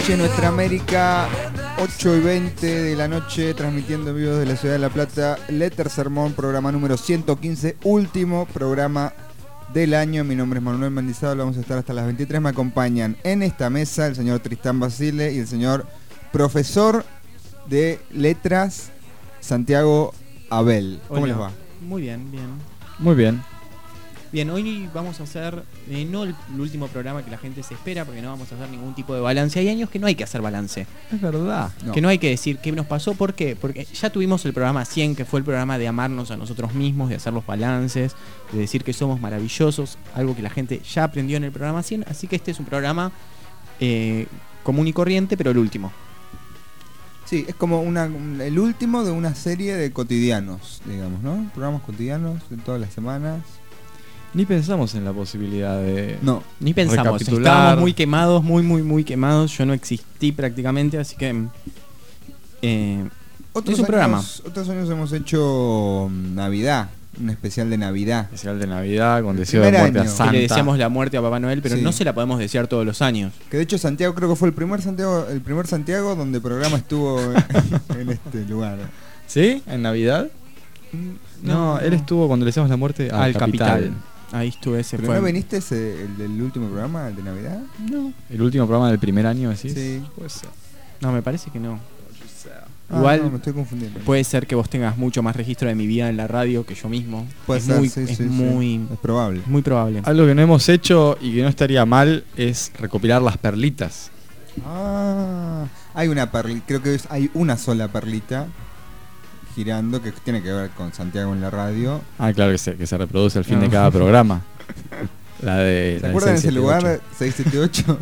noche en nuestra América, 8:20 de la noche, transmitiendo en vivo desde la ciudad de La Plata, Letter Sermón, programa número 115, último programa del año. Mi nombre es Manuel Mendizábal, vamos a estar hasta las 23. Me acompañan en esta mesa el señor Tristán Basile y el señor profesor de letras, Santiago Abel. ¿Cómo les va? Muy bien, bien. Muy bien. Bien, hoy vamos a hacer, no el último programa que la gente se espera, porque no vamos a hacer ningún tipo de balance. Hay años que no hay que hacer balance. Es verdad. Que no hay que decir qué nos pasó. ¿Por qué? Porque ya tuvimos el programa 100, que fue el programa de amarnos a nosotros mismos, de hacer los balances, de decir que somos maravillosos, algo que la gente ya aprendió en el programa 100. Así que este es un programa común y corriente, pero el último. Sí, es como el último de una serie de cotidianos, digamos, ¿no? Programas cotidianos de todas las semanas. Ni pensamos en la posibilidad de... No, ni pensamos. Recapitular. Estábamos muy quemados, muy quemados. Yo no existí prácticamente, así que es un programa. Otros años hemos hecho Navidad, un especial de Navidad. Especial de Navidad con deseo de primer muerte a año. Santa. Que le deseamos la muerte a Papá Noel, pero Sí. no se la podemos desear todos los años. Que de hecho Santiago creo que fue el primer Santiago donde el programa estuvo en este lugar. ¿Sí? ¿En Navidad? No, él estuvo cuando le deseamos la muerte Al Capital. Ahí estuve, ese ¿Pero fue. no viniste el del último programa, el de Navidad? No, El último programa del primer año, ¿decís? Sí. Puede ser. no, me parece que no. Igual no, me estoy confundiendo. Puede ser que vos tengas mucho más registro de mi vida en la radio que yo mismo. Puede es ser, muy, sí, es sí, muy, sí. Es probable. muy probable. Algo que no hemos hecho y que no estaría mal es recopilar las perlitas. Hay una perlita, creo que hay una sola perlita girando que tiene que ver con Santiago en la radio. Ah, claro, que se reproduce al fin de cada programa. La de... ¿Se acuerdan de ese lugar? 678.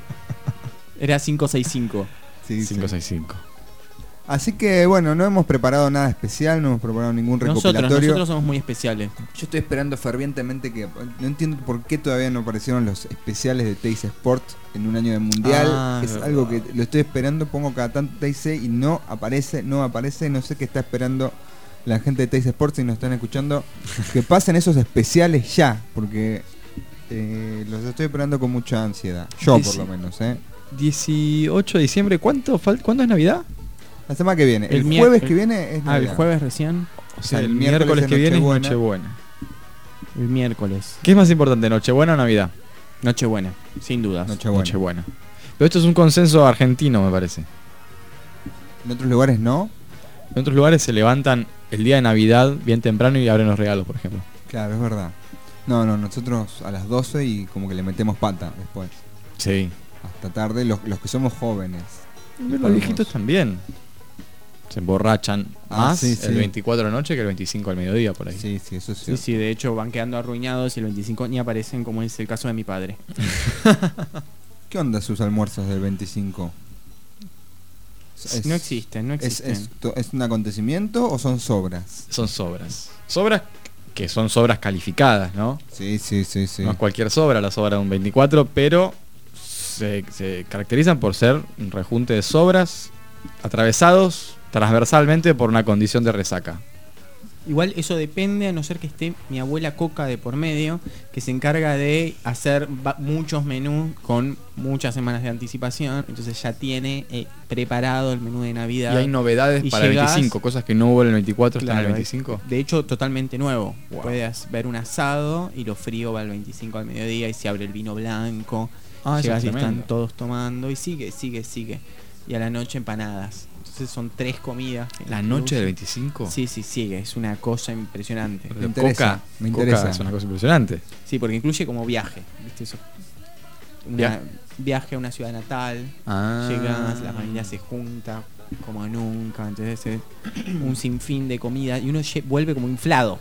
Era 565. Sí, sí. 565. Así que bueno, no hemos preparado nada especial, no hemos preparado ningún recopilatorio. Nosotros somos muy especiales. Yo estoy esperando fervientemente que... No entiendo por qué todavía no aparecieron los especiales de Teis Sport en un año de mundial. Es algo que lo estoy esperando, pongo cada tanto Teis y no aparece. No sé qué está esperando la gente de Teis Sport, si nos están escuchando. Que pasen esos especiales ya, porque los estoy esperando con mucha ansiedad. Yo por lo menos, 18 de diciembre, ¿cuándo es Navidad? La semana que viene. El miércoles jueves que viene es Navidad. El jueves recién. O sea, el miércoles miércoles que viene es Nochebuena. Nochebuena. El miércoles. ¿Qué es más importante, Nochebuena o Navidad? Nochebuena, sin dudas. Nochebuena. Pero esto es un consenso argentino, me parece. En otros lugares no. En otros lugares se levantan el día de Navidad bien temprano y abren los regalos, por ejemplo. Claro, es verdad. No, nosotros a las 12 y como que le metemos pata después. Sí. Hasta tarde, los que somos jóvenes. Los viejitos también. Se emborrachan más sí. el 24 de la noche que el 25 al mediodía, por ahí. Sí, eso sí. Sí, de hecho van quedando arruinados y el 25 ni aparecen, como es el caso de mi padre. ¿Qué onda sus almuerzos del 25? No existen. ¿Es un acontecimiento o son sobras? Son sobras. Sobras que son sobras calificadas, ¿no? Sí. No es cualquier sobra, la sobra de un 24, pero se caracterizan por ser un rejunte de sobras atravesados transversalmente por una condición de resaca. Igual eso depende, a no ser que esté mi abuela Coca de por medio, que se encarga de hacer muchos menús con muchas semanas de anticipación. Entonces ya tiene preparado el menú de Navidad. Y hay novedades para el 25, cosas que no hubo en el 24, están en el 25. De hecho, totalmente nuevo. Wow. Puedes ver un asado y lo frío va el 25 al mediodía y se abre el vino blanco. Eso Llegas es y están tremendo. todos tomando y sigue. Y a la noche empanadas. Entonces son 3 comidas. ¿La noche del 25? Sí, sigue. Es una cosa impresionante. Me interesa. Coca es una cosa impresionante. Sí, porque incluye como viaje. ¿Viste eso? Viaje a una ciudad natal. Llegas, la familia se junta como nunca. Entonces es un sinfín de comida y uno vuelve como inflado.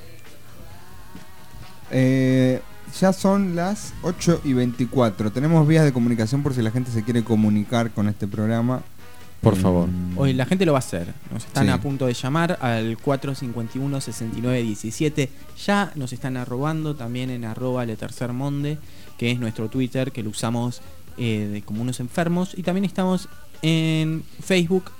Ya son las 8:24. Tenemos vías de comunicación por si la gente se quiere comunicar con este programa. Por favor. Hoy la gente lo va a hacer. Nos están Sí. a punto de llamar al 451-6917. Ya nos están arrobando también en @letercermonde, que es nuestro Twitter, que lo usamos como unos enfermos. Y también estamos en Facebook,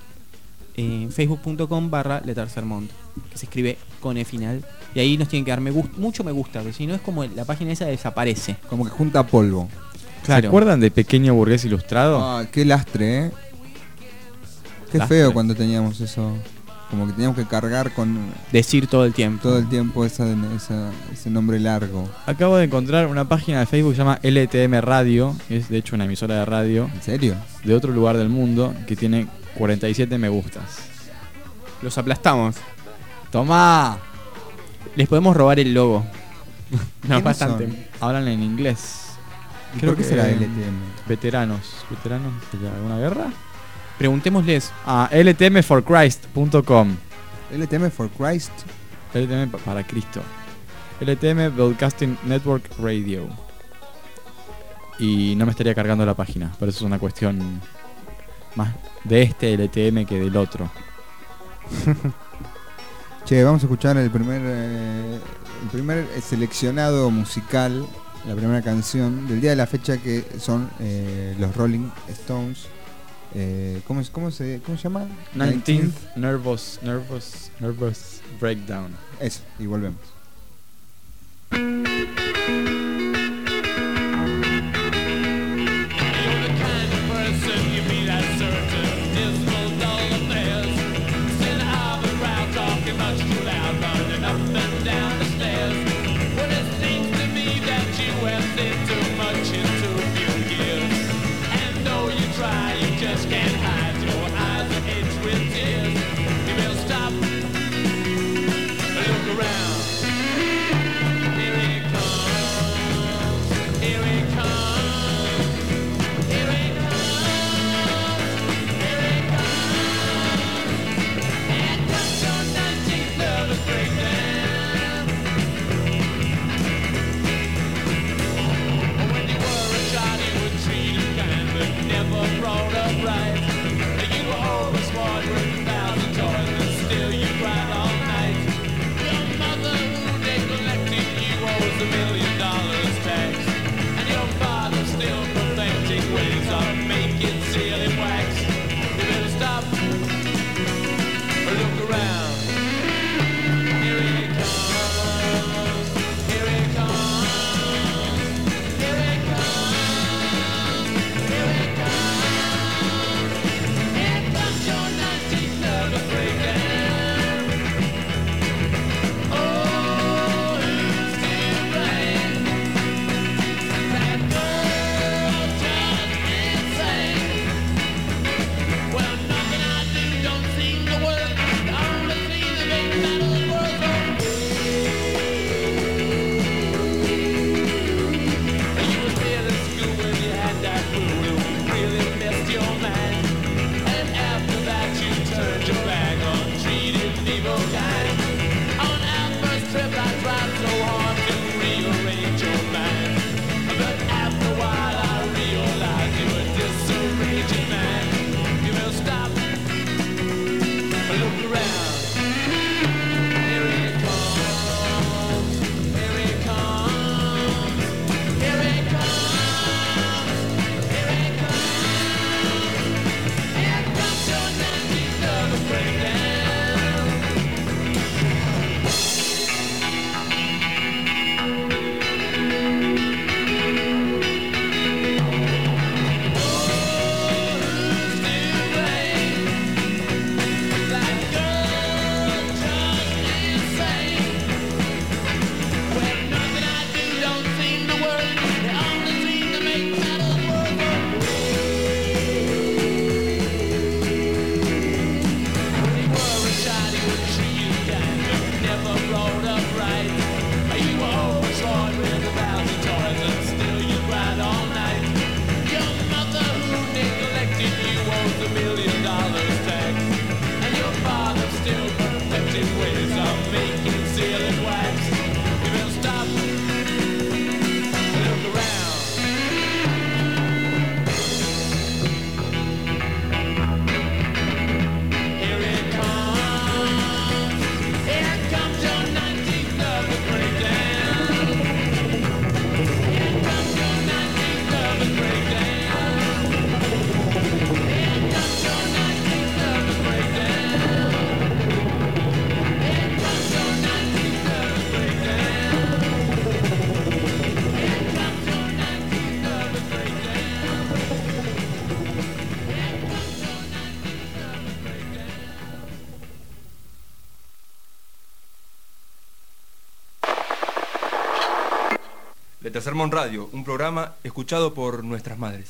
facebook.com/letercermonde, que se escribe con E final. Y ahí nos tienen que dar mucho me gusta, porque si no es como la página esa desaparece. Como que junta polvo. Claro. ¿Se acuerdan de Pequeño Burgués Ilustrado? Ah, qué lastre, ¿eh? Qué Lastre. feo cuando teníamos eso. Como que teníamos que cargar con Decir todo el tiempo. todo el tiempo ese nombre largo. Acabo de encontrar una página de Facebook que se llama LTM Radio, que es de hecho una emisora de radio ¿En serio? de otro lugar del mundo que tiene 47 me gustas. Los aplastamos. ¡Tomá! Les podemos robar el logo. No, ¿Quiénes bastante. son? Hablan en inglés. Creo que será LTM. Veteranos. ¿Veteranos de alguna guerra? Preguntémosles. ltmforchrist.com. LTM for Christ. LTM para Cristo. LTM Broadcasting Network Radio. Y no me estaría cargando la página, pero eso es una cuestión más de este LTM que del otro. Che, vamos a escuchar el primer seleccionado musical, la primera canción del día de la fecha, que son los Rolling Stones. ¿Cómo se llama? 19th Nervous Breakdown. Eso, y volvemos. Look around. Lettersermon Radio, un programa escuchado por nuestras madres.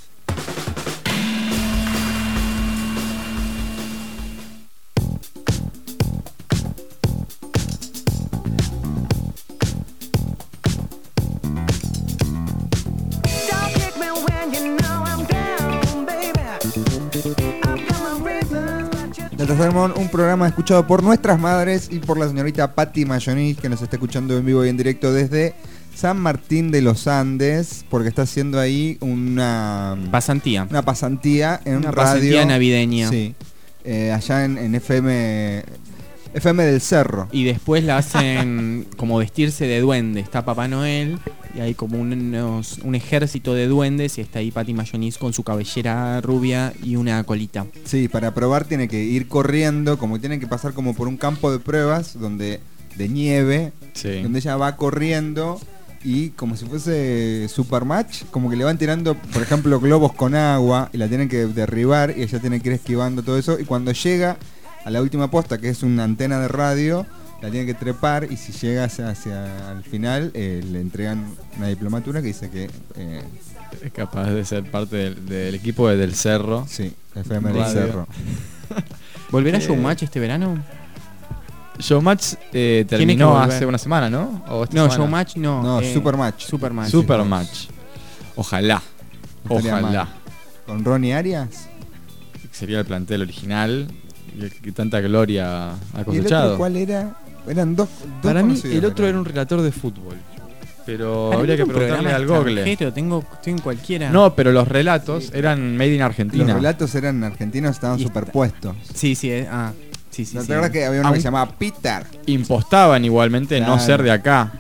Lettersermon, un programa escuchado por nuestras madres y por la señorita Patti Mayonis, que nos está escuchando en vivo y en directo desde San Martín de los Andes, porque está haciendo ahí una Pasantía. Una pasantía en Una radio. pasantía navideña. Sí. Allá en FM del Cerro. Y después la hacen como vestirse de duende. Está Papá Noel y hay como un ejército de duendes y está ahí Patti Mayonis con su cabellera rubia y una colita. Sí, para probar tiene que ir corriendo, como tiene que pasar como por un campo de pruebas de nieve, Sí. donde ella va corriendo y como si fuese Supermatch, como que le van tirando, por ejemplo, globos con agua y la tienen que derribar y ella tiene que ir esquivando todo eso, y cuando llega a la última posta, que es una antena de radio, la tiene que trepar, y si llega hacia el final le entregan una diplomatura que dice que Es capaz de ser parte del equipo del Cerro. sí, FM del Radio. Cerro. ¿Volverá Showmatch este verano? Showmatch que terminó volver. hace una semana, ¿no? ¿O esta No, semana? Showmatch no. No, Supermatch. Supermatch. Supermatch. Ojalá. Estaría Ojalá. mal. ¿Con Ronnie Arias? Sería el plantel original y el que tanta gloria ha ¿Y el cosechado. otro cuál era? Eran dos Para mí conocidos, el otro eran. era un relator de fútbol. Pero Para mí habría que era un preguntarle programa al Google. extranjero, estoy en cualquiera. No, pero los relatos eran made in Argentina. Los relatos eran argentinos, estaban Y superpuestos. Sí, sí. Sí. La verdad que había uno que Aún- se llamaba Peter. Impostaban igualmente no Claro. ser de acá.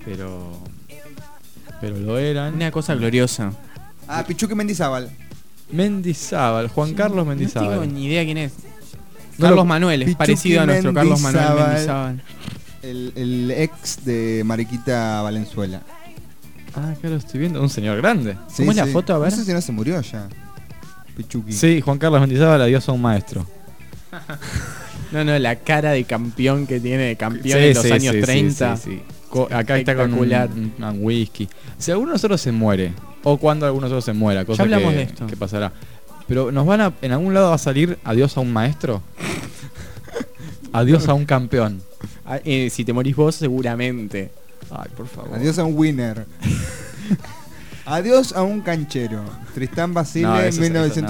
Pero lo eran. Una cosa gloriosa. Ah, Pichuque Mendizábal. Mendizábal, Juan Carlos No tengo Mendizábal. ni idea quién es. No Carlos lo- Manuel, es Pichuqui parecido a nuestro Carlos Manuel Mendizábal. Mendizábal. El ex de Mariquita Valenzuela. Ah, claro, estoy viendo. Un señor grande. ¿Cómo es la foto? A ver. No sé si no se murió ya. Pichuqui. Sí, Juan Carlos Mendizábal, adiós a un maestro. No, la cara de campeón que tiene, de campeón en los años 30. sí. Acá está con Espectacular. un whisky. Si alguno de nosotros se muere, o cuando alguno de nosotros se muera, cosa Ya hablamos que, de esto. que pasará. Pero en algún lado va a salir adiós a un maestro. Adiós a un campeón. Si te morís vos, seguramente. Ay, por favor. Adiós a un winner. Adiós a un canchero. Tristán Basile, No, eso-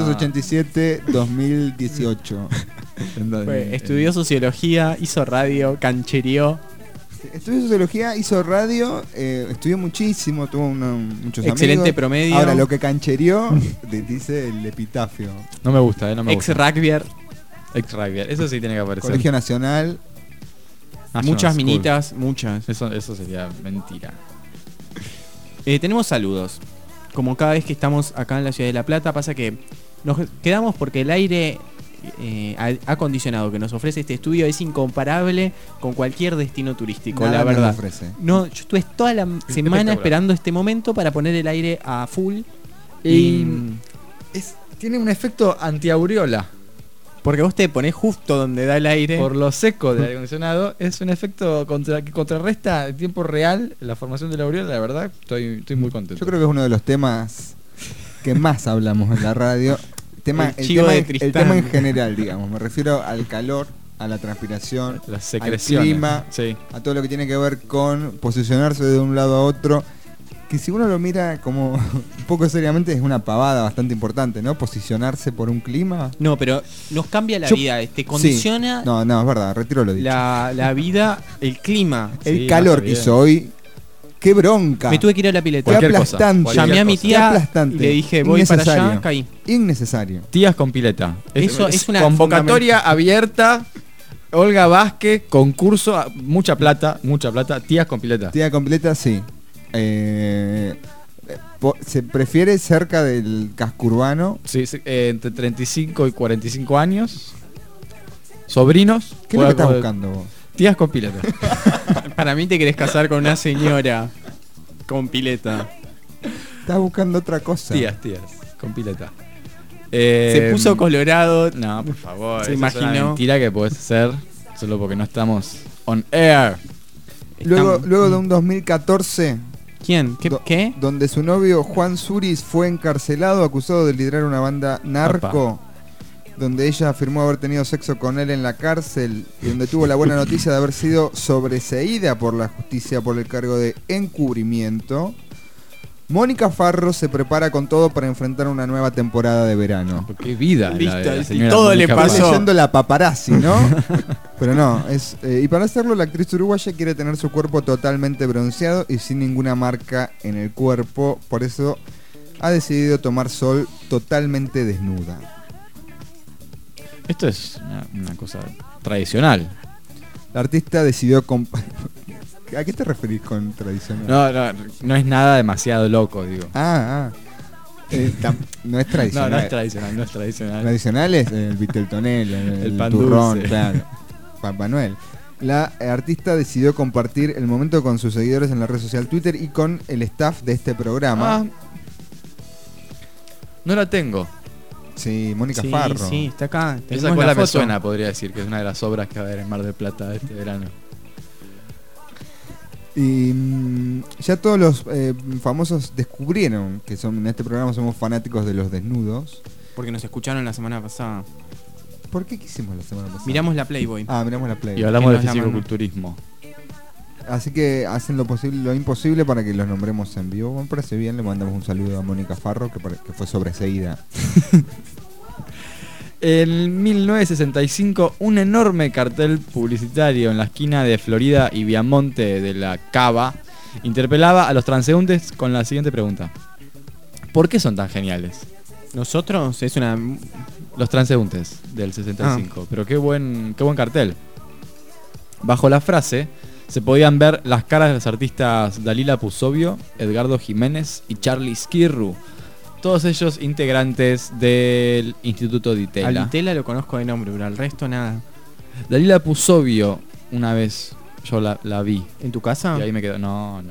1987-2018. Estudió sociología, hizo radio, canchereó. Estudió sociología, hizo radio, estudió muchísimo, tuvo muchos Excelente amigos. promedio. Ahora, lo que canchereó, dice el epitafio. No me gusta, no me Ex gusta. rugbyer, Ex-rugby. Eso sí tiene que aparecer. Colegio Nacional. National muchas School. minitas, muchas. Eso sería mentira. Tenemos saludos. Como cada vez que estamos acá en la ciudad de La Plata, pasa que nos quedamos porque el aire acondicionado que nos ofrece este estudio es incomparable con cualquier destino turístico, Nada la nos verdad. ofrece. No, yo estuve toda la semana Espectacular. esperando este momento para poner el aire a full. Y tiene un efecto antiaureola. Porque vos te ponés justo donde da el aire. Por lo seco del aire acondicionado, es un efecto que contrarresta en tiempo real la formación de la aureola. La verdad, estoy muy contento. Yo creo que es uno de los temas que más hablamos en la radio. El chivo de el Tristán. tema en general, digamos. Me refiero al calor, a la transpiración, Las al secreciones. clima, Sí. a todo lo que tiene que ver con posicionarse de un lado a otro. Que si uno lo mira como un poco seriamente, es una pavada bastante importante, ¿no? Posicionarse por un clima. No, pero nos cambia la Yo- vida. Te condiciona Sí. No, es verdad, retiro lo dicho. la vida, el clima. El Sí, calor no que está hizo hoy, qué bronca. Me tuve que ir a la pileta. Qué Cualquier cosa, aplastante. cualquier Llamé a mi cosa. Qué tía aplastante. y le dije, voy para allá, Innecesario. caí. Innecesario. Tías con pileta. Eso es una convocatoria abierta. Olga Vázquez, concurso, mucha plata, tías con pileta. Tía completa, sí. Se prefiere cerca del casco urbano. Sí, entre 35 y 45 años. Sobrinos. ¿Qué es lo que estás juega- buscando vos? Tías con pileta. Para mí te querés casar con una señora con pileta. Estás buscando otra cosa. tías, con pileta. Se puso colorado. No, por favor. Se esa es una imaginó. mentira que puedes hacer solo porque no estamos on air. Luego Estamos- de un 2014 ¿Quién? ¿Qué? Donde su novio Juan Suris fue encarcelado acusado de liderar una banda narco. Donde ella afirmó haber tenido sexo con él en la cárcel y donde tuvo la buena noticia de haber sido sobreseída por la justicia por el cargo de encubrimiento. Mónica Farro se prepara con todo para enfrentar una nueva temporada de verano. Qué vida. Listo, la y señora todo le Mónica pasó. Estoy Farro. leyendo la paparazzi, ¿no? Pero no, y para hacerlo la actriz uruguaya quiere tener su cuerpo totalmente bronceado y sin ninguna marca en el cuerpo. Por eso ha decidido tomar sol totalmente desnuda. Esto es una cosa tradicional. La artista decidió... ¿A qué te referís con tradicional? No es nada demasiado loco, digo. No es tradicional. No es tradicional. Tradicional es el Viteltonel, el pan turrón, dulce. claro. Papá Noel. La artista decidió compartir el momento con sus seguidores en la red social Twitter y con el staff de este programa. No la tengo. Sí, Mónica Farro. Sí, está acá. Esa Tenemos escuela la me foto. suena, podría decir, que es una de las obras que va a haber en Mar del Plata este verano. Y ya todos los famosos descubrieron que en este programa somos fanáticos de los desnudos. Porque nos escucharon la semana pasada. ¿Por qué hicimos la semana pasada? Miramos la Playboy. Miramos la Play. Y hablamos de nos la mandó. fisicoculturismo. Así que hacen lo imposible para que los nombremos en vivo. Me parece bien, le mandamos un saludo a Mónica Farro, que fue sobreseída. En 1965, un enorme cartel publicitario en la esquina de Florida y Viamonte de la Cava interpelaba a los transeúntes con la siguiente pregunta: ¿por qué son tan geniales? Nosotros es una... Los transeúntes del 65. Pero qué buen cartel. Bajo la frase se podían ver las caras de los artistas Dalila Pusovio, Edgardo Jiménez y Charlie Skirru. Todos ellos integrantes del Instituto Di Tella. Al Di Tella lo conozco de nombre, pero al resto nada. Dalila Pusovio, una vez yo la vi. ¿En tu casa? Y ahí me quedo. No.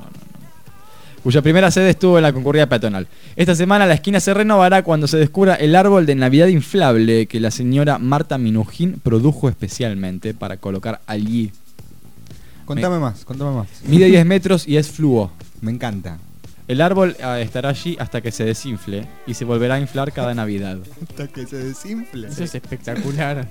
Cuya primera sede estuvo en la concurrida peatonal. Esta semana la esquina se renovará cuando se descubra el árbol de Navidad inflable que la señora Marta Minujín produjo especialmente para colocar allí. Contame más. Mide 10 metros y es fluo. Me encanta. El árbol estará allí hasta que se desinfle y se volverá a inflar cada Navidad. Hasta que se desinfle. Eso es espectacular.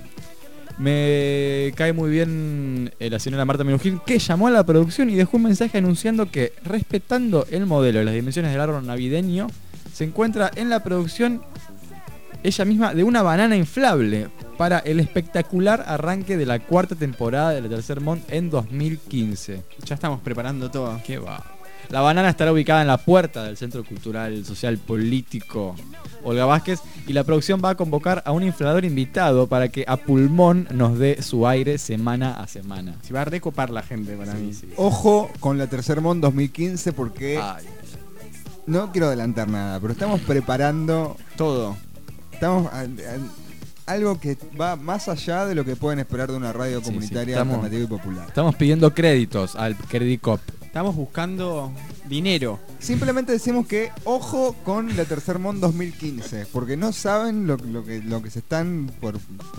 Me cae muy bien la señora Marta Minujín, que llamó a la producción y dejó un mensaje anunciando que, respetando el modelo y las dimensiones del árbol navideño, se encuentra en la producción ella misma de una banana inflable para el espectacular arranque de la 4ª temporada de La Tercer Mont en 2015. Ya estamos preparando todo. ¿Qué va? La banana estará ubicada en la puerta del Centro Cultural, Social, Político Olga Vázquez y la producción va a convocar a un inflador invitado para que a pulmón nos dé su aire semana a semana. Se va a recopar la gente para mí. Sí. Ojo con la Tercer Mont 2015 porque no quiero adelantar nada, pero estamos preparando Todo. Estamos algo que va más allá de lo que pueden esperar de una radio comunitaria alternativa y popular. Estamos pidiendo créditos al Credicop. Estamos buscando dinero. Simplemente decimos que ojo con la Tercer Mont 2015, porque no saben lo que se están por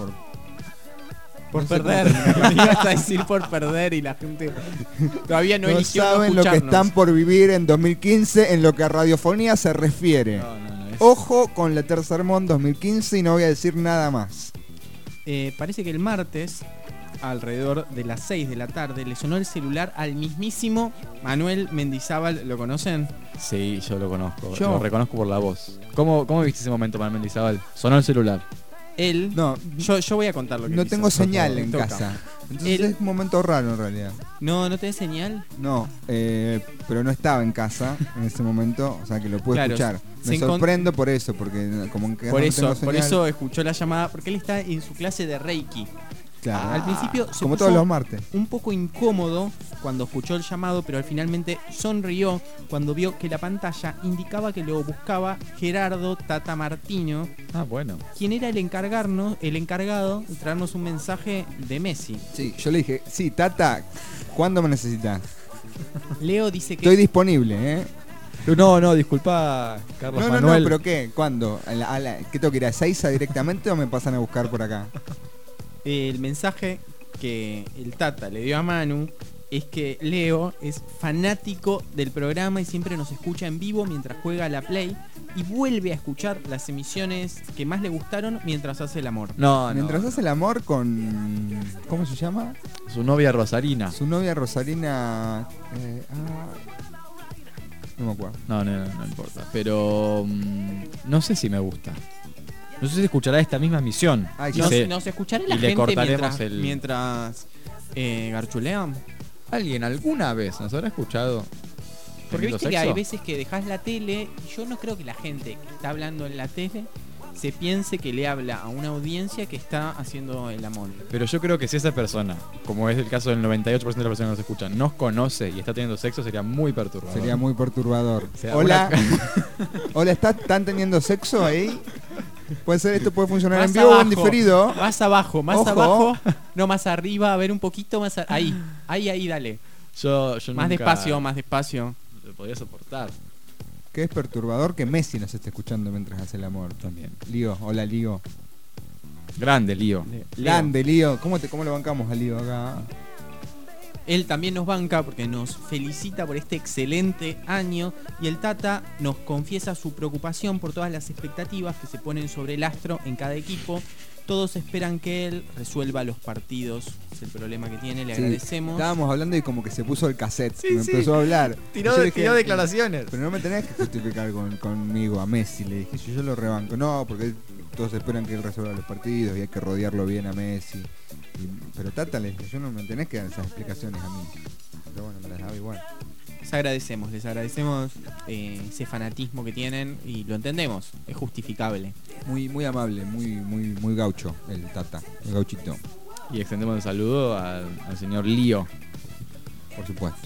Por no sé perder. cómo Ibas a decir por perder y la gente todavía no eligió no saben lo que escucharnos. están por vivir en 2015 en lo que a radiofonía se refiere. No, Ojo con la Tercer Mont 2015 y no voy a decir nada más. Parece que el martes, alrededor de las 6 de la tarde, le sonó el celular al mismísimo Manuel Mendizábal. ¿Lo conocen? Sí, yo lo conozco. Yo. Lo reconozco por la voz. ¿Cómo viste ese momento, Manuel Mendizábal? Sonó el celular. Él. No, Yo voy a contar lo que no hizo, tengo por señal favor, en toca. casa. Entonces Él- es un momento raro en realidad. No tenés señal. No, pero no estaba en casa en ese momento, o sea que lo pude Claro, escuchar. se Me encont- sorprendo por eso, porque como en casa Por no eso, tengo por señal, eso escuchó la llamada, porque él está en su clase de Reiki. claro. Al principio se como puso todos los martes. un poco incómodo cuando escuchó el llamado, pero finalmente sonrió cuando vio que la pantalla indicaba que lo buscaba Gerardo Tata Martino, Ah, bueno. quien era el encargado de traernos un mensaje de Messi. Sí, yo le dije, sí, Tata, ¿cuándo me necesitas? Leo dice que Estoy disponible, ¿eh? No, disculpa, Carlos No, Manuel. pero ¿qué? ¿Cuándo? ¿Qué tengo que ir a Ezeiza directamente o me pasan a buscar por acá? el mensaje que el Tata le dio a Manu es que Leo es fanático del programa y siempre nos escucha en vivo mientras juega a la Play y vuelve a escuchar las emisiones que más le gustaron mientras hace el amor. Mientras hace el amor con... ¿Cómo se llama? Su novia Rosarina. Su novia Rosarina... no me acuerdo. No importa. Pero no sé si me gusta. No sé si escuchará esta misma emisión. Ay, Nos escuchará la y le gente cortaremos mientras garchulean. ¿Alguien alguna vez nos habrá escuchado? Porque teniendo viste que sexo? hay veces que dejas la tele y yo no creo que la gente que está hablando en la tele se piense que le habla a una audiencia que está haciendo el amor. Pero yo creo que si esa persona, como es el caso del 98% de las personas que nos escuchan, nos conoce y está teniendo sexo, sería muy perturbador. Sería muy perturbador. O sea, Hola. Hola, ¿están teniendo sexo ahí? Puede ser, esto puede funcionar en vivo o en diferido. Más abajo, Ojo. no más arriba, a ver un poquito más ahí, dale. Yo Más nunca más despacio. lo podía soportar. Que es perturbador que Messi nos esté escuchando mientras hace el amor. También. Lío, hola Lío. Grande lío. Grande Lío. ¿Cómo lo bancamos a Lío acá? Él también nos banca porque nos felicita por este excelente año y el Tata nos confiesa su preocupación por todas las expectativas que se ponen sobre el astro en cada equipo. Todos esperan que él resuelva los partidos. Es el problema que tiene, le agradecemos. Estábamos hablando y como que se puso el cassette. Sí, me sí. empezó a hablar. Tiró Y yo dije, declaraciones. Pero no me tenés que justificar conmigo, a Messi. Le dije, yo lo rebanco. No, porque todos esperan que él resuelva los partidos y hay que rodearlo bien a Messi. Pero Tata, le dije, yo no me tenés que dar esas explicaciones a mí. Pero bueno, me las daba igual. Les agradecemos ese fanatismo que tienen y lo entendemos, es justificable. Muy amable, muy gaucho el Tata, el gauchito, Y extendemos el saludo al señor Lío. por supuesto.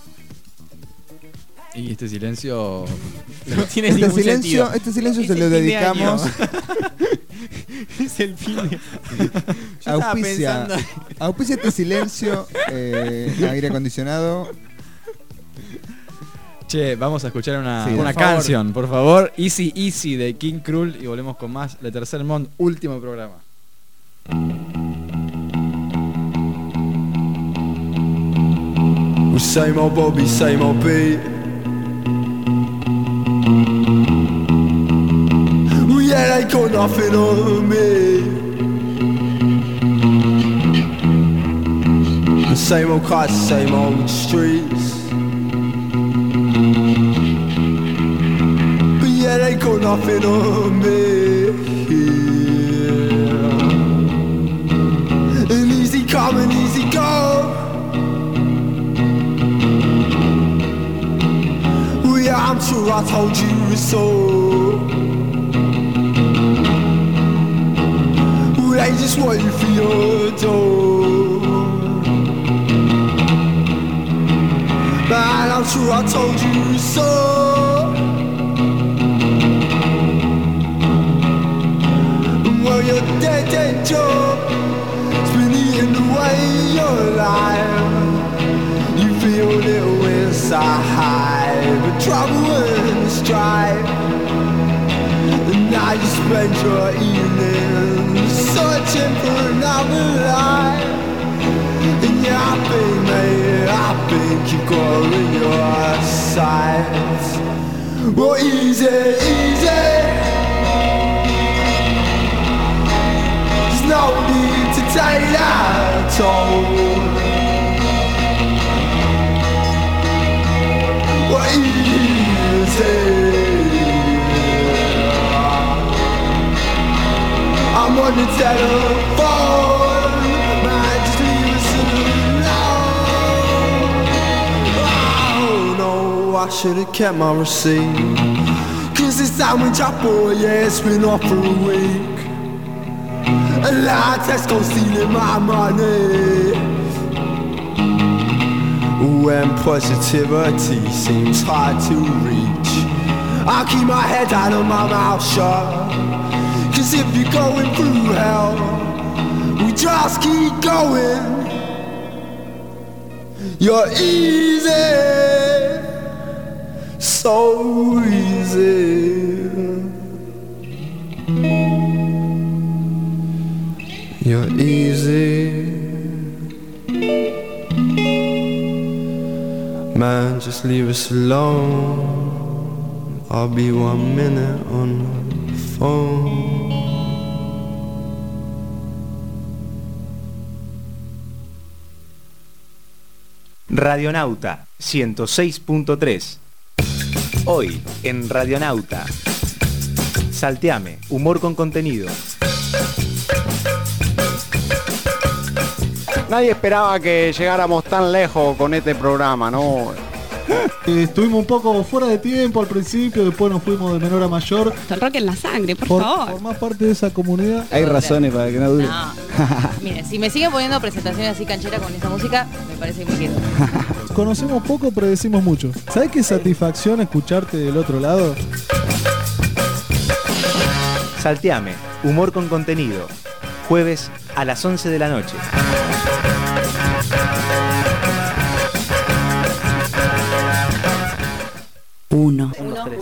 Y este silencio... No tiene ningún sentido. Este silencio Es se el lo fin de dedicamos. año. Es el fin de... Yo estaba pensando... Auspicia este silencio, aire acondicionado. Che, vamos a escuchar una por canción, por favor. Easy Easy de King Krul y volvemos con más Le Tercer Monde, último programa. Same old Bobby, same old beat. Yeah, they got nothing on me. The same old cars, same old streets. But yeah, they got nothing on me. Yeah. And easy come and easy go. Yeah, I'm sure I told you so. They just want you for your door. Man, I'm sure I told you so. Well, your dead job has been eating away your life. You feel it inside, but trouble and strife. And now you spend your evening searching for another life. And yeah, I think you've got in your sights. Well, easy, easy. There's no need to take that toll. Well, easy. I'm on the telephone, man, just leave us alone. Oh no, I should've kept my receipt. Cause this sandwich I bought, yeah, it's been off for a week. And now Tesco stealing my money. When positivity seems hard to reach, I keep my head down and my mouth shut. Cause if you're going through hell, we just keep going. You're easy, so easy. You're easy. just leave us alone. I'll be 1 minute on the phone. Radionauta 106.3. Hoy en Radionauta. Salteame, humor con contenido. Nadie esperaba que llegáramos tan lejos con este programa, ¿no? Estuvimos un poco fuera de tiempo al principio, después nos fuimos de menor a mayor. El rock en la sangre, por favor. Formás parte de esa comunidad. Hay razones para que no dure. No. Mire, si me siguen poniendo presentaciones así cancheras con esa música, me parece que me quedo. Conocemos poco, pero decimos mucho. ¿Sabes qué satisfacción escucharte del otro lado? Salteame, humor con contenido. Jueves a las 11 de la noche. Uno,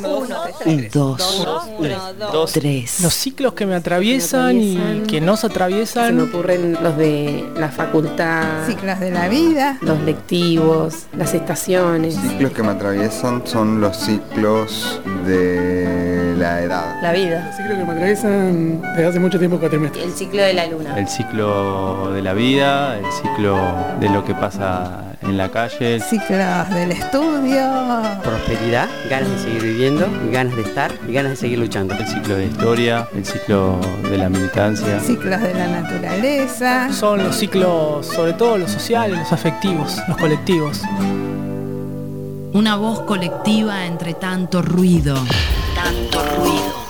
dos, tres. Los ciclos que me atraviesan y que nos atraviesan. Se me ocurren los de la facultad, ciclos de la vida, los lectivos, las estaciones. Los ciclos que me atraviesan son los ciclos de la edad. La vida. Los ciclos que me atraviesan desde hace mucho tiempo cuatrimestres. El ciclo de la luna. El ciclo de la vida, el ciclo de lo que pasa en la calle. Ciclos del estudio. Prosperidad, ganas de seguir viviendo, ganas de estar y ganas de seguir luchando. El ciclo de historia, el ciclo de la militancia. Ciclos de la naturaleza. Son los ciclos, sobre todo los sociales, los afectivos, los colectivos. Una voz colectiva entre tanto ruido. Tanto ruido.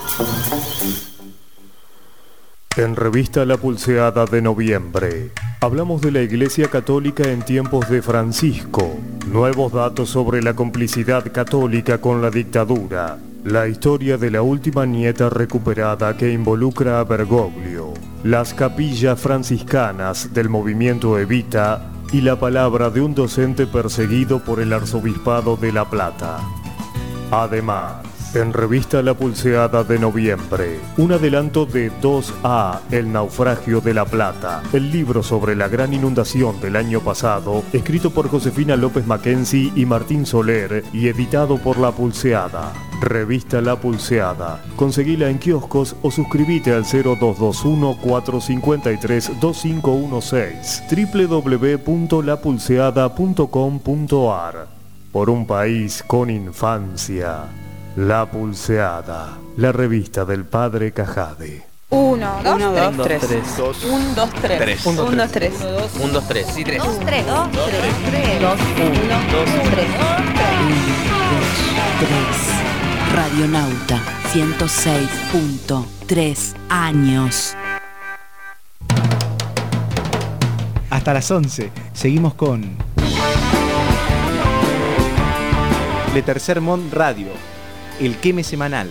En Revista La Pulseada de noviembre, hablamos de la Iglesia Católica en tiempos de Francisco, nuevos datos sobre la complicidad católica con la dictadura, la historia de la última nieta recuperada que involucra a Bergoglio, las capillas franciscanas del movimiento Evita y la palabra de un docente perseguido por el Arzobispado de La Plata. Además, en Revista La Pulseada de noviembre, un adelanto de 2A, El naufragio de La Plata, el libro sobre la gran inundación del año pasado, escrito por Josefina López Mackenzie y Martín Soler y editado por La Pulseada. Revista La Pulseada. Conseguila en kioscos o suscríbete al 0221-453-2516 www.lapulseada.com.ar. Por un país con infancia. La Pulseada, la revista del padre Cajade. 1, 2, 3. 1, 2, 3. 1, 2, 3. 1, 2, 3. Sí, 3. 2, 3. 2, 3. 2, 1, 2, 3. 3. Radionauta 106.3 años. Hasta las 11, seguimos con Le Tercer Mont Radio, el queme semanal.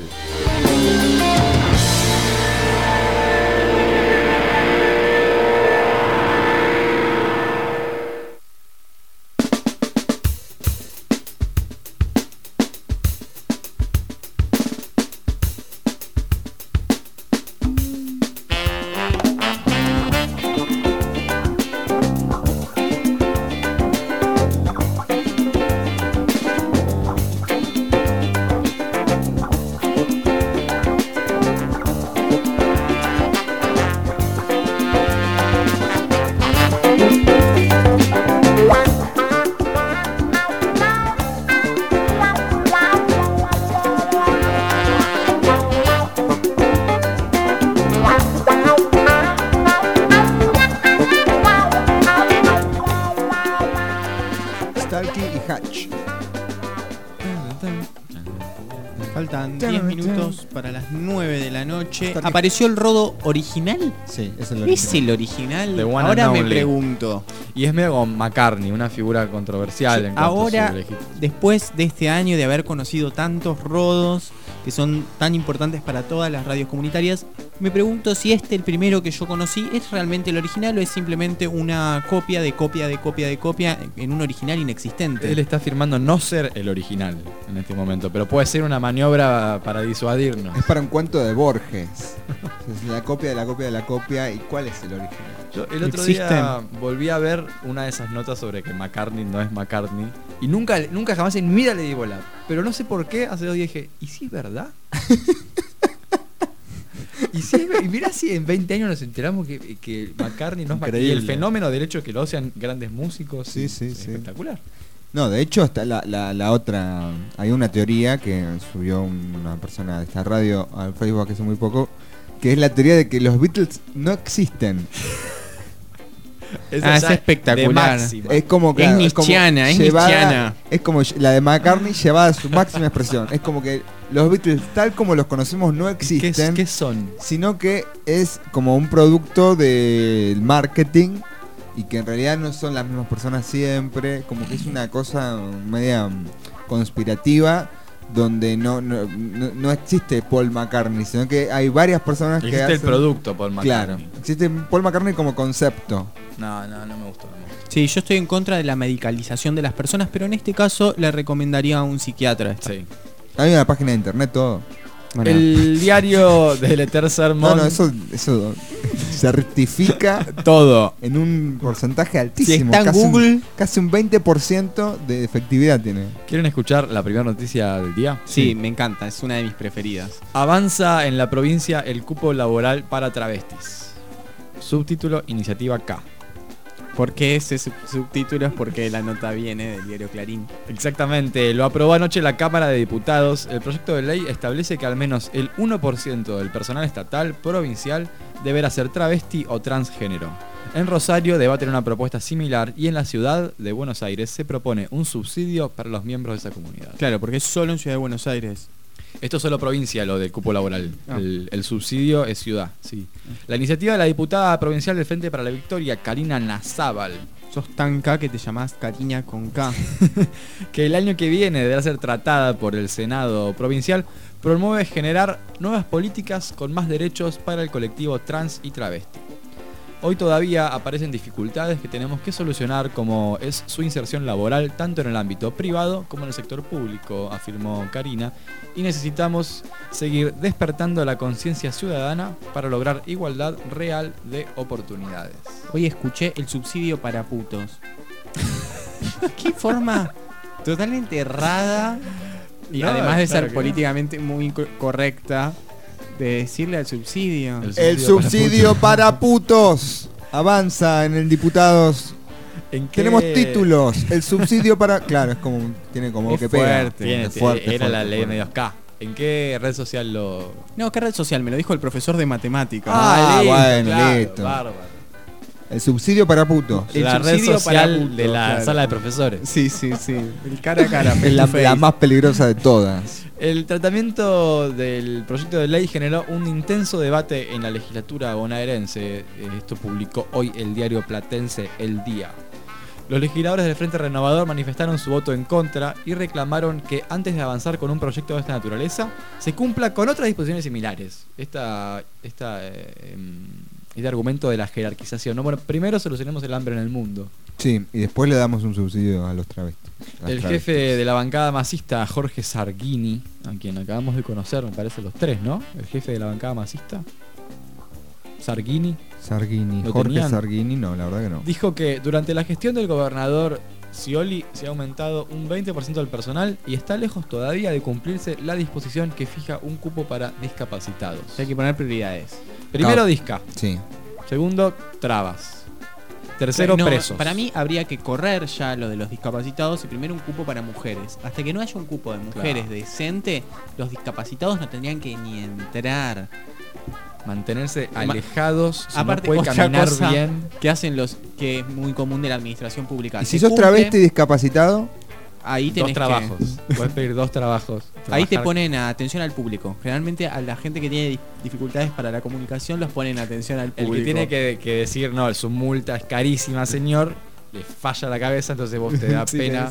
Faltan 10 minutos para las 9 de la noche. ¿Apareció el rodo original? Sí, es el original. ¿Es el original? The one Ahora and me only. pregunto. Y es medio como McCartney, una figura controversial. Sí, en cuanto a ahora, su legit- después de este año de haber conocido tantos rodos que son tan importantes para todas las radios comunitarias, Me pregunto si el primero que yo conocí, es realmente el original o es simplemente una copia de copia de copia de copia en un original inexistente. Él está afirmando no ser el original en este momento, pero puede ser una maniobra para disuadirnos. Es para un cuento de Borges. Es la copia de la copia de la copia. ¿Y cuál es el original? Yo el otro día volví a ver una de esas notas sobre que McCartney no es McCartney y nunca jamás en mi vida le di bola. Pero no sé por qué, hace 2 días dije, ¿y si es verdad? Y mirá si en 20 años nos enteramos que McCartney no es McCartney. Y el fenómeno del hecho de que lo sean grandes músicos es espectacular. No, de hecho está la otra. Hay una teoría que subió una persona de esta radio al Facebook hace muy poco, que es la teoría de que los Beatles no existen. Es espectacular. Es como que es nietzscheana, es como la de McCartney llevada a su máxima expresión. Es como que los Beatles tal como los conocemos no existen. ¿Qué son? Sino que es como un producto del marketing y que en realidad no son las mismas personas siempre. Como que es una cosa media conspirativa, donde no existe Paul McCartney, sino que hay varias personas que hacen... el producto Paul McCartney. Claro, existe Paul McCartney como concepto. No me gustó. Sí, yo estoy en contra de la medicalización de las personas, pero en este caso le recomendaría a un psiquiatra. Sí. Hay una página de internet, todo. Bueno. El diario del Eter Sermón. No, eso certifica todo en un porcentaje altísimo. Si está en Google, casi un 20% de efectividad tiene. ¿Quieren escuchar la primera noticia del día? Sí, me encanta, es una de mis preferidas. Avanza en la provincia el cupo laboral para travestis. Subtítulo: Iniciativa K. ¿Por qué ese subtítulo? Es porque la nota viene del diario Clarín. Exactamente, lo aprobó anoche la Cámara de Diputados. El proyecto de ley establece que al menos el 1% del personal estatal provincial deberá ser travesti o transgénero. En Rosario debaten una propuesta similar y en la ciudad de Buenos Aires se propone un subsidio para los miembros de esa comunidad. Claro, porque es solo en Ciudad de Buenos Aires. Esto es solo provincia, lo del cupo laboral. El subsidio es ciudad, sí. La iniciativa de la diputada provincial del Frente para la Victoria, Karina Nazábal. Sos tan K que te llamás Karina con K. Que el año que viene deberá ser tratada por el Senado provincial, promueve generar nuevas políticas con más derechos para el colectivo trans y travesti. Hoy todavía aparecen dificultades que tenemos que solucionar, como es su inserción laboral tanto en el ámbito privado como en el sector público, afirmó Karina, y necesitamos seguir despertando la conciencia ciudadana para lograr igualdad real de oportunidades. Hoy escuché el subsidio para putos. ¿Qué forma totalmente errada y además de ser políticamente muy correcta de decirle al subsidio? El subsidio para putos avanza en el diputados. Tenemos títulos. El subsidio para... Claro, es como... Tiene como es que fuerte. pega. Era la ley de medios K. ¿En qué red social lo...? No, ¿qué red social? Me lo dijo el profesor de matemáticas. Bueno, claro, listo. Bárbaro. El subsidio para putos. La red social de la sala de profesores. Sí. El cara a cara. Es la más peligrosa de todas. El tratamiento del proyecto de ley generó un intenso debate en la legislatura bonaerense. Esto publicó hoy el diario platense El Día. Los legisladores del Frente Renovador manifestaron su voto en contra y reclamaron que antes de avanzar con un proyecto de esta naturaleza se cumpla con otras disposiciones similares. Este argumento de la jerarquización, ¿no? Bueno, primero solucionemos el hambre en el mundo. Sí, y después le damos un subsidio a los travestis. El jefe de la bancada masista, Jorge Sargini, a quien acabamos de conocer, me parece los tres, ¿no? El jefe de la bancada masista. Sargini, Jorge Sargini, no, la verdad que no. Dijo que durante la gestión del gobernador Scioli se ha aumentado un 20% del personal y está lejos todavía de cumplirse la disposición que fija un cupo para discapacitados. Hay que poner prioridades. Primero, disca. Sí. Segundo, trabas. Tercero, presos. Para mí habría que correr ya lo de los discapacitados y primero un cupo para mujeres. Hasta que no haya un cupo de mujeres decente, los discapacitados no tendrían que ni entrar. Mantenerse alejados, si aparte, no puede caminar bien. Que hacen que es muy común de la administración pública. ¿Y si sos travesti discapacitado? Ahí tenés 2 trabajos. Puedes pedir 2 trabajos. Ahí te ponen a atención al público. Generalmente a la gente que tiene dificultades para la comunicación los ponen a atención al público. El que tiene que decir, no, su multa es carísima, señor, le falla la cabeza, entonces vos te da pena.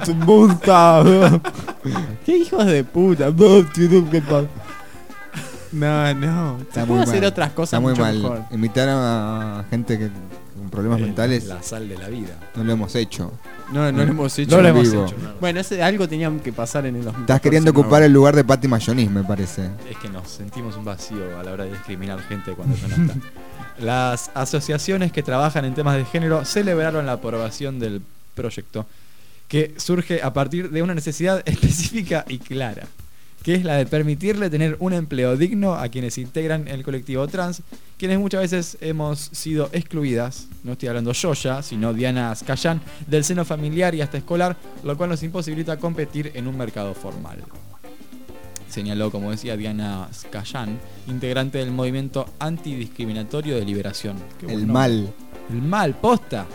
¿Qué hijos de puta? No. Está puede muy hacer mal. otras cosas Está muy mucho mal. mejor. Invitar a gente con problemas mentales La sal de la vida. no lo hemos hecho. No lo hemos hecho. No lo hemos vivo. hecho. no. Bueno, algo tenían que pasar en el 2014. Estás queriendo ocupar el lugar de Patti Mayonis, me parece. Es que nos sentimos un vacío a la hora de discriminar gente cuando eso no está. Las asociaciones que trabajan en temas de género celebraron la aprobación del proyecto, que surge a partir de una necesidad específica y clara, que es la de permitirle tener un empleo digno a quienes integran el colectivo trans, quienes muchas veces hemos sido excluidas, no estoy hablando yo ya, sino Diana Ascayán, del seno familiar y hasta escolar, lo cual nos imposibilita competir en un mercado formal. Señaló, como decía Diana Ascayán, integrante del movimiento antidiscriminatorio de liberación. Qué buen El nombre. mal. El mal, posta.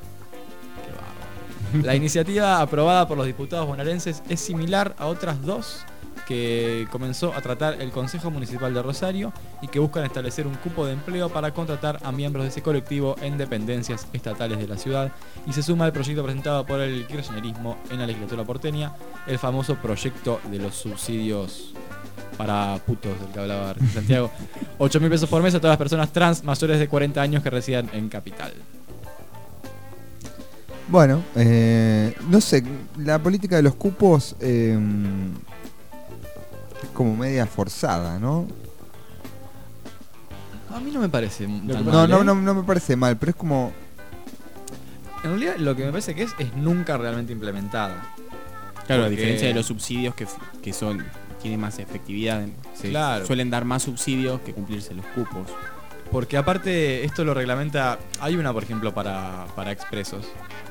Qué bárbaro. La iniciativa aprobada por los diputados bonaerenses es similar a otras dos que comenzó a tratar el Consejo Municipal de Rosario y que buscan establecer un cupo de empleo para contratar a miembros de ese colectivo en dependencias estatales de la ciudad, y se suma al proyecto presentado por el kirchnerismo en la legislatura porteña, el famoso proyecto de los subsidios para putos del que hablaba Santiago. 8.000 pesos por mes a todas las personas trans mayores de 40 años que residan en Capital. Bueno, no sé, la política de los cupos es como media forzada, ¿no? A mí no me parece tan No, mal, ¿eh? no me parece mal, pero es como... En realidad lo que me parece que es nunca realmente implementada. Claro, a Porque- diferencia de los subsidios que tienen más efectividad, Claro. suelen dar más subsidios que cumplirse los cupos. Porque aparte esto lo reglamenta, hay una por ejemplo para expresos,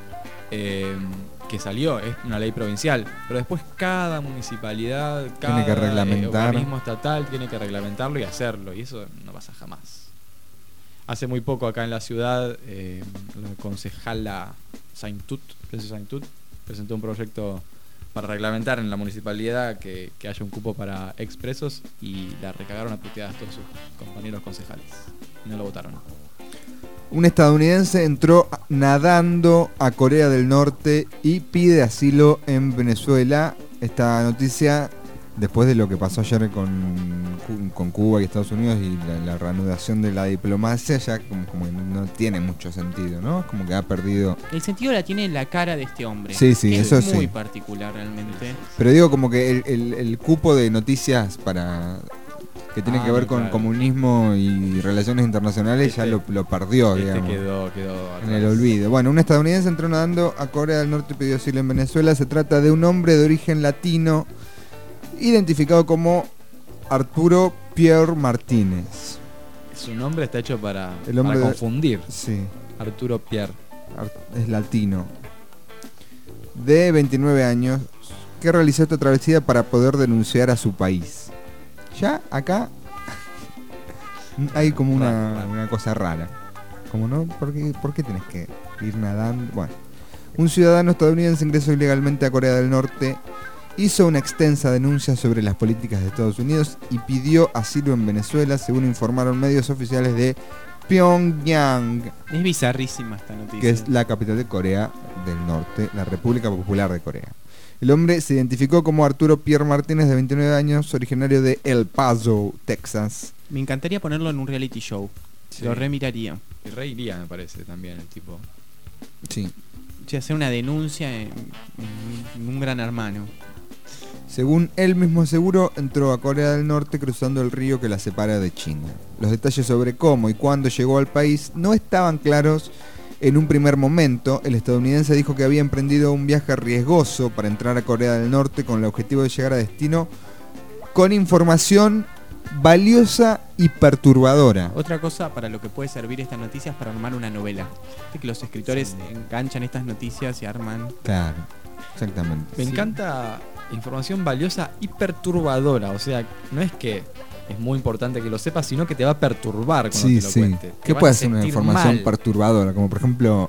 que salió, es una ley provincial, pero después cada municipalidad, cada que reglamentar. organismo estatal tiene que reglamentarlo y hacerlo, y eso no pasa jamás. Hace muy poco acá en la ciudad, la concejala Saintut presentó un proyecto para reglamentar en la municipalidad que haya un cupo para expresos, y la recagaron a puteadas todos sus compañeros concejales. Y no lo votaron. Un estadounidense entró nadando a Corea del Norte y pide asilo en Venezuela. Esta noticia, después de lo que pasó ayer con Cuba y Estados Unidos y la reanudación de la diplomacia, ya como que no tiene mucho sentido, ¿no? Es como que ha perdido... El sentido la tiene en la cara de este hombre. Sí, que eso es muy sí. particular realmente. Pero digo como que el cupo de noticias para... que tiene que ver con claro. comunismo y relaciones internacionales ya lo perdió, digamos. Quedó En el olvido. Bueno, un estadounidense entró nadando a Corea del Norte y pidió asilo en Venezuela. Se trata de un hombre de origen latino identificado como Arturo Pierre Martínez. Su nombre está hecho para hombre confundir. Sí. Arturo Pierre. Es latino. De 29 años, que realizó esta travesía para poder denunciar a su país. Ya acá hay como una cosa rara. Como no, ¿por qué tenés que ir nadando? Bueno, un ciudadano estadounidense ingresó ilegalmente a Corea del Norte, hizo una extensa denuncia sobre las políticas de Estados Unidos y pidió asilo en Venezuela, según informaron medios oficiales de Pyongyang. Es bizarrísima esta noticia. Que es la capital de Corea del Norte, la República Popular de Corea. El hombre se identificó como Arturo Pierre Martínez, de 29 años, originario de El Paso, Texas. Me encantaría ponerlo en un reality show. Sí. Lo remiraría. Y reiría, me parece, también el tipo. Sí. O hacer una denuncia en un Gran Hermano. Según él mismo aseguró, entró a Corea del Norte cruzando el río que la separa de China. Los detalles sobre cómo y cuándo llegó al país no estaban claros. En un primer momento, el estadounidense dijo que había emprendido un viaje riesgoso para entrar a Corea del Norte con el objetivo de llegar a destino con información valiosa y perturbadora. Otra cosa para lo que puede servir estas noticias para armar una novela. Viste que los escritores enganchan estas noticias y arman... Claro, exactamente. Me encanta información valiosa y perturbadora. O sea, no es que es muy importante que lo sepas, sino que te va a perturbar cuando te lo cuente. ¿Qué puede ser una información perturbadora? Como por ejemplo,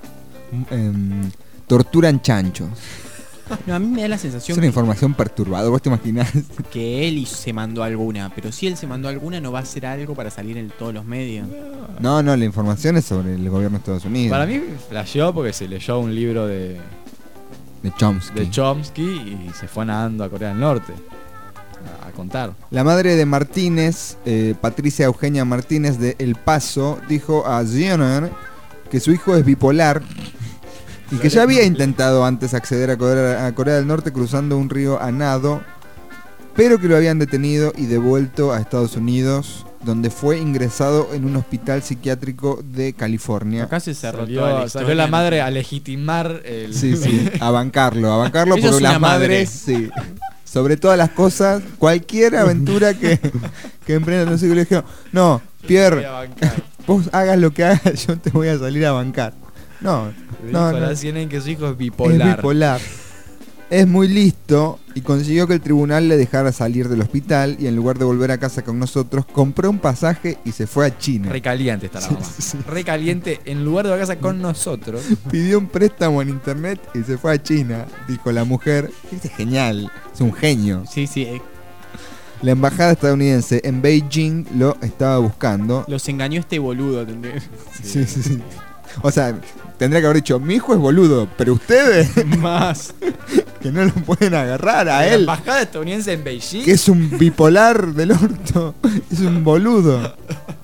torturan chanchos. No, a mí me da la sensación Es una información perturbadora, ¿vos te imaginás? que él se mandó alguna, pero si él se mandó alguna no va a hacer algo para salir en todos los medios. No, la información es sobre el gobierno de Estados Unidos. Para mí flasheó porque se leyó un libro de Chomsky. y se fue nadando a Corea del Norte. contar. La madre de Martínez, Patricia Eugenia Martínez de El Paso, dijo a Jenner que su hijo es bipolar y que ya había intentado antes acceder a Corea del Norte cruzando un río a nado, pero que lo habían detenido y devuelto a Estados Unidos, donde fue ingresado en un hospital psiquiátrico de California. Acá se cerró toda la salió la madre a legitimar el... Sí, a bancarlo Ella por es las una madre. madres. Sí. Sobre todas las cosas, cualquier aventura que emprenda tu hijo, le dijeron, no, Pierre, vos hagas lo que hagas, yo te voy a salir a bancar. No. Tienen que su hijo es bipolar. Es bipolar. Es muy listo y consiguió que el tribunal le dejara salir del hospital y en lugar de volver a casa con nosotros, compró un pasaje y se fue a China. Recaliente está la mamá. Recaliente, en lugar de volver a casa con nosotros. Pidió un préstamo en internet y se fue a China, dijo la mujer. Es genial, es un genio. Sí. La embajada estadounidense en Beijing lo estaba buscando. Los engañó este boludo. Sí. O sea, tendría que haber dicho, mi hijo es boludo, pero ustedes más que no lo pueden agarrar a él. La embajada estadounidense en Beijing, que es un bipolar del orto, es un boludo.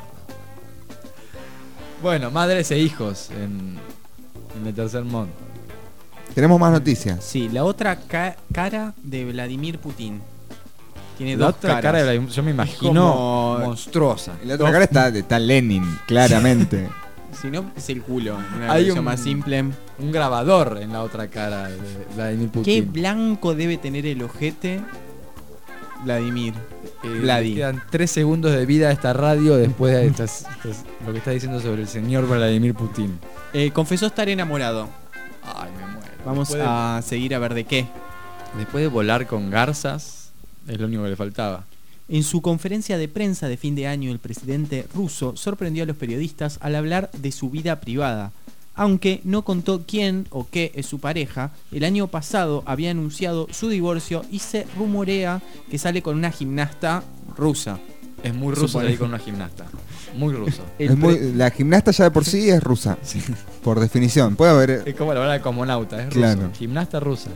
Bueno, madres e hijos en el tercer mundo. Tenemos más noticias. Sí, la otra cara de Vladimir Putin. Tiene La dos otra caras. cara de Vladimir, yo me imagino como monstruosa. Y la otra cara está Lenin, claramente. Si no, es el culo. Una Hay versión más simple. Un grabador en la otra cara de Vladimir Putin. Qué blanco debe tener el ojete Vladimir. Le quedan 3 segundos de vida a esta radio después de lo que está diciendo sobre el señor Vladimir Putin. Confesó estar enamorado. Ay, me muero. Vamos a seguir a ver de qué. Después de volar con garzas, es lo único que le faltaba. En su conferencia de prensa de fin de año, el presidente ruso sorprendió a los periodistas al hablar de su vida privada. Aunque no contó quién o qué es su pareja, el año pasado había anunciado su divorcio y se rumorea que sale con una gimnasta rusa. Es muy ruso salir con una gimnasta. Muy ruso. La gimnasta ya de por sí es rusa. Sí. Por definición. Puede haber. Es como la hora de cosmonauta, es claro. Ruso. Gimnasta rusa.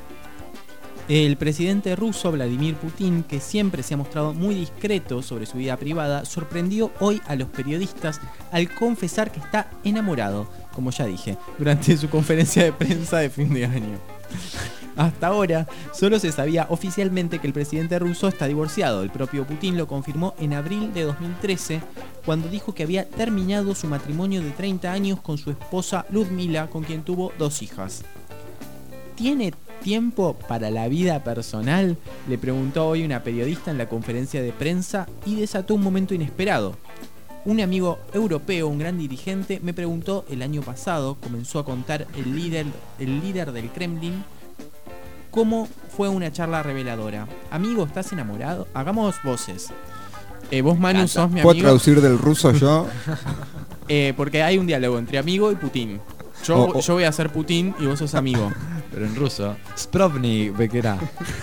El presidente ruso Vladimir Putin, que siempre se ha mostrado muy discreto sobre su vida privada, sorprendió hoy a los periodistas al confesar que está enamorado, como ya dije, durante su conferencia de prensa de fin de año. Hasta ahora, solo se sabía oficialmente que el presidente ruso está divorciado. El propio Putin lo confirmó en abril de 2013, cuando dijo que había terminado su matrimonio de 30 años con su esposa Ludmila, con quien tuvo 2 hijas. ¿Tiene tiempo para la vida personal?, le preguntó hoy una periodista en la conferencia de prensa y desató un momento inesperado. Un amigo europeo, un gran dirigente, me preguntó el año pasado, comenzó a contar el líder del Kremlin, cómo fue una charla reveladora. Amigo, ¿estás enamorado? Hagamos voces. Vos, Manu, sos mi amigo. ¿Puedo traducir del ruso yo? Porque hay un diálogo entre amigo y Putin. Yo voy a ser Putin y vos sos amigo. Pero en ruso. Sprovny Bekera.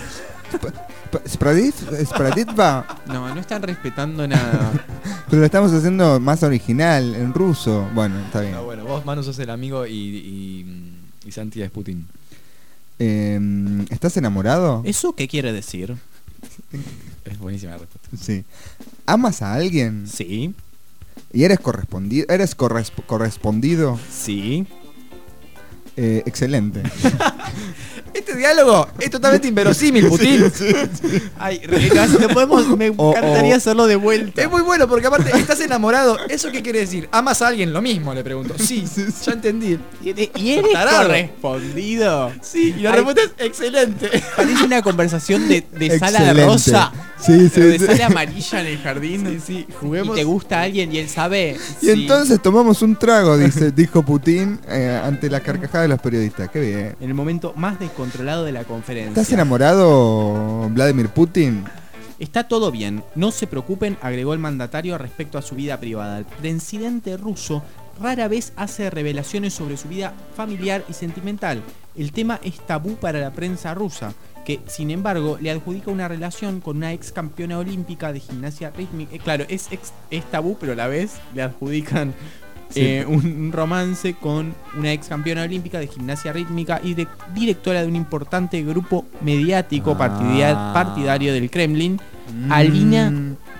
¿Spraditva? No están respetando nada. Pero lo estamos haciendo más original, en ruso. Bueno, está bien. No, bueno, vos, Manu, sos el amigo y Santi es Putin. ¿Estás enamorado? ¿Eso qué quiere decir? Es buenísima la respuesta. Sí. ¿Amas a alguien? Sí. ¿Y eres correspondido? ¿Eres correspondido? Sí. Excelente. Este diálogo es totalmente inverosímil, Putin. Ay, me encantaría hacerlo de vuelta. Es muy bueno porque aparte estás enamorado. ¿Eso qué quiere decir? ¿Amas a alguien? Lo mismo, le pregunto. Sí, ya entendí. ¿Y eres correspondido? Sí, y la respuesta es excelente. Parece una conversación de sala de rosa. Sí, de sala amarilla en el jardín. Sí, juguemos. Y te gusta alguien y él sabe. Y entonces tomamos un trago, dijo Putin ante la carcajada de los periodistas. Qué bien. En el momento más descontrolado de la conferencia. ¿Estás enamorado, Vladimir Putin? Está todo bien, no se preocupen, agregó el mandatario respecto a su vida privada. El presidente ruso rara vez hace revelaciones sobre su vida familiar y sentimental. El tema es tabú para la prensa rusa, que sin embargo le adjudica una relación con una ex campeona olímpica de gimnasia rítmica. Claro, es tabú, pero a la vez le adjudican un romance con una ex campeona olímpica de gimnasia rítmica y directora de un importante grupo mediático partidario del Kremlin, Alina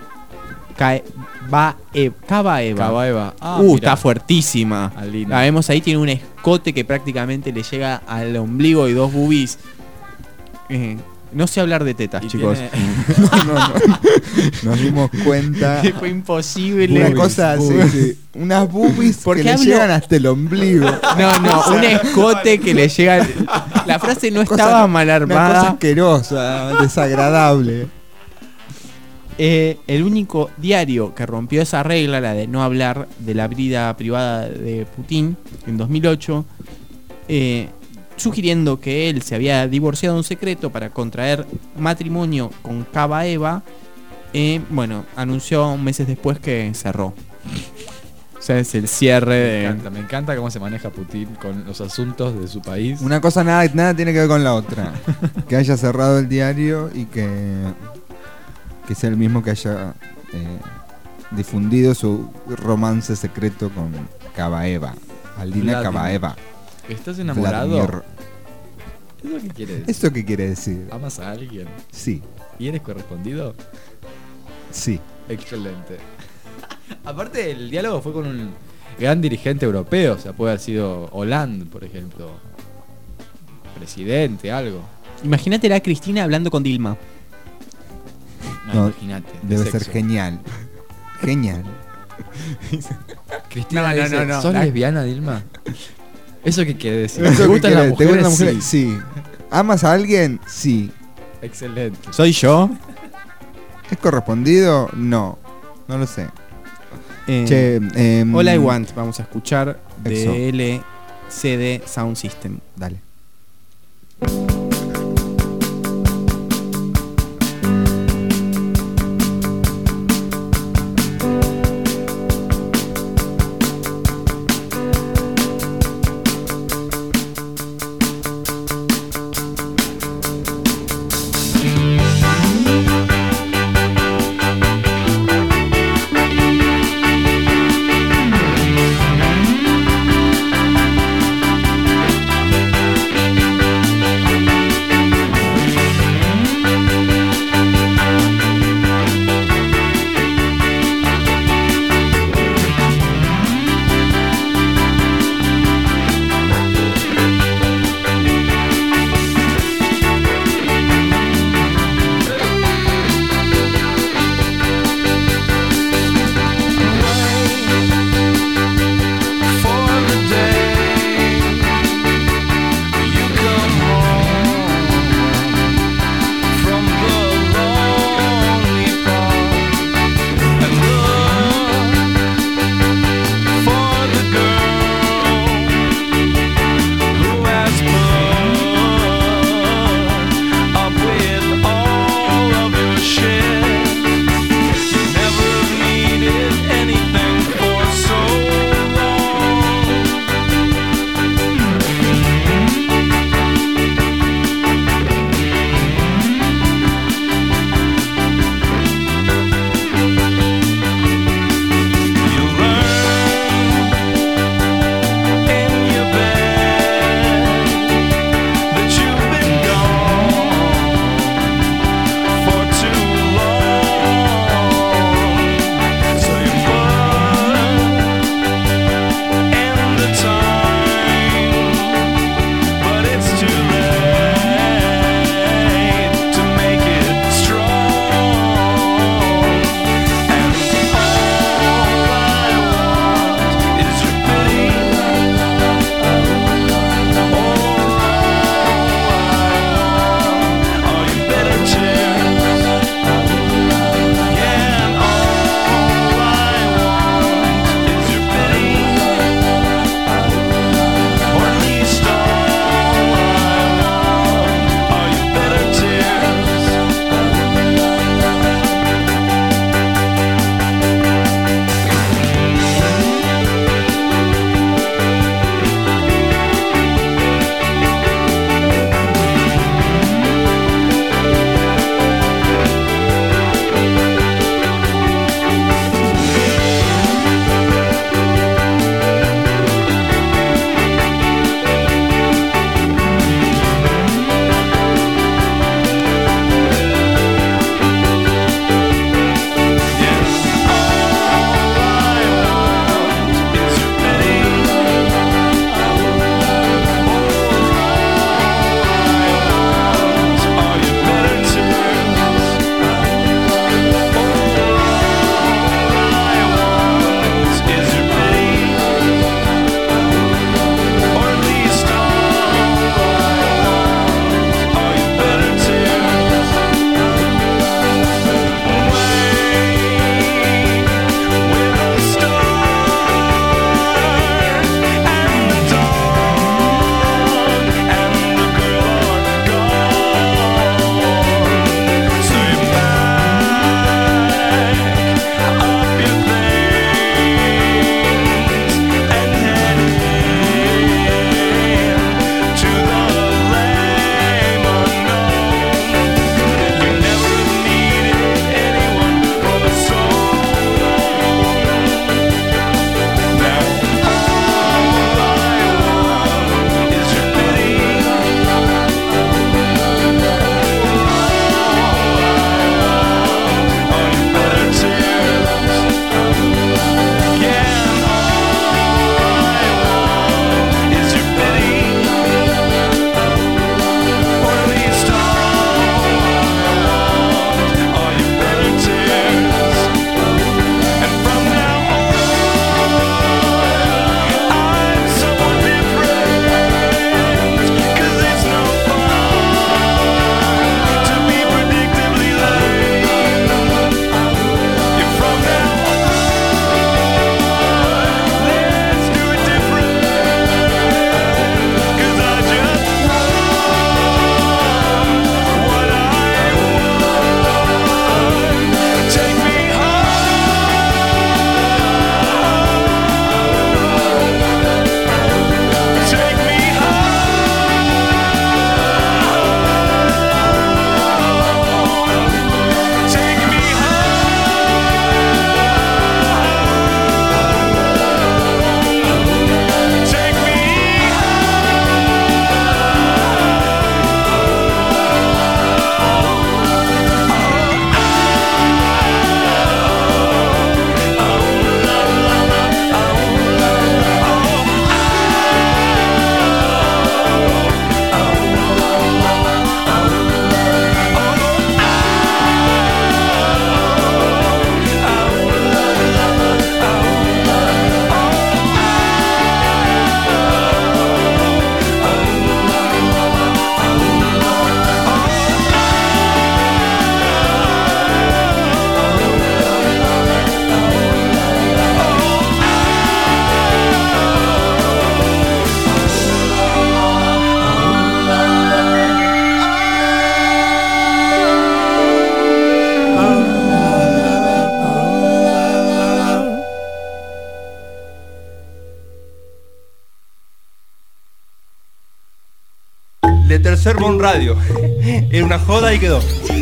Kabaeva. Está fuertísima. Alina. La vemos ahí, tiene un escote que prácticamente le llega al ombligo y 2 boobies. No sé hablar de tetas, chicos. No. Nos dimos cuenta. Fue imposible. Una cosa así. Unas boobies que le llegan hasta el ombligo. No, un escote que le llega. La frase no estaba mal armada. Una cosa asquerosa, desagradable. El único diario que rompió esa regla, la de no hablar de la vida privada de Putin, en 2008, sugiriendo que él se había divorciado en secreto para contraer matrimonio con Kabaeva, anunció meses después que cerró. O sea, es el cierre Me encanta cómo se maneja Putin con los asuntos de su país. Una cosa nada tiene que ver con la otra. Que haya cerrado el diario y que sea el mismo que haya difundido su romance secreto con Kabaeva. Alina Kabaeva. ¿Estás enamorado? Vladimir. ¿Eso qué quiere decir? ¿Eso qué quiere decir? ¿Amas a alguien? Sí. ¿Y eres correspondido? Sí. Excelente. Aparte, el diálogo fue con un gran dirigente europeo. O sea, puede haber sido Hollande, por ejemplo. Presidente, algo. Imagínate a Cristina hablando con Dilma. No, imagínate. Debe ser genial. Genial. Cristina dice, ¿sos lesbiana, Dilma? ¿Eso qué quiere decir? ¿Te gustan las mujeres? Sí. ¿Amas a alguien? Sí. Excelente. ¿Soy yo? ¿Es correspondido? No. No lo sé. All I Want, vamos a escuchar de LCD Sound System. Dale. Sermon Radio. Era una joda y quedó.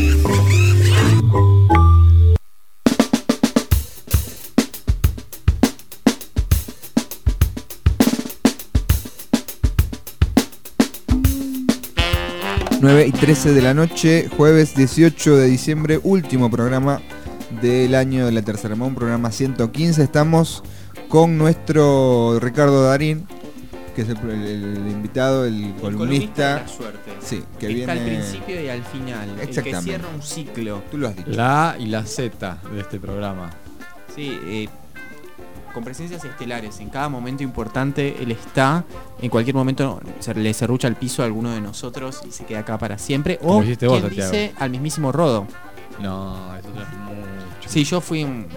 y 13 de la noche, jueves 18 de diciembre, último programa del año de la Tercer Sermón, programa 115. Estamos con nuestro Ricardo Darín, que es el invitado, el columnista. De la suerte. Sí, que está viene al principio y al final. Exactamente. El que cierra un ciclo. Tú lo has dicho. La A y la Z de este programa. Sí, con presencias estelares. En cada momento importante él está. En cualquier momento le serrucha el piso a alguno de nosotros y se queda acá para siempre. O Como hiciste vos, quien Santiago. dice al mismísimo Rodo. No, eso ya es mucho. Sí, yo fui un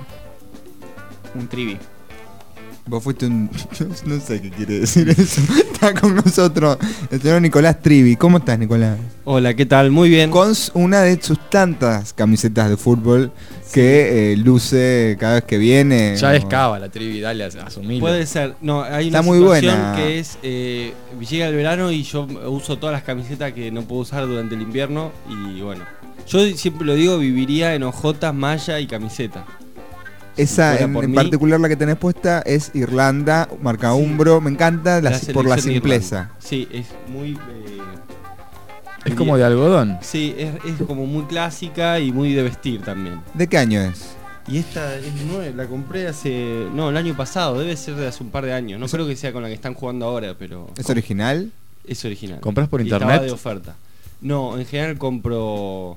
trivi. Vos fuiste un... No sé qué quiere decir eso. Está con nosotros el señor Nicolás Trivi. ¿Cómo estás, Nicolás? Hola, ¿qué tal? Muy bien. Con una de sus tantas camisetas de fútbol que luce cada vez que viene. Ya es cava la Trivi, dale, asumilo. Puede ser. No, hay una Está muy situación buena. que es... llega el verano y yo uso todas las camisetas que no puedo usar durante el invierno. Y bueno, yo siempre lo digo, viviría en ojotas, malla y camiseta. Esa fuera en por mí. particular, la que tenés puesta, es Irlanda, marca Umbro. Me encanta por la selección de simpleza. Irlanda. Sí, es muy... Es como de algodón. Sí, es como muy clásica y muy de vestir también. ¿De qué año es? Y esta es nueva, la compré hace... No, el año pasado, debe ser de hace un par de años. No creo que sea con la que están jugando ahora, pero... ¿Es original? Es original. ¿Compras por Y internet? estaba de oferta. No, en general compro...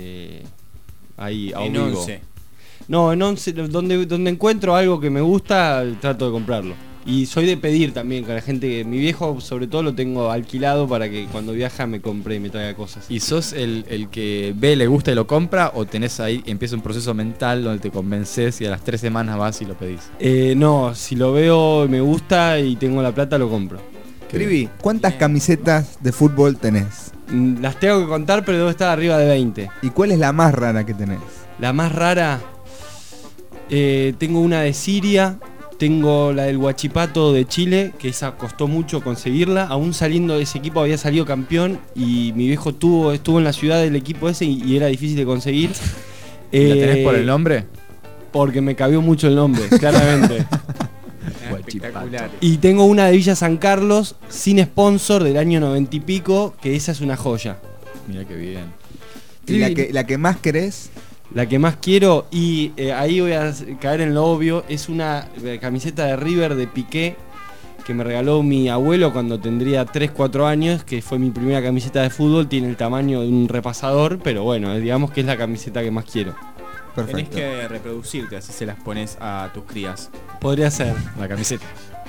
ahí, a En vivo. 11. No, en 11, donde encuentro algo que me gusta, trato de comprarlo. Y soy de pedir también con la gente. Mi viejo, sobre todo, lo tengo alquilado para que cuando viaja me compre y me traiga cosas. ¿Y sos el que ve, le gusta y lo compra? ¿O tenés ahí, empieza un proceso mental donde te convences y a las 3 semanas vas y lo pedís? No, si lo veo, me gusta y tengo la plata, lo compro. Trivi, ¿cuántas camisetas de fútbol tenés? Las tengo que contar, pero debo estar arriba de 20. ¿Y cuál es la más rara que tenés? La más rara... tengo una de Siria, tengo la del Huachipato de Chile, que esa costó mucho conseguirla. Aún saliendo de ese equipo había salido campeón y mi viejo estuvo en la ciudad del equipo ese y era difícil de conseguir. ¿La tenés por el nombre? Porque me cabió mucho el nombre, claramente. Espectacular. Y tengo una de Villa San Carlos sin sponsor del año 90 y pico, que esa es una joya. Mira qué bien. ¿Y la que más querés? La que más quiero, y ahí voy a caer en lo obvio, es una camiseta de River de Piqué que me regaló mi abuelo cuando tendría 3-4 años, que fue mi primera camiseta de fútbol. Tiene el tamaño de un repasador, pero bueno, digamos que es la camiseta que más quiero. Tenés que reproducirte, así se las pones a tus crías. Podría ser. La camiseta.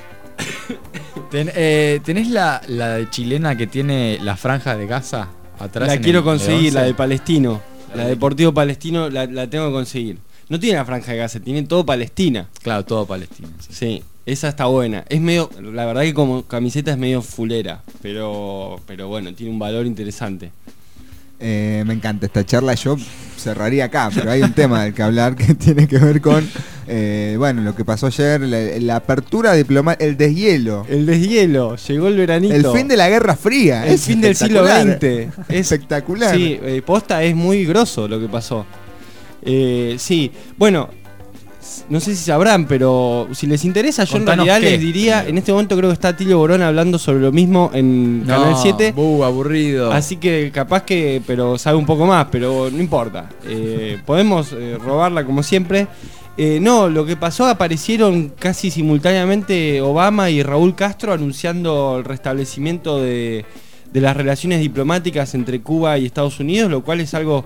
¿Tenés la de chilena que tiene la franja de Gaza atrás? La quiero conseguir, la de Palestino. La Deportivo Palestino la tengo que conseguir. No tiene la franja de Gaza, tiene todo Palestina. Claro, todo Palestina. Sí, esa está buena. Es medio, la verdad que como camiseta es medio fulera, pero bueno, tiene un valor interesante. Me encanta esta charla. Yo cerraría acá, pero hay un tema del que hablar que tiene que ver con lo que pasó ayer, la apertura diplomática, el deshielo. El deshielo, llegó el veranito. El fin de la Guerra Fría. El fin del siglo XX. Es espectacular. Sí, posta, es muy grosso lo que pasó. Sí, bueno, no sé si sabrán, pero si les interesa, yo Contanos en realidad qué. les diría, en este momento creo que está Tilio Borón hablando sobre lo mismo en Canal 7. Aburrido. Así que capaz que, pero sabe un poco más, pero no importa. Podemos robarla como siempre. No, lo que pasó, aparecieron casi simultáneamente Obama y Raúl Castro anunciando el restablecimiento de las relaciones diplomáticas entre Cuba y Estados Unidos, lo cual es algo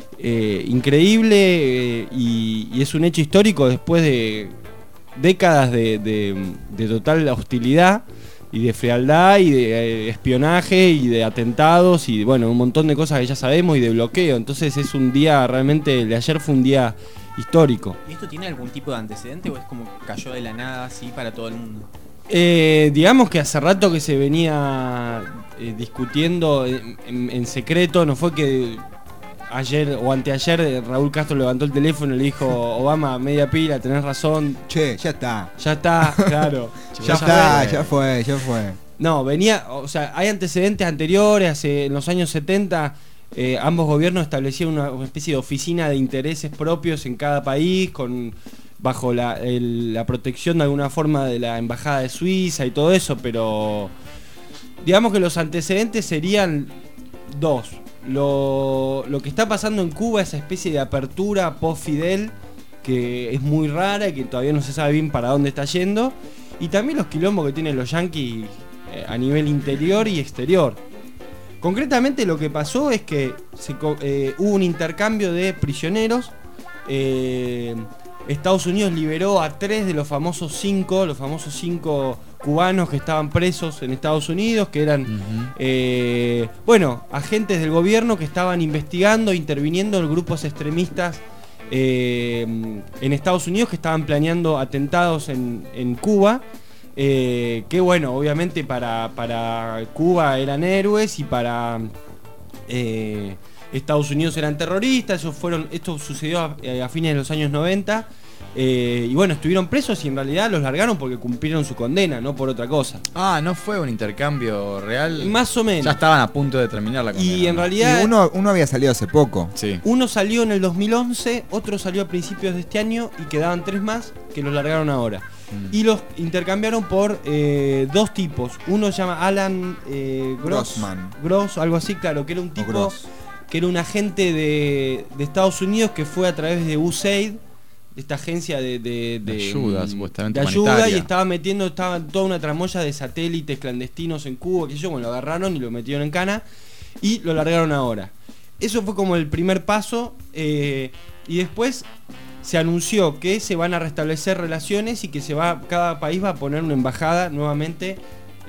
increíble y es un hecho histórico después de décadas de total hostilidad y de frialdad y de espionaje y de atentados y bueno, un montón de cosas que ya sabemos y de bloqueo. Entonces es un día, realmente el de ayer fue un día histórico. ¿Y esto tiene algún tipo de antecedente o es como cayó de la nada así para todo el mundo? Digamos que hace rato que se venía discutiendo en secreto, no fue que ayer o anteayer Raúl Castro levantó el teléfono y le dijo: Obama, media pila, tenés razón. Che, ya está. Ya está, claro. ya fue. No, o sea, hay antecedentes anteriores, en los años 70 ambos gobiernos establecieron una especie de oficina de intereses propios en cada país, bajo la protección de alguna forma de la embajada de Suiza y todo eso, pero digamos que los antecedentes serían dos. Lo que está pasando en Cuba, esa especie de apertura post-Fidel, que es muy rara y que todavía no se sabe bien para dónde está yendo, y también los quilombos que tienen los yanquis a nivel interior y exterior. Concretamente lo que pasó es que hubo un intercambio de prisioneros. Estados Unidos liberó a 3 de los famosos 5 cubanos que estaban presos en Estados Unidos, que eran agentes del gobierno que estaban investigando, interviniendo en grupos extremistas en Estados Unidos que estaban planeando atentados en Cuba. Que bueno, obviamente para Cuba eran héroes y para Estados Unidos eran terroristas. Esto sucedió a fines de los años 90. Y bueno, estuvieron presos y en realidad los largaron porque cumplieron su condena, no por otra cosa. Ah, ¿no fue un intercambio real? Más o menos. Ya estaban a punto de terminar la condena. Y en realidad... Y uno había salido hace poco. Sí. Uno salió en el 2011, otro salió a principios de este año y quedaban 3 más que los largaron ahora. Y los intercambiaron por 2 tipos. Uno se llama Alan Gross, algo así, claro, que era un tipo que era un agente de Estados Unidos que fue a través de USAID, esta agencia de ayuda, supuestamente de ayuda, humanitaria. y estaba toda una tramoya de satélites clandestinos en Cuba, lo agarraron y lo metieron en cana y lo largaron ahora. Eso fue como el primer paso, y después se anunció que se van a restablecer relaciones y que cada país va a poner una embajada nuevamente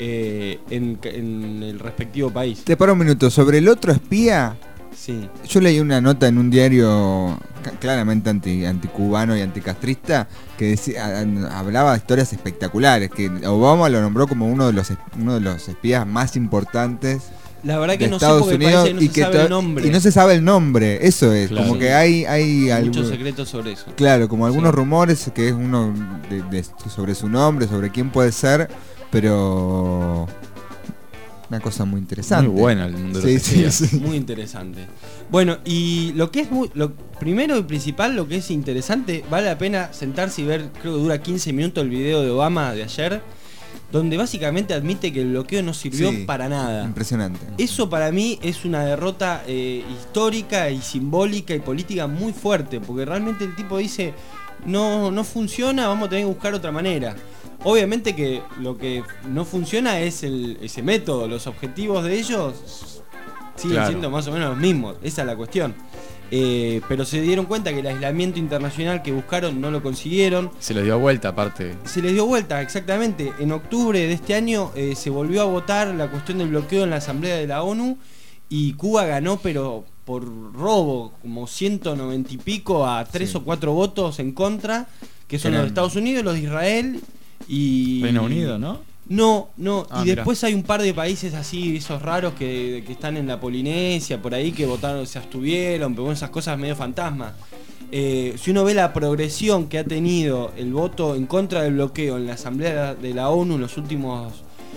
en el respectivo país. Te paro un minuto, sobre el otro espía. Sí. Yo leí una nota en un diario claramente anticubano y anticastrista que hablaba de historias espectaculares, que Obama lo nombró como uno de los espías más importantes. La verdad que de no Estados sé, porque Unidos, parece que no se sabe el nombre. Y no se sabe el nombre, eso es, claro. como que hay muchos secretos sobre eso. Claro, como algunos rumores que es uno sobre su nombre, sobre quién puede ser, pero una cosa muy interesante. Muy buena el mundo de los espías. Sí. Muy interesante. Bueno, y lo primero y principal, lo que es interesante, vale la pena sentarse y ver, creo que dura 15 minutos el video de Obama de ayer, donde básicamente admite que el bloqueo no sirvió para nada. Impresionante. Eso para mí es una derrota histórica y simbólica y política muy fuerte, porque realmente el tipo dice, no funciona, vamos a tener que buscar otra manera. Obviamente que lo que no funciona es ese método, los objetivos de ellos siguen siendo más o menos los mismos, esa es la cuestión. Pero se dieron cuenta que el aislamiento internacional que buscaron no lo consiguieron. Se les dio vuelta aparte. Se les dio vuelta, exactamente. En octubre de este año se volvió a votar la cuestión del bloqueo en la Asamblea de la ONU y Cuba ganó, pero por robo, como 190 y pico a 3 o 4 votos en contra, que son los de Estados Unidos, los de Israel y... Reino Unido, ¿no? No, y mirá. después hay un par de países así, esos raros que están en la Polinesia, por ahí, que votaron, se abstuvieron, pero esas cosas medio fantasma. Si uno ve la progresión que ha tenido el voto en contra del bloqueo en la Asamblea de la ONU en los últimos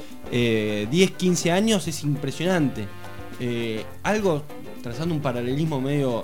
10-15 años, es impresionante. Algo, trazando un paralelismo medio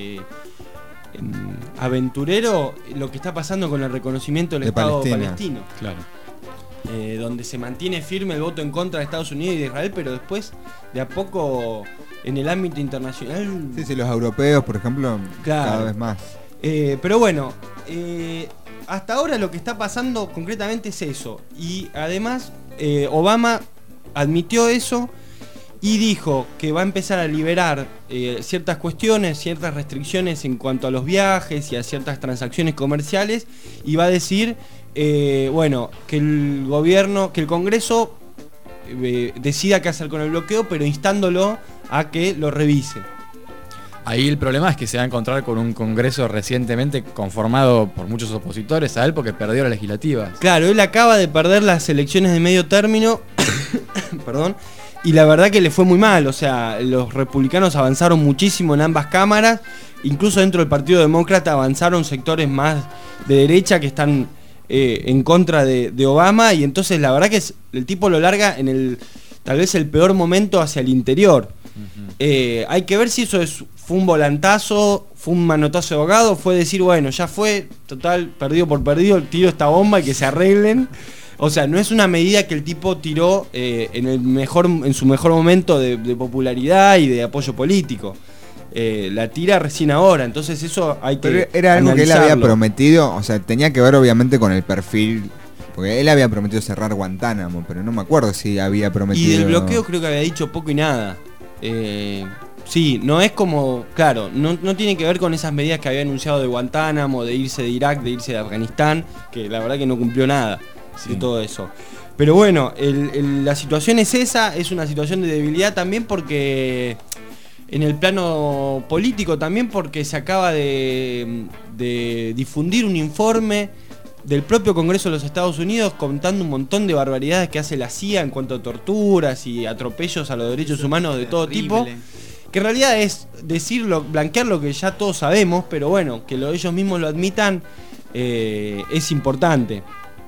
aventurero, lo que está pasando con el reconocimiento del Estado palestino. Claro. Donde se mantiene firme el voto en contra de Estados Unidos y de Israel, pero después, de a poco, en el ámbito internacional... Sí, los europeos, por ejemplo, cada vez más. Pero bueno, hasta ahora lo que está pasando concretamente es eso. Y además, Obama admitió eso y dijo que va a empezar a liberar ciertas cuestiones, ciertas restricciones en cuanto a los viajes y a ciertas transacciones comerciales, y va a decir... que el gobierno, que el Congreso decida qué hacer con el bloqueo, pero instándolo a que lo revise. Ahí el problema es que se va a encontrar con un Congreso recientemente conformado por muchos opositores a él porque perdió las legislativas. Claro, él acaba de perder las elecciones de medio término, perdón, y la verdad que le fue muy mal. O sea, los republicanos avanzaron muchísimo en ambas cámaras, incluso dentro del Partido Demócrata avanzaron sectores más de derecha que están en contra de Obama, y entonces la verdad que el tipo lo larga en tal vez el peor momento hacia el interior. Hay que ver si eso fue un volantazo, fue un manotazo de ahogado, fue decir, bueno, ya fue, total, perdido por perdido, tiro esta bomba y que se arreglen. O sea, no es una medida que el tipo tiró en su mejor momento de popularidad y de apoyo político. La tira recién ahora, entonces eso hay que Pero era algo analizarlo. que él había prometido, o sea, tenía que ver obviamente con el perfil, porque él había prometido cerrar Guantánamo, pero no me acuerdo si había prometido... Y del bloqueo creo que había dicho poco y nada. Sí, no es como, claro, no tiene que ver con esas medidas que había anunciado de Guantánamo, de irse de Irak, de irse de Afganistán, que la verdad que no cumplió nada de todo eso. Pero bueno, la situación es esa, es una situación de debilidad también porque... En el plano político también porque se acaba de difundir un informe del propio Congreso de los Estados Unidos contando un montón de barbaridades que hace la CIA en cuanto a torturas y atropellos a los derechos humanos de todo tipo. Que en realidad es decirlo, blanquear lo que ya todos sabemos, pero bueno, que ellos mismos lo admitan es importante.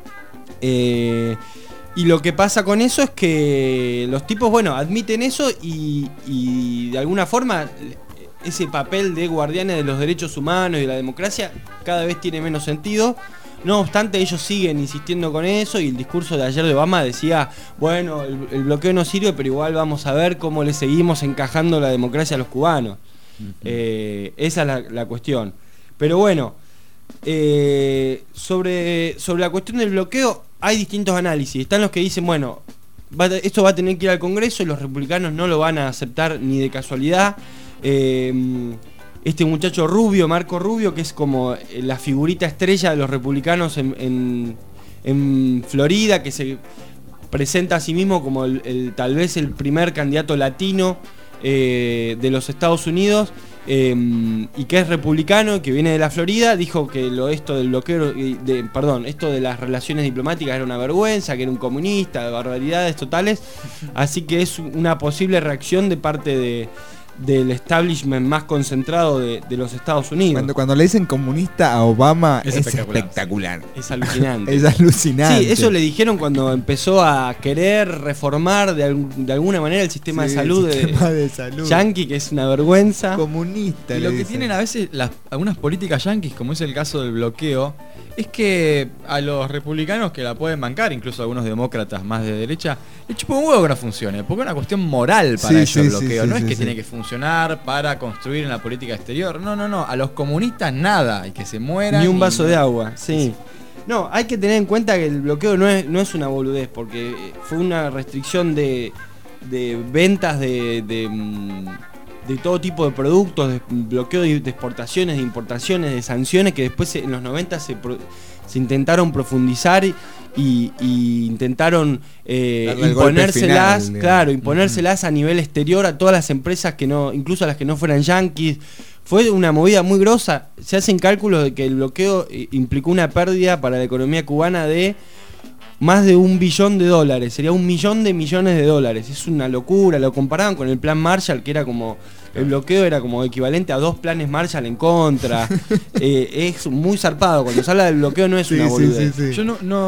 Y lo que pasa con eso es que los tipos, bueno, admiten eso y de alguna forma ese papel de guardianes de los derechos humanos y de la democracia cada vez tiene menos sentido. No obstante, ellos siguen insistiendo con eso y el discurso de ayer de Obama decía, bueno, el bloqueo no sirve, pero igual vamos a ver cómo le seguimos encajando la democracia a los cubanos. Esa es la cuestión. Pero bueno, sobre la cuestión del bloqueo hay distintos análisis. Están los que dicen, bueno, esto va a tener que ir al Congreso y los republicanos no lo van a aceptar ni de casualidad. Este muchacho Rubio, Marco Rubio, que es como la figurita estrella de los republicanos en Florida, que se presenta a sí mismo como tal vez el primer candidato latino de los Estados Unidos, y que es republicano, que viene de la Florida, dijo que esto del bloqueo, esto de las relaciones diplomáticas era una vergüenza, que era un comunista, barbaridades totales. Así que es una posible reacción de parte del establishment más concentrado de los Estados Unidos. Cuando le dicen comunista a Obama es espectacular. Es alucinante. Es alucinante. Sí, eso le dijeron cuando empezó a querer reformar de alguna manera el sistema de salud de salud yanqui, que es una vergüenza. Comunista. Y lo que tienen a veces algunas políticas yanquis, como es el caso del bloqueo, es que a los republicanos que la pueden bancar, incluso algunos demócratas más de derecha, le chupa un huevo que no funcione, porque es una cuestión moral para ellos el bloqueo. No es que tiene que funcionar para construir en la política exterior. No. A los comunistas nada, y que se mueran. Ni un vaso de agua, sí. No, hay que tener en cuenta que el bloqueo no es una boludez, porque fue una restricción de ventas de todo tipo de productos, de bloqueo de exportaciones, de importaciones, de sanciones, que después en los 90 se intentaron profundizar y intentaron imponérselas, imponérselas a nivel exterior a todas las empresas incluso a las que no fueran yanquis. Fue una movida muy grosa. Se hacen cálculos de que el bloqueo implicó una pérdida para la economía cubana de más de $1 billón. Sería $1 millón de millones de dólares. Es una locura. Lo comparaban con el plan Marshall, que era como... El bloqueo era como equivalente a 2 planes Marshall en contra. Es muy zarpado. Cuando se habla del bloqueo no es una boludez. Yo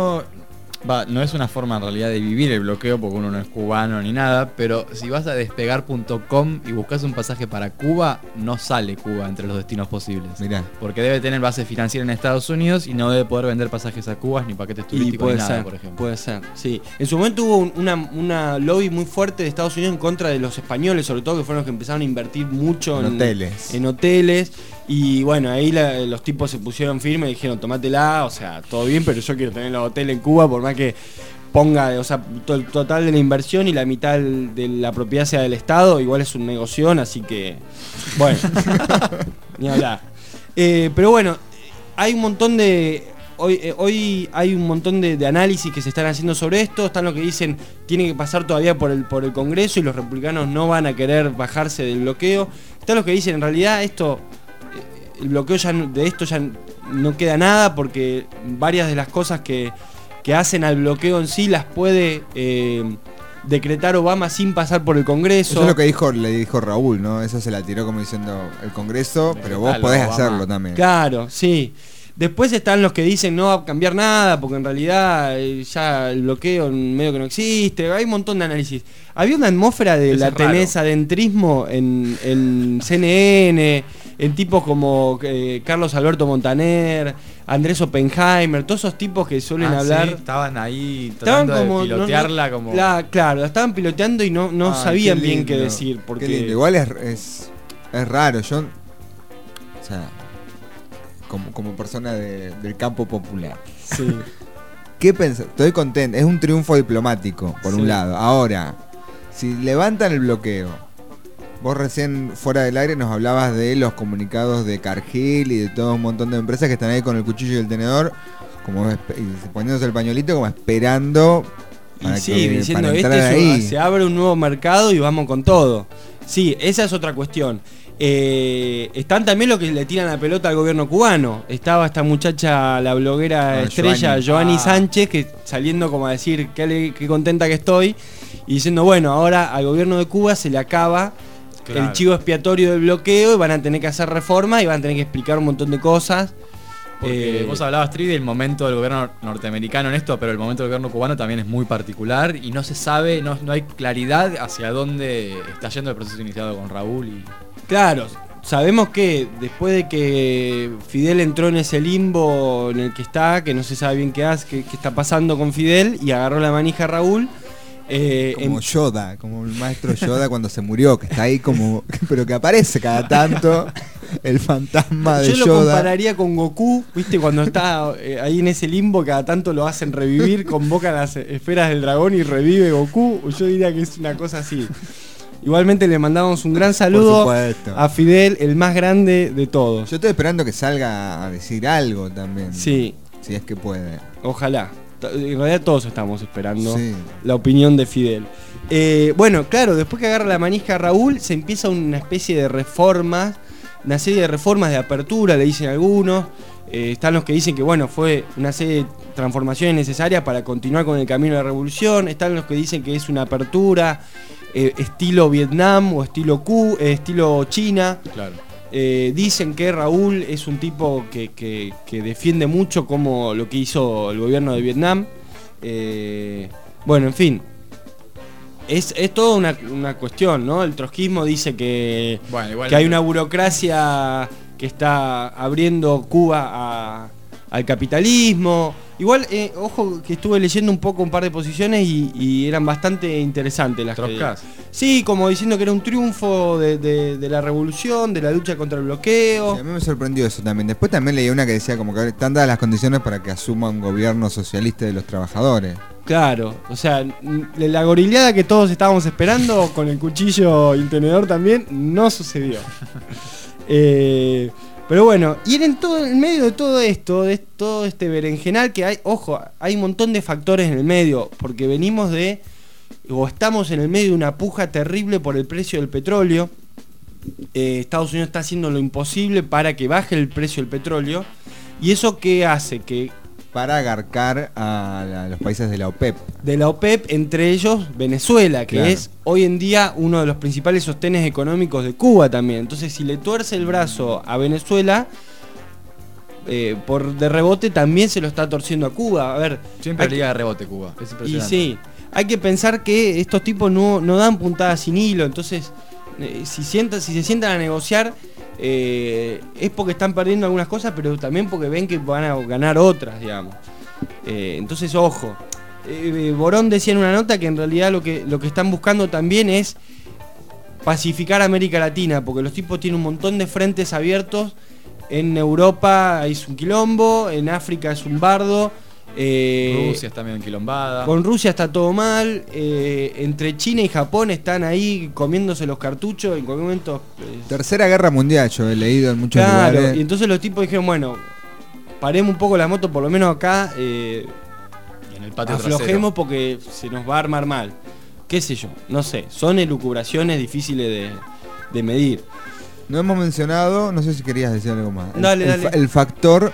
no es una forma en realidad de vivir el bloqueo, porque uno no es cubano ni nada, pero si vas a despegar.com y buscas un pasaje para Cuba, no sale Cuba entre los destinos posibles. Mirá. Porque debe tener base financiera en Estados Unidos y no debe poder vender pasajes a Cuba ni paquetes turísticos ni nada, por ejemplo. Puede ser, sí. En su momento hubo una lobby muy fuerte de Estados Unidos en contra de los españoles, sobre todo, que fueron los que empezaron a invertir mucho en hoteles. Y bueno, ahí los tipos se pusieron firmes y dijeron, tomátela, o sea, todo bien, pero yo quiero tener los hoteles en Cuba, por más que ponga, o sea, el total de la inversión y la mitad de la propiedad sea del Estado, igual es un negoción, así que, bueno, ni hablar. Pero bueno, hay un montón de... Hoy hay un montón de análisis que se están haciendo sobre esto. Están los que dicen tiene que pasar todavía por el Congreso y los republicanos no van a querer bajarse del bloqueo. Están los que dicen en realidad el bloqueo de esto ya no queda nada, porque varias de las cosas que hacen al bloqueo en sí las puede decretar Obama sin pasar por el Congreso. Eso es lo que le dijo Raúl, ¿no? Eso se la tiró como diciendo el Congreso, pero vos podés hacerlo también. Claro, sí. Después están los que dicen no va a cambiar nada, porque en realidad ya el bloqueo medio que no existe. Hay un montón de análisis. Había una atmósfera de la tenés adentrismo en CNN, en tipos como Carlos Alberto Montaner, Andrés Oppenheimer, todos esos tipos que suelen hablar. Sí, estaban ahí tratando de pilotearla como. Claro, la estaban piloteando y no sabían bien qué decir. Porque... Qué lindo. Igual es raro. Yo, o sea, como persona del campo popular. Sí. ¿Qué pensás? Estoy contento. Es un triunfo diplomático, por un lado. Ahora, si levantan el bloqueo, vos recién fuera del aire nos hablabas de los comunicados de Cargill y de todo un montón de empresas que están ahí con el cuchillo y el tenedor, como poniéndose el pañuelito, como esperando. Y sí, diciendo se abre un nuevo mercado y vamos con todo. Sí, esa es otra cuestión. Están también los que le tiran la pelota al gobierno cubano. Estaba esta muchacha, la bloguera estrella Giovanni Sánchez, que saliendo como a decir qué contenta que estoy, y diciendo, bueno, ahora al gobierno de Cuba se le acaba el chivo expiatorio del bloqueo y van a tener que hacer reformas y van a tener que explicar un montón de cosas. Porque vos hablabas, Tri, del momento del gobierno norteamericano en esto, pero el momento del gobierno cubano también es muy particular y no se sabe, no hay claridad hacia dónde está yendo el proceso iniciado con Raúl. Claro, sabemos que después de que Fidel entró en ese limbo en el que está, que no se sabe bien qué está pasando con Fidel, y agarró la manija a Raúl. Como Yoda, como el maestro Yoda cuando se murió, que está ahí como, pero que aparece cada tanto el fantasma de Yoda. Yo lo compararía con Goku, viste, cuando está ahí en ese limbo, cada tanto lo hacen revivir, convocan las esferas del dragón y revive Goku. Yo diría que es una cosa así. Igualmente le mandamos un gran saludo a Fidel, el más grande de todos. Yo estoy esperando que salga a decir algo también. Sí. Si es que puede. Ojalá. En realidad todos estamos esperando la opinión de Fidel. Bueno, claro, después que agarra la manija a Raúl, se empieza una especie de reformas, una serie de reformas de apertura, le dicen algunos. Están los que dicen que bueno, fue una serie de transformaciones necesarias para continuar con el camino de la revolución. Están los que dicen que es una apertura estilo Vietnam o estilo estilo China. Claro. Dicen que Raúl es un tipo que defiende mucho como lo que hizo el gobierno de Vietnam. Bueno, en fin. Es toda una cuestión, ¿no? El trotskismo dice que hay una burocracia que está abriendo Cuba al capitalismo. Igual, ojo, que estuve leyendo un poco un par de posiciones y eran bastante interesantes las Trotskás. Sí, como diciendo que era un triunfo de la revolución, de la lucha contra el bloqueo. Sí, a mí me sorprendió eso también. Después también leí una que decía como que están dadas las condiciones para que asuma un gobierno socialista de los trabajadores. Claro, o sea, la gorileada que todos estábamos esperando con el cuchillo y el tenedor también no sucedió. Pero bueno, y en medio de todo esto, de todo este berenjenal que hay, ojo, hay un montón de factores en el medio, porque venimos estamos en el medio de una puja terrible por el precio del petróleo. Estados Unidos está haciendo lo imposible para que baje el precio del petróleo. ¿Y eso qué hace? Que para agarcar a los países de la OPEP. De la OPEP, entre ellos Venezuela, que es hoy en día uno de los principales sostenes económicos de Cuba también. Entonces, si le tuerce el brazo a Venezuela, por de rebote también se lo está torciendo a Cuba. A ver, siempre liga de rebote Cuba. Es impresionante. Y sí, hay que pensar que estos tipos no dan puntadas sin hilo. Entonces, si se sientan a negociar, es porque están perdiendo algunas cosas, pero también porque ven que van a ganar otras, digamos. Entonces, ojo. Borón decía en una nota que en realidad lo que están buscando también es pacificar América Latina, porque los tipos tienen un montón de frentes abiertos. En Europa es un quilombo, en África es un bardo. Rusia está medio enquilombada. Con Rusia está todo mal. Entre China y Japón están ahí comiéndose los cartuchos en cualquier momento. Tercera Guerra Mundial, yo he leído en muchos lugares. Y entonces los tipos dijeron, bueno, paremos un poco la moto, por lo menos acá. En el patio aflojemos trasero, porque se nos va a armar mal. Qué sé yo, no sé. Son elucubraciones difíciles de medir. No hemos mencionado, no sé si querías decir algo más. Dale. El factor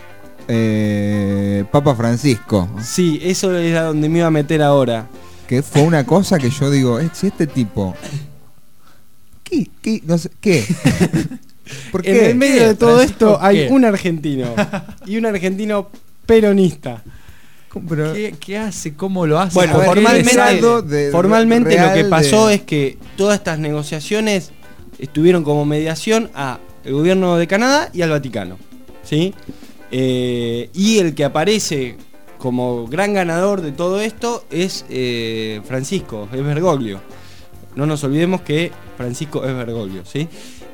Papa Francisco. Sí, eso es a donde me iba a meter ahora. Que fue una cosa que yo digo, si este tipo... ¿Qué? No sé, ¿qué? ¿Por En qué? el medio de todo Francisco, esto hay ¿qué? un argentino y un argentino peronista. Pero, ¿Qué hace? ¿Cómo lo hace? Bueno, A ver, formalmente, formalmente lo que real pasó de- es que todas estas negociaciones estuvieron como mediación a el gobierno de Canadá y al Vaticano, ¿sí? Y el que aparece como gran ganador de todo esto es Francisco, es Bergoglio. No nos olvidemos que Francisco es Bergoglio, ¿sí?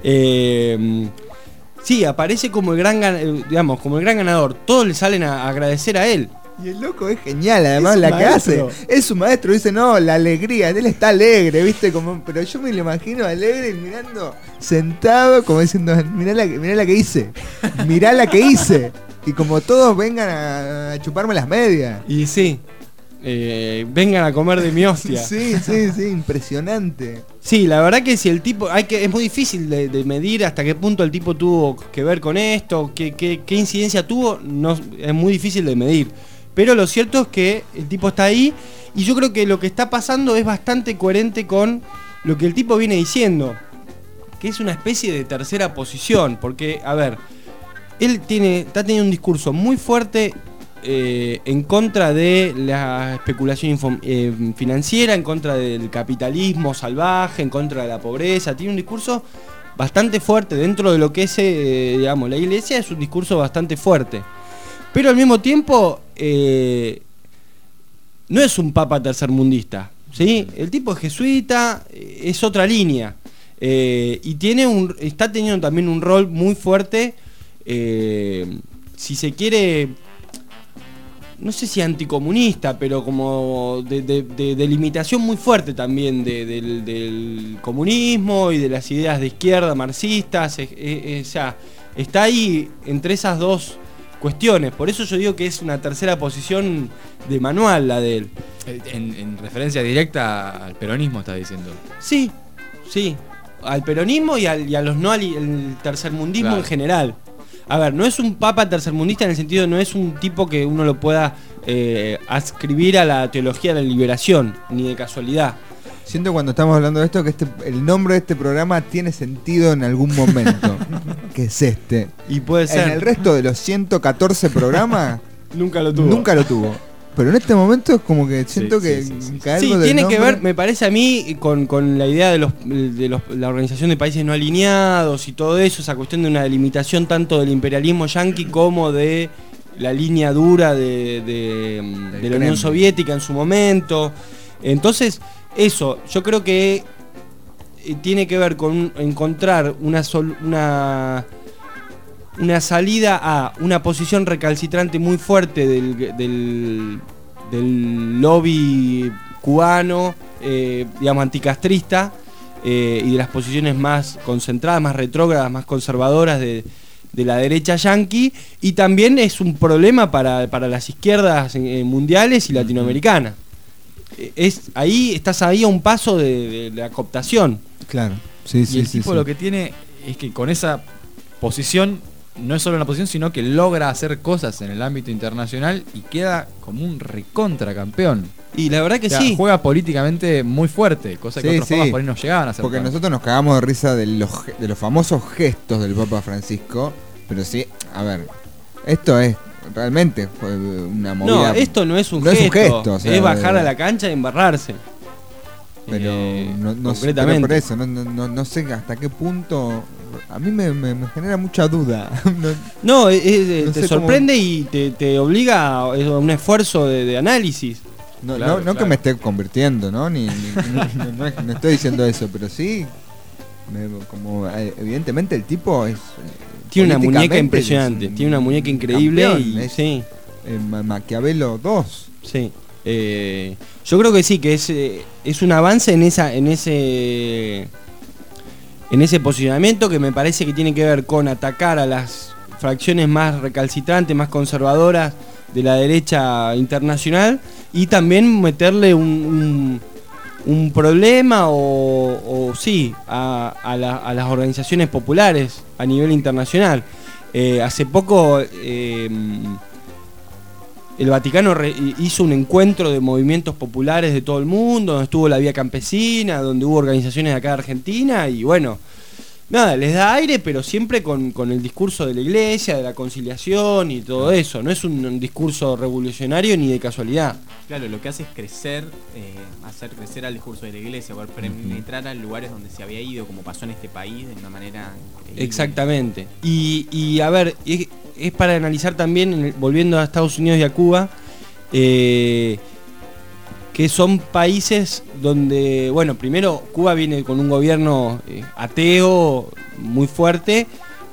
Sí, aparece como digamos, como el gran ganador. Todos le salen a agradecer a él. Y el loco es genial, además, Es un la que hace. maestro. Es su maestro, dice, no, la alegría. Él está alegre, ¿viste? Pero yo me lo imagino alegre mirando, sentado, como diciendo, mirá la que hice. Mirá la que hice. Y como todos vengan a chuparme las medias. Y sí, vengan a comer de mi hostia. Sí, impresionante. Sí, la verdad que si el tipo, es muy difícil de medir hasta qué punto el tipo tuvo que ver con esto, qué incidencia tuvo, no, es muy difícil de medir. Pero lo cierto es que el tipo está ahí y yo creo que lo que está pasando es bastante coherente con lo que el tipo viene diciendo, que es una especie de tercera posición, porque, a ver, él está teniendo un discurso muy fuerte en contra de la especulación financiera, en contra del capitalismo salvaje, en contra de la pobreza. Tiene un discurso bastante fuerte dentro de lo que es, digamos, la iglesia. Es un discurso bastante fuerte, pero al mismo tiempo no es un papa tercermundista, ¿sí? El tipo es jesuita, es otra línea, y está teniendo también un rol muy fuerte, si se quiere, no sé si anticomunista, pero como de limitación muy fuerte también del comunismo y de las ideas de izquierda marxistas. O sea, está ahí entre esas dos cuestiones. Por eso yo digo que es una tercera posición de manual la de él. En referencia directa al peronismo, está diciendo. Sí, al peronismo y a los no al tercermundismo, Claro. en general. A ver, no es un papa tercermundista en el sentido, no es un tipo que uno lo pueda adscribir a la teología de la liberación, ni de casualidad. Siento cuando estamos hablando de esto que el nombre de este programa tiene sentido en algún momento. Que es este. Y puede ser. En el resto de los 114 programas Nunca lo tuvo. Pero en este momento es como que siento que algo Sí, del tiene que nombre- ver, me parece a mí, con la idea de la Organización de Países No Alineados y todo eso, esa cuestión de una delimitación tanto del imperialismo yanqui como de la línea dura de la Unión Kremlin. Soviética en su momento. Entonces, eso, yo creo que tiene que ver con encontrar una salida a una posición recalcitrante muy fuerte del lobby cubano, digamos anticastrista, y de las posiciones más concentradas, más retrógradas, más conservadoras de la derecha yanqui, y también es un problema para las izquierdas mundiales y latinoamericanas. Estás ahí a un paso de la cooptación. Claro, sí, Y el tipo lo que tiene es que con esa posición, no es solo una posición, sino que logra hacer cosas en el ámbito internacional y queda como un recontra campeón. Y la verdad que O sea, sí. juega políticamente muy fuerte, cosa que Sí, otros sí. papas por ahí no llegaban a hacer. Porque tanto. nosotros nos cagamos de risa de los famosos gestos del Papa Francisco. Pero sí, a ver, esto es realmente fue una movida. No, esto no es un gesto, o sea, es bajar a la cancha y embarrarse. Pero no sé, concretamente. pero por eso, no sé hasta qué punto. A mí me genera mucha duda. No, No te sé sorprende y te obliga a un esfuerzo de análisis. No, Claro, no claro. que me esté convirtiendo, ¿no? No estoy diciendo eso, pero sí. Evidentemente el tipo es. Tiene una muñeca políticamente impresionante, es un tiene una muñeca increíble campeón, y es, sí. Maquiavelo 2. Sí. Yo creo que sí, que es un avance en ese posicionamiento que me parece que tiene que ver con atacar a las fracciones más recalcitrantes, más conservadoras de la derecha internacional y también meterle un problema o sí a las organizaciones populares a nivel internacional. Hace poco el Vaticano hizo un encuentro de movimientos populares de todo el mundo, donde estuvo la Vía Campesina, donde hubo organizaciones de acá de Argentina y bueno, nada, les da aire, pero siempre con el discurso de la iglesia, de la conciliación y todo eso. No es un discurso revolucionario ni de casualidad. Claro, lo que hace es crecer, hacer crecer al discurso de la iglesia, por penetrar a lugares donde se había ido, como pasó en este país, de una manera increíble. Exactamente. Y a ver, es para analizar también, volviendo a Estados Unidos y a Cuba, que son países donde, bueno, primero Cuba viene con un gobierno ateo muy fuerte,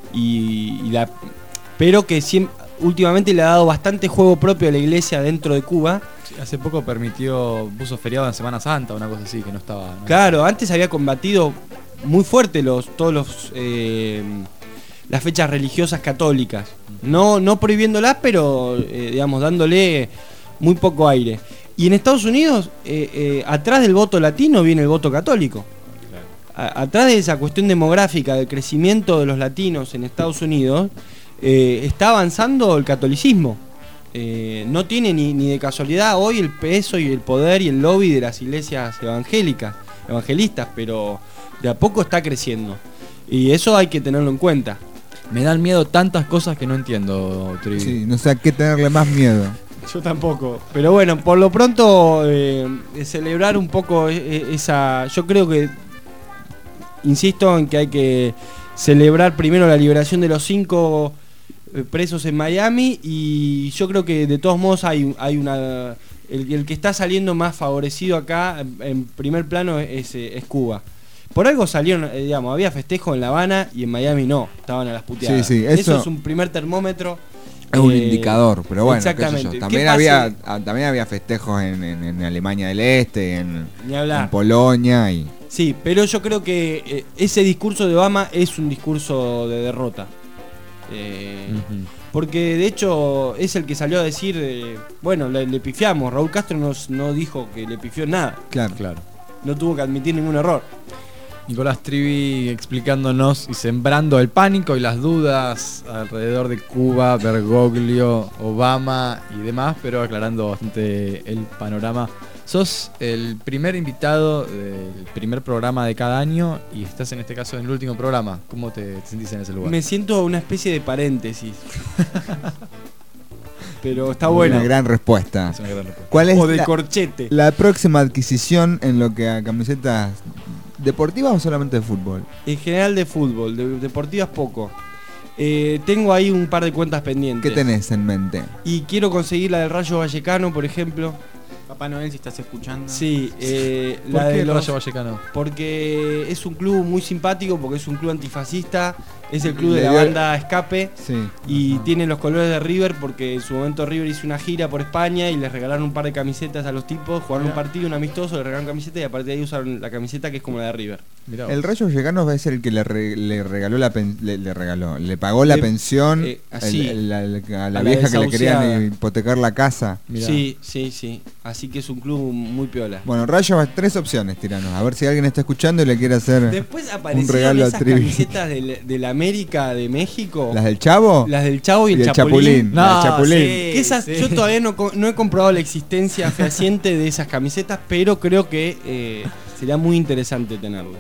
pero que últimamente le ha dado bastante juego propio a la iglesia dentro de Cuba. Sí, hace poco puso feriado en Semana Santa, una cosa así, que no estaba... Claro, antes había combatido muy fuerte todas las fechas religiosas católicas. No prohibiéndolas, pero digamos, dándole muy poco aire. Y en Estados Unidos, atrás del voto latino viene el voto católico. Atrás de esa cuestión demográfica, del crecimiento de los latinos en Estados Unidos, está avanzando el catolicismo. No tiene ni de casualidad hoy el peso y el poder y el lobby de las iglesias evangelistas, pero de a poco está creciendo. Y eso hay que tenerlo en cuenta. Me dan miedo tantas cosas que no entiendo, Trivi. Sí, no sé a qué tenerle más miedo. Yo tampoco. Pero bueno, por lo pronto celebrar un poco esa... Yo creo que, insisto en que hay que celebrar primero la liberación de los 5 presos en Miami, y yo creo que de todos modos hay una... El que está saliendo más favorecido acá en primer plano es Cuba. Por algo salieron, digamos, había festejo en La Habana y en Miami no, estaban a las puteadas. Sí, eso es un primer termómetro. Es un indicador, pero bueno, exactamente. También había festejos en Alemania del Este, en Polonia y... Sí, pero yo creo que ese discurso de Obama es un discurso de derrota. Porque de hecho es el que salió a decir, bueno, le pifiamos. Raúl Castro no dijo que le pifió nada. Claro. No tuvo que admitir ningún error. Nicolás Trivi explicándonos y sembrando el pánico y las dudas alrededor de Cuba, Bergoglio, Obama y demás, pero aclarando bastante el panorama. Sos el primer invitado del primer programa de cada año y estás en este caso en el último programa. ¿Cómo te sentís en ese lugar? Me siento una especie de paréntesis. Pero está bueno. Una gran respuesta. Es una gran respuesta. ¿Cuál es o de corchete? La próxima adquisición en lo que a camisetas deportivas o solamente de fútbol? En general de fútbol, deportivas poco. Tengo ahí un par de cuentas pendientes. ¿Qué tenés en mente? Y quiero conseguir la del Rayo Vallecano, por ejemplo. Papá Noel, si estás escuchando. Sí, ¿Por qué el Rayo Vallecano? Porque es un club muy simpático, porque es un club antifascista, es el club de la banda Escape, y tiene los colores de River, porque en su momento River hizo una gira por España y les regalaron un par de camisetas a los tipos, jugaron un partido, un amistoso, le regalaron camiseta y a partir de ahí usaron la camiseta que es como la de River. El Rayo Vallecano va a ser el que le regaló le pagó la pensión a la vieja que le querían hipotecar la casa. Sí. Así que es un club muy piola. Bueno, Rayo, 3 opciones, tiranos. A ver si alguien está escuchando y le quiere hacer después un regalo a esas Trivi. Camisetas de la América de México. ¿Las del Chavo? Las del Chavo y el Chapulín. No, Chapulín. Que esas, yo todavía no he comprobado la existencia fehaciente de esas camisetas, pero creo que sería muy interesante tenerlas.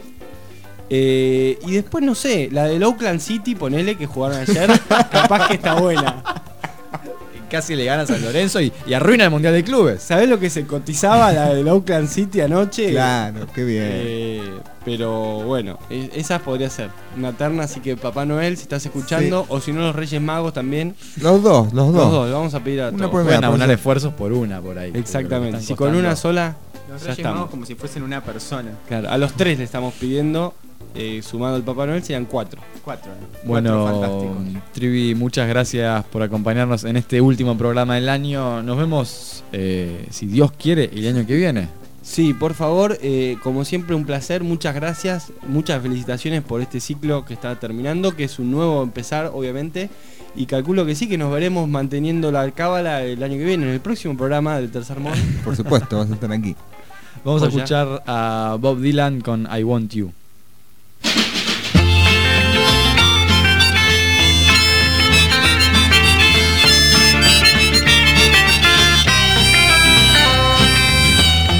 Y después, no sé, la del Oakland City, ponele, que jugaron ayer, capaz que está buena. Casi le gana a San Lorenzo y arruina el Mundial de Clubes. ¿Sabés lo que se cotizaba la del Oakland City anoche? Claro, qué bien. Pero bueno, esa podría ser una terna, así que Papá Noel, si estás escuchando, o si no los Reyes Magos también. Los dos. Vamos a pedir a todos. Pueden abonar esfuerzos por una por ahí. Exactamente, si con una sola, los ya Reyes estamos. Magos como si fuesen una persona. Claro, a los 3 le estamos pidiendo. Sumado al Papá Noel serían 4. Bueno, Trivi, muchas gracias por acompañarnos en este último programa del año. Nos vemos, si Dios quiere, el año que viene. Sí, por favor, como siempre un placer, muchas gracias, muchas felicitaciones por este ciclo que está terminando, que es un nuevo empezar, obviamente, y calculo que sí, que nos veremos manteniendo la cábala el año que viene, en el próximo programa del Tercer Mon. Por supuesto, vas a estar aquí. Vamos a escuchar a Bob Dylan con I Want You.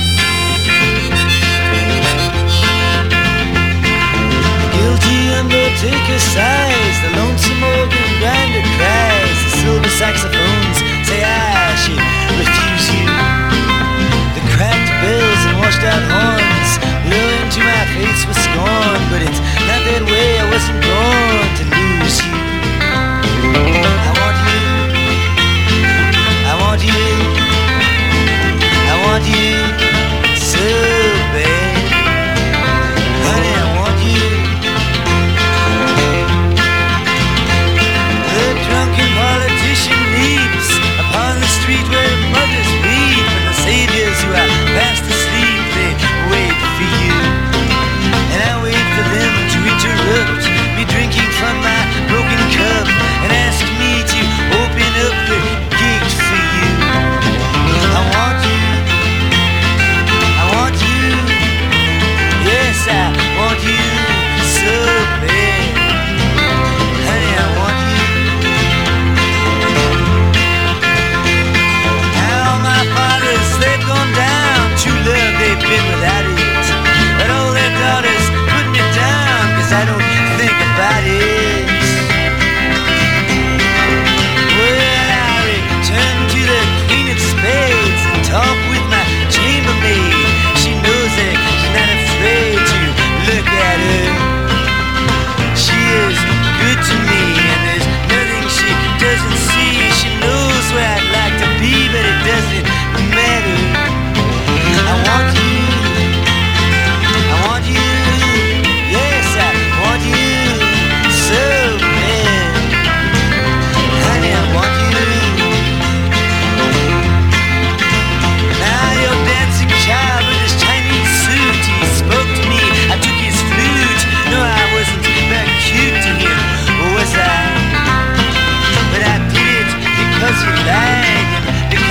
Guilty and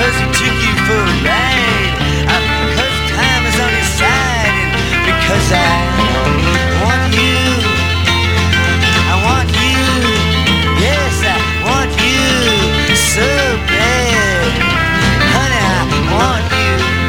because he took you for a ride, because time is on his side, and because I want you, yes, I want you so bad, honey, I want you.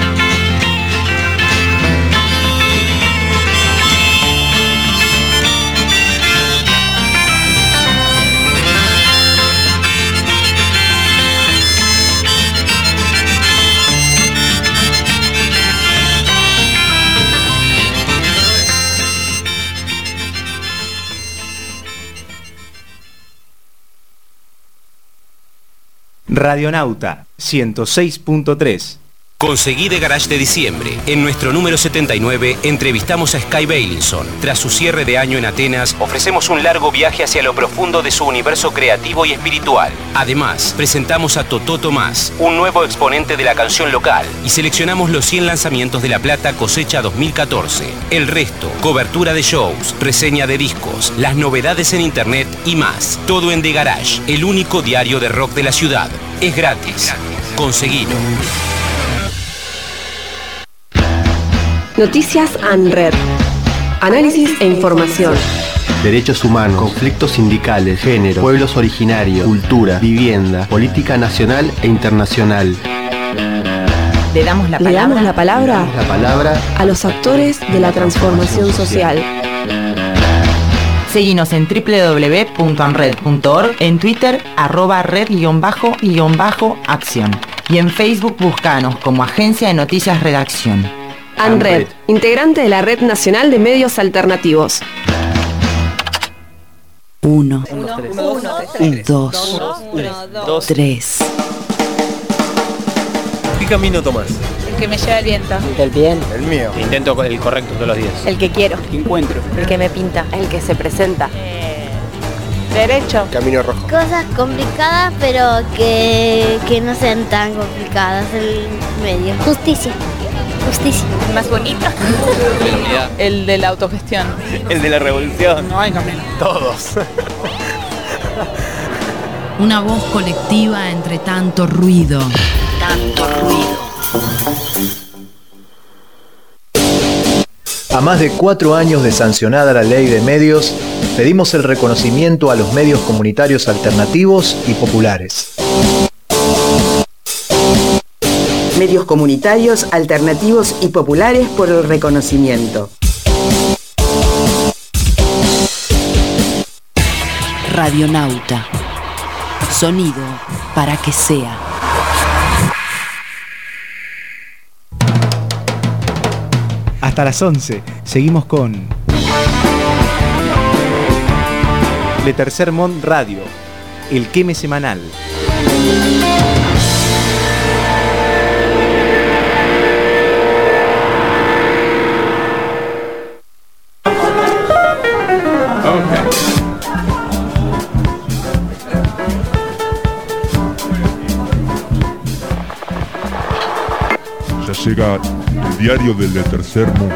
Radionauta 106.3. Conseguí de Garage de diciembre. En nuestro número 79 entrevistamos a Sky Bailinson. Tras su cierre de año en Atenas, ofrecemos un largo viaje hacia lo profundo de su universo creativo y espiritual. Además, presentamos a Totó Tomás, un nuevo exponente de la canción local, y seleccionamos los 100 lanzamientos de La Plata cosecha 2014. El resto, cobertura de shows, reseña de discos, las novedades en internet y más. Todo en The Garage, el único diario de rock de la ciudad. Es gratis. Conseguilo. Noticias ANRED. Análisis e información. Derechos humanos, conflictos sindicales, género, pueblos originarios, cultura, vivienda, política nacional e internacional. Le damos la palabra a los actores de la transformación social. Seguinos en www.anred.org, en Twitter @red_acción y en Facebook buscanos como Agencia de Noticias Redacción. ANRED, integrante de la Red Nacional de Medios Alternativos. 1, 2, 3. ¿Qué camino tomás? El que me lleva el viento. El bien. El mío. Intento el correcto todos los días. El que quiero. Encuentro. El que me pinta. El que se presenta. Derecho. Camino rojo. Cosas complicadas, pero que no sean tan complicadas. El medio. Justicia. El más bonito. El de la autogestión. El de la revolución. No hay camino. Todos. Una voz colectiva entre tanto ruido. A más de 4 años de sancionada la ley de medios, pedimos el reconocimiento a los medios comunitarios alternativos y populares. Medios comunitarios, alternativos y populares por el reconocimiento. Radionauta. Sonido para que sea. Hasta las 11, seguimos con Le Tercer Mond Radio, el queme semanal. Ya llega el diario del Tercer Mundo.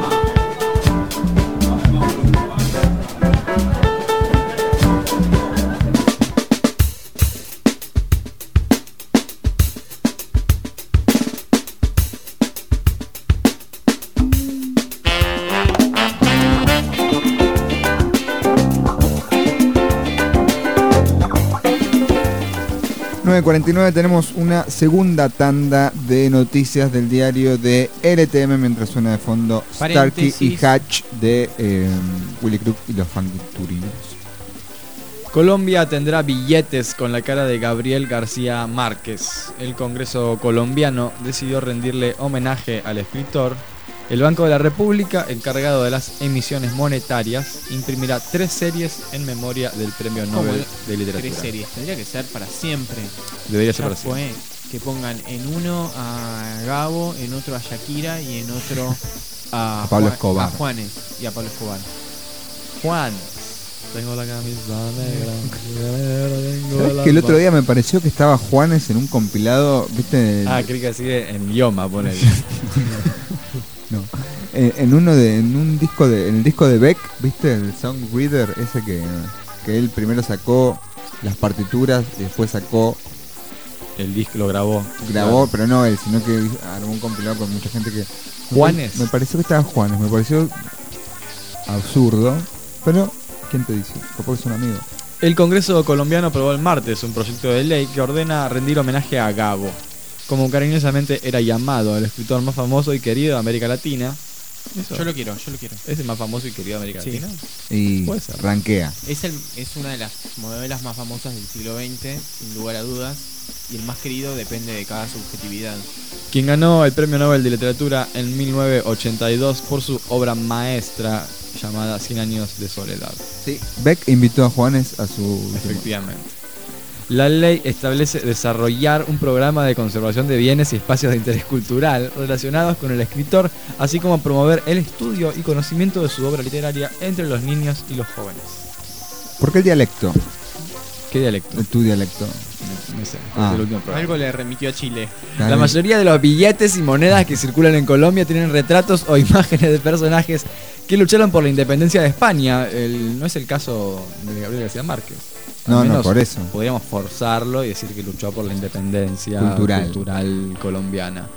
En 49 tenemos una segunda tanda de noticias del diario de LTM mientras suena de fondo Starkey y Hatch de Willy Crook y los Funky Turinos. Colombia tendrá billetes con la cara de Gabriel García Márquez. El Congreso colombiano decidió rendirle homenaje al escritor. El Banco de la República, encargado de las emisiones monetarias, imprimirá 3 series en memoria del Premio Nobel de Literatura. 3 series, tendría que ser para siempre. Debería ser Ya para siempre. Que pongan en uno a Gabo, en otro a Shakira y en otro a Pablo Escobar. A Juanes y a Pablo Escobar. Juan. Tengo la camisa negra. ¿Sabes que el otro día me pareció que estaba Juanes en un compilado, viste? Creí que así en idioma, ponele. No. En un disco en el disco de Beck, ¿viste? El Song Reader, ese que él primero sacó las partituras y después sacó el disco lo grabó. Grabó, pero no él, sino que armó un compilado con mucha gente que... ¿Juanes? Me pareció que estaba Juanes, me pareció absurdo, pero ¿quién te dice? Porque es un amigo. El Congreso colombiano aprobó el martes un proyecto de ley que ordena rendir homenaje a Gabo, como cariñosamente era llamado, el escritor más famoso y querido de América Latina. Yo lo quiero. ¿Es el más famoso y querido de América Latina? Y Puede ser. rankea. Es una de las novelas más famosas del siglo XX, sin lugar a dudas, y el más querido depende de cada subjetividad. Quien ganó el Premio Nobel de Literatura en 1982 por su obra maestra llamada 100 años de soledad. Sí. Beck invitó a Juanes a su... Efectivamente. La ley establece desarrollar un programa de conservación de bienes y espacios de interés cultural relacionados con el escritor, así como promover el estudio y conocimiento de su obra literaria entre los niños y los jóvenes. ¿Por qué el dialecto? ¿Qué dialecto? Tu dialecto. No sé, Ah. es el último programa. Algo le remitió a Chile. La mayoría de los billetes y monedas que circulan en Colombia tienen retratos o imágenes de personajes que lucharon por la independencia de España. No es el caso de Gabriel García Márquez. Al No, menos por eso. Podríamos forzarlo y decir que luchó por la independencia cultural colombiana.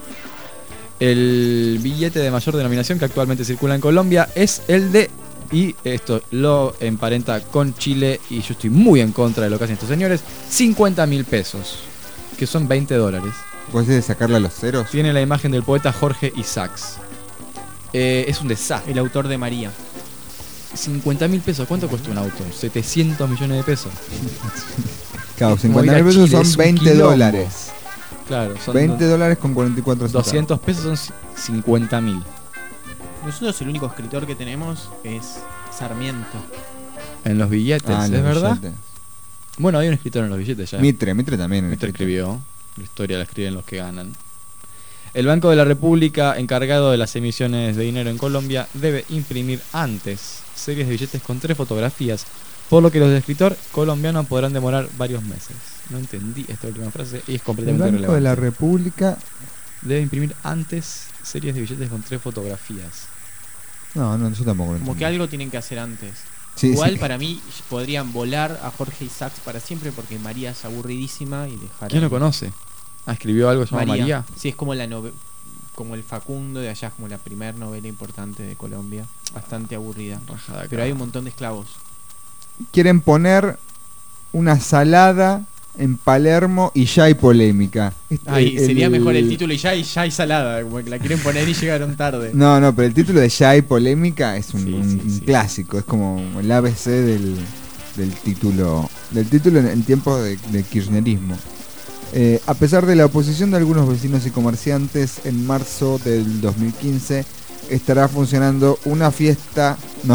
El billete de mayor denominación que actualmente circula en Colombia es el de, y esto lo emparenta con Chile, y yo estoy muy en contra de lo que hacen estos señores, 50.000 pesos, que son $20. ¿Puedes sacarle a los ceros? Tiene la imagen del poeta Jorge Isaacs. Es un desastre. El autor de María. 50.000 pesos, ¿cuánto cuesta un auto? 700 millones de pesos. Claro, Como ir a 50.000 pesos Chile, es son un 20 quilombo. dólares. Claro, son 20 dólares con 44 centavos. 200 pesos son 50.000. Nosotros el único escritor que tenemos es Sarmiento. En los billetes, Ah, en ¿es los verdad? billetes. Bueno, hay un escritor en los billetes ya. Mitre también. Mitre escribió. La historia la escriben los que ganan. El Banco de la República, encargado de las emisiones de dinero en Colombia, debe imprimir antes series de billetes con 3 fotografías, por lo que los del escritor colombiano podrán demorar varios meses. No entendí esta última frase y es El completamente Banco irrelevante. de la República... Debe imprimir antes series de billetes con 3 fotografías. No, yo tampoco lo Como entiendo. que algo tienen que hacer antes. Sí, Igual sí. para mí podrían volar a Jorge Isaacs para siempre porque María es aburridísima y dejar. ¿Quién lo conoce? Ah, escribió algo llamado María. Sí, es como como el Facundo de allá, es como la primera novela importante de Colombia. Bastante aburrida. Rajada Pero acá. hay un montón de esclavos. Quieren poner una salada en Palermo y ya hay polémica. Ay, sería mejor el título y ya hay salada, como que la quieren poner y llegaron tarde. No, pero el título de Ya hay polémica es un Sí. clásico, es como el ABC del título en tiempos de kirchnerismo. A pesar de la oposición de algunos vecinos y comerciantes, en marzo del 2015 estará funcionando una fiesta... No.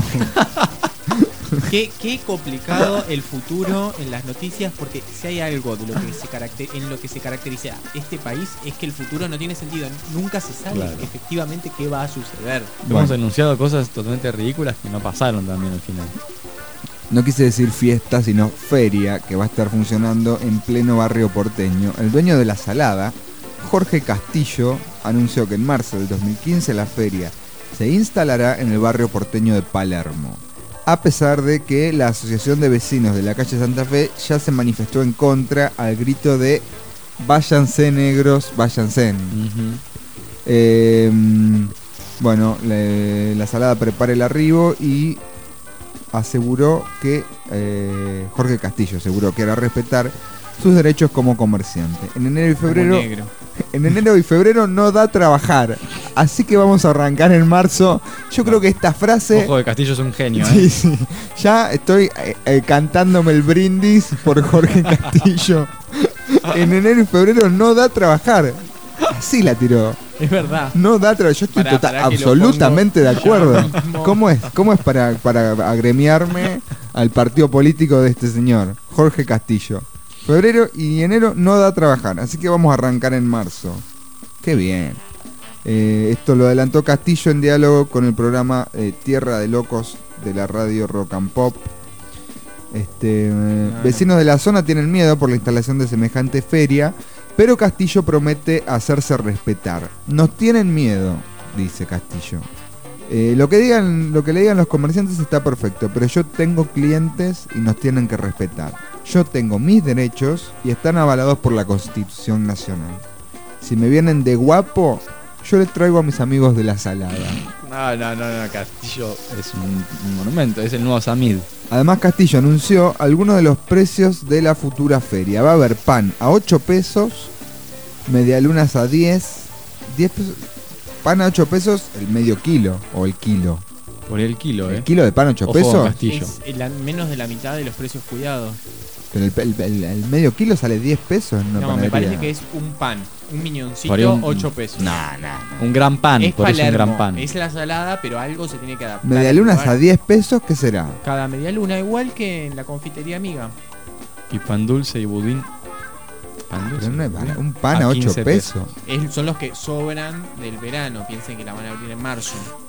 Qué complicado el futuro en las noticias, porque si hay algo de lo que en lo que se caracteriza este país es que el futuro no tiene sentido. Nunca se sabe efectivamente qué va a suceder. Hemos anunciado cosas totalmente ridículas que no pasaron también al final. No quise decir fiesta, sino feria, que va a estar funcionando en pleno barrio porteño. El dueño de la salada, Jorge Castillo, anunció que en marzo del 2015 la feria se instalará en el barrio porteño de Palermo. A pesar de que la Asociación de Vecinos de la calle Santa Fe ya se manifestó en contra al grito de "Váyanse negros, váyanse". Bueno, la salada prepara el arribo y aseguró que Jorge Castillo aseguró que hará respetar sus derechos como comerciante. En enero y febrero no da trabajar, así que vamos a arrancar en marzo. Yo creo que esta frase... Ojo, de Castillo es un genio, Sí, sí. Ya estoy cantándome el brindis por Jorge Castillo. En enero y febrero no da trabajar. Así la tiró. Es verdad. No da trabajo. Yo estoy Pará que lo absolutamente de pongo acuerdo. ya mismo. ¿Cómo es para agremiarme al partido político de este señor? Jorge Castillo. Febrero y enero no da a trabajar, así que vamos a arrancar en marzo. Qué bien. Esto lo adelantó Castillo en diálogo con el programa Tierra de Locos de la radio Rock and Pop. Vecinos de la zona tienen miedo por la instalación de semejante feria, pero Castillo promete hacerse respetar. Nos tienen miedo, dice Castillo. Lo que le digan los comerciantes está perfecto, pero yo tengo clientes y nos tienen que respetar. Yo tengo mis derechos y están avalados por la Constitución Nacional. Si me vienen de guapo, yo les traigo a mis amigos de la Salada. No, Castillo es un monumento, es el nuevo Samid. Además, Castillo anunció algunos de los precios de la futura feria. Va a haber pan a 8 pesos, medialunas a 10 pesos, pan a 8 pesos, el medio kilo o el kilo. Por el kilo, ¿El kilo de pan a 8 Ojo, pesos? Castillo. Es menos de la mitad de los precios cuidados. Pero el medio kilo sale 10 pesos en una No, panadería. me parece que es un pan, un miñoncito, Por ahí 8 pesos. Un gran pan, Es por eso un Palermo, gran pan. es la salada, pero algo se tiene que adaptar. Medialunas al a lugar. 10 pesos, ¿qué será? Cada media luna, igual que en la confitería amiga. Y pan dulce y budín. Pan dulce. Pero no es barato, un pan a 8 15 pesos. Son los que sobran del verano. Piensen que la van a abrir en marzo.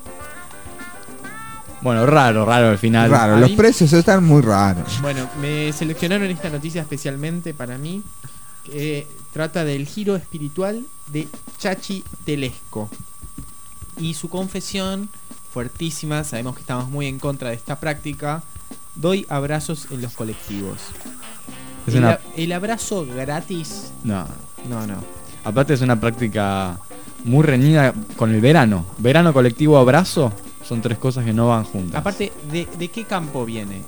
Bueno, raro al final. Raro, los precios están muy raros. Bueno, me seleccionaron esta noticia especialmente para mí, que trata del giro espiritual de Chachi Telesco. Y su confesión, fuertísima, sabemos que estamos muy en contra de esta práctica. Doy abrazos en los colectivos. El abrazo gratis. No. No. Aparte es una práctica muy reñida con el verano. Verano, colectivo, abrazo. Son tres cosas que no van juntas. Aparte, ¿de qué campo viene?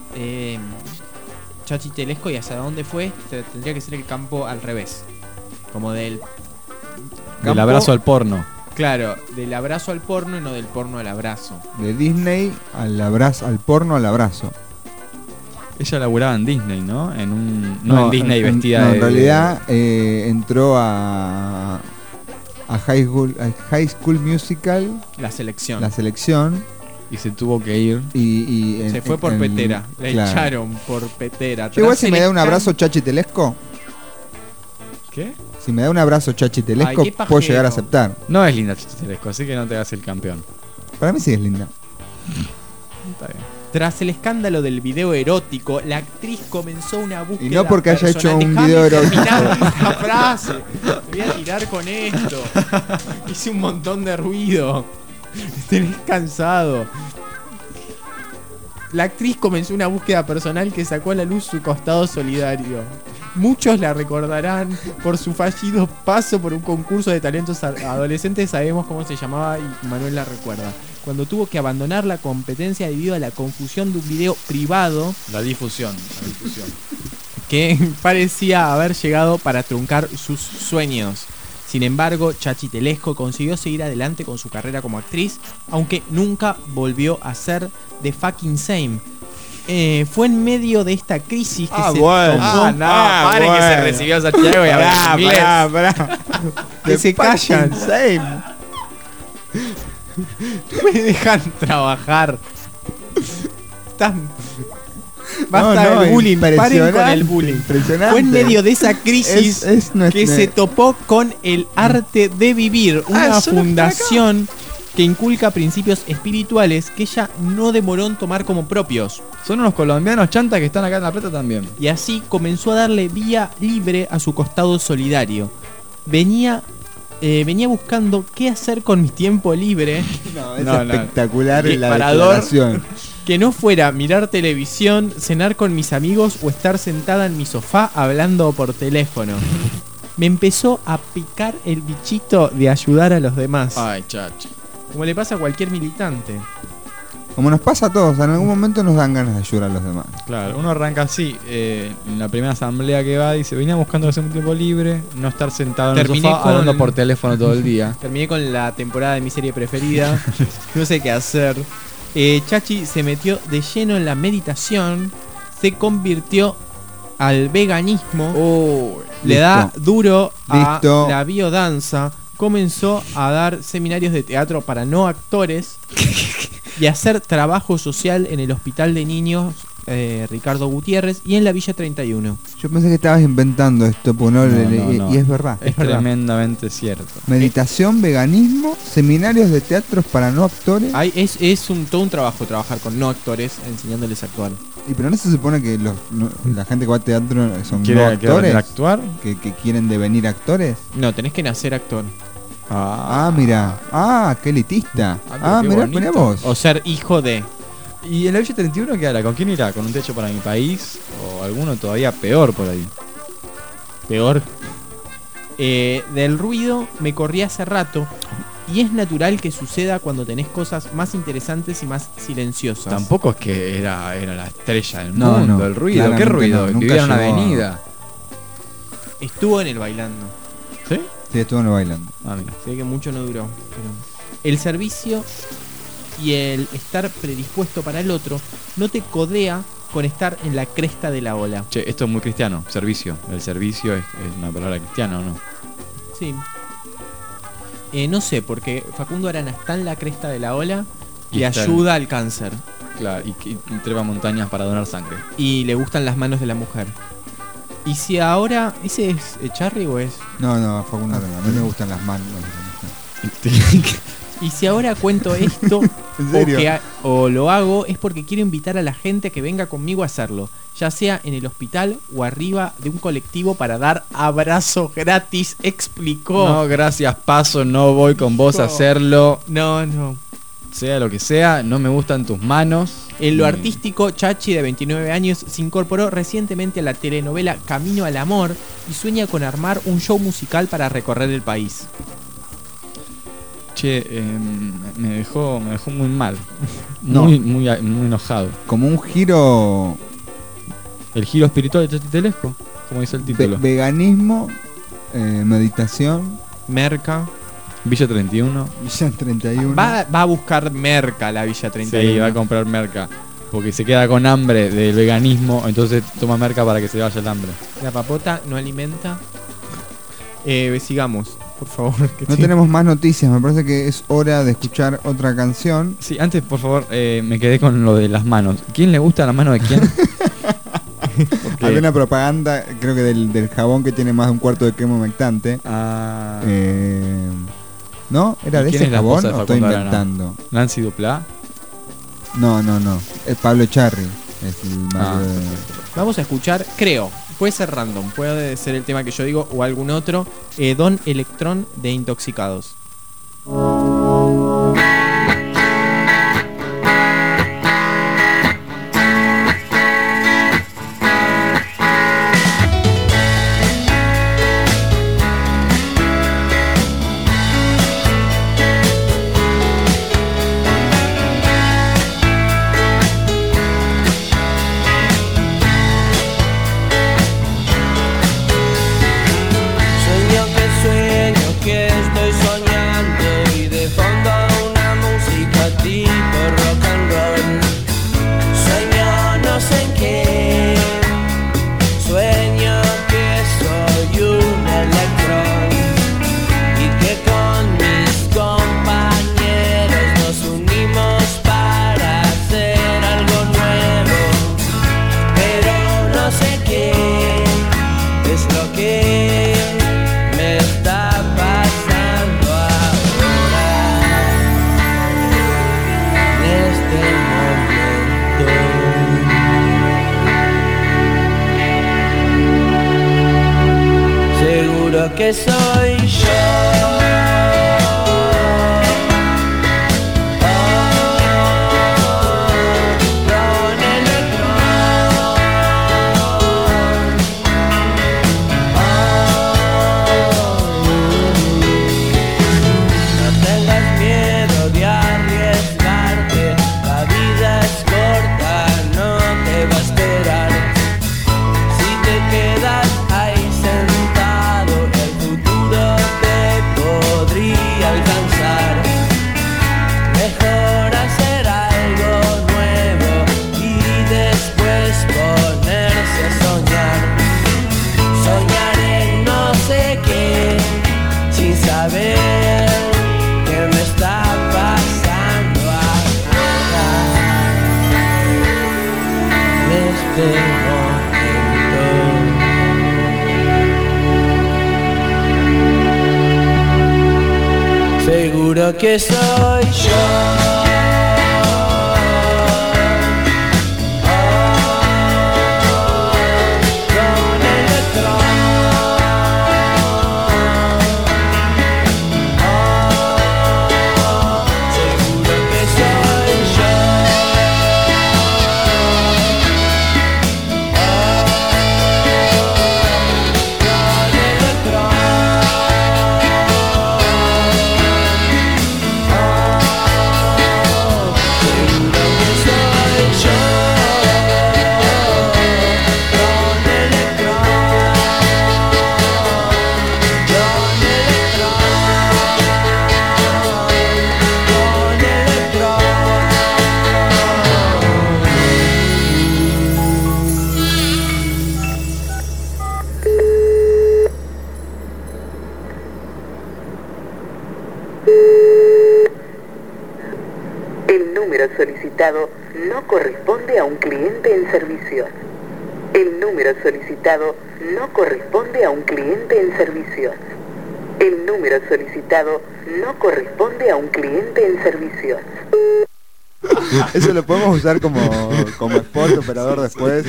Chachi Telesco, y hacia dónde fue, tendría que ser el campo al revés. Como del abrazo al porno. Claro, del abrazo al porno y no del porno al abrazo. De Disney al porno al abrazo. Ella laburaba en Disney, ¿no? En Disney vestida de... en realidad entró a High School Musical. La selección. Y se tuvo que ir. Se fue por petera. La echaron por petera. Igual si me da un abrazo Chachi Telesco. ¿Qué? Si me da un abrazo Chachi Telesco, Ay, qué puedo llegar a aceptar. No es linda Chachi Telesco, así que no te hagas el campeón. Para mí sí es linda. Está bien. Tras el escándalo del video erótico, la actriz comenzó una búsqueda. Y no porque haya hecho personal. un Dejame video erótico. terminar esta frase. Me voy a tirar con esto. Hice un montón de ruido. Tenés cansado. La actriz comenzó una búsqueda personal que sacó a la luz su costado solidario. Muchos la recordarán por su fallido paso por un concurso de talentos adolescentes. Sabemos cómo se llamaba y Manuel la recuerda. Cuando tuvo que abandonar la competencia debido a la confusión de un video privado. La difusión. Que parecía haber llegado para truncar sus sueños. Sin embargo, Chachi Telesco consiguió seguir adelante con su carrera como actriz, aunque nunca volvió a ser The Fucking Same. Fue en medio de esta crisis que se tomó. Paren que se recibió a Santiago y habla inglés. Que se callan. No me dejan trabajar. Basta del bullying, paren con el bullying. Fue en medio de esa crisis que se topó con el arte de vivir, una fundación que inculca principios espirituales que ella no demoró en tomar como propios. Son unos colombianos chantas que están acá en La Plata también. Y así comenzó a darle vía libre a su costado solidario. Venía buscando qué hacer con mi tiempo libre. Es espectacular la disparador, declaración. Que no fuera mirar televisión, cenar con mis amigos o estar sentada en mi sofá hablando por teléfono. Me empezó a picar el bichito de ayudar a los demás. Ay, Chachi. Como le pasa a cualquier militante. Como nos pasa a todos, en algún momento nos dan ganas de ayudar a los demás. Claro, uno arranca así, en la primera asamblea que va, dice, venía buscando hacer un tiempo libre, no estar sentado en el sofá hablando por teléfono todo el día. Terminé con la temporada de mi serie preferida, no sé qué hacer. Chachi se metió de lleno en la meditación, se convirtió al veganismo, le da duro a la biodanza, comenzó a dar seminarios de teatro para no actores y hacer trabajo social en el Hospital de Niños Ricardo Gutiérrez y en la Villa 31. Yo pensé que estabas inventando esto, pues no. Y es verdad. Es tremendamente cierto. Meditación, veganismo, seminarios de teatros para no actores. Es todo un trabajo trabajar con no actores, enseñándoles a actuar. Y pero no se supone que la gente que va a teatro son ¿Quiere no actores actuar? Que quieren devenir actores. No, tenés que nacer actor. Mira. Qué elitista. Mirá vos. O ser hijo de. ¿Y en la Villa 31 qué hará? ¿Con quién irá? ¿Con un techo para mi país? ¿O alguno todavía peor por ahí. Peor. Del ruido me corrí hace rato. Y es natural que suceda cuando tenés cosas más interesantes y más silenciosas. Tampoco es que era la estrella del No, mundo, no, el ruido. ¿Qué claramente ruido? no, nunca Vivía en una llegó a- avenida. Estuvo en el bailando. ¿Sí? Sí, estuvo en el bailando. Ah, mira. Se ve que mucho no duró. Pero el servicio y el estar predispuesto para el otro no te codea con estar en la cresta de la ola. Che, esto es muy cristiano, servicio. El servicio es una palabra cristiana, ¿o no? Sí. No sé, porque Facundo Arana está en la cresta de la ola y está ayuda al cáncer. Claro, y trepa montañas para donar sangre. Y le gustan las manos de la mujer. Y si ahora... ¿Ese es Charry o es...? No, Facundo Arana. A mí me gustan las manos de la mujer. Y si ahora cuento esto ¿En serio? o lo hago, es porque quiero invitar a la gente a que venga conmigo a hacerlo, ya sea en el hospital o arriba de un colectivo para dar abrazo gratis, explicó. No, gracias, paso, no voy con vos a hacerlo. No. Sea lo que sea, no me gustan tus manos. En lo artístico, Chachi, de 29 años, se incorporó recientemente a la telenovela Camino al Amor y sueña con armar un show musical para recorrer el país. Che, me dejó muy mal. No. Muy enojado. Como un giro... El giro espiritual de Chachi Telesco, como dice el título. Veganismo, meditación, Merca. Villa 31. Villa 31. Va a buscar Merca la Villa 31. Sí, va a comprar Merca. Porque se queda con hambre del veganismo, entonces toma Merca para que se vaya el hambre. La papota no alimenta. Sigamos, por favor. No tenemos más noticias, me parece que es hora de escuchar otra canción. Sí, antes, por favor, me quedé con lo de las manos. ¿Quién le gusta la mano de quién? Había una propaganda, creo que del jabón que tiene más de un cuarto de crema humectante. Ah. ¿No? ¿Era de ¿Quién ese es la jabón esposa de o estoy Facundo Arana? inventando? ¿Nancy Duplá? No. Es Pablo Charry. Es el marido de... Vamos a escuchar, creo, puede ser random, puede ser el tema que yo digo o algún otro, Don Electrón de Intoxicados. Sueño que estoy soñando y de fondo una música tipo rock and roll. Sueño no sé en qué, sueño que soy un electrón y que con mis compañeros nos unimos para hacer algo nuevo, pero no sé qué es lo que me está pasando ahora, en este momento. Seguro que soy yo. Saber qué me está pasando ahora, en este momento. Seguro que soy yo. número solicitado no corresponde a un cliente en servicio. El número solicitado no corresponde a un cliente en servicio. El número solicitado no corresponde a un cliente en servicio. Eso lo podemos usar como spot operador después.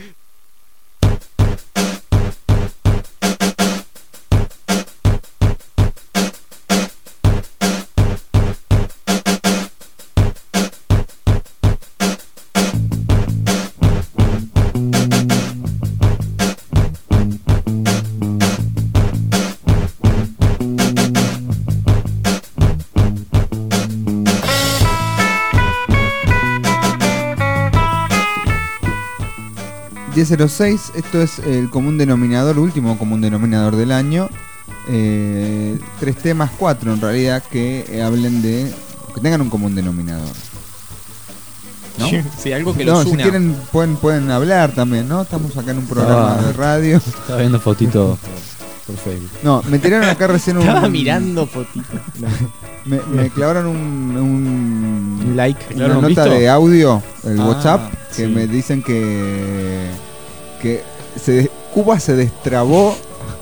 .06, esto es el común denominador, último común denominador del año. 3 temas, 4 en realidad, que hablen de... que tengan un común denominador, ¿no? Sí, algo que los una. Si quieren pueden hablar también, ¿no? Estamos acá en un programa de radio. Estaba viendo fotitos por Facebook. No, me tiraron acá recién un... Estaba mirando fotitos. Me clavaron un like. Una nota de audio, el WhatsApp, que sí. me dicen que Cuba se destrabó.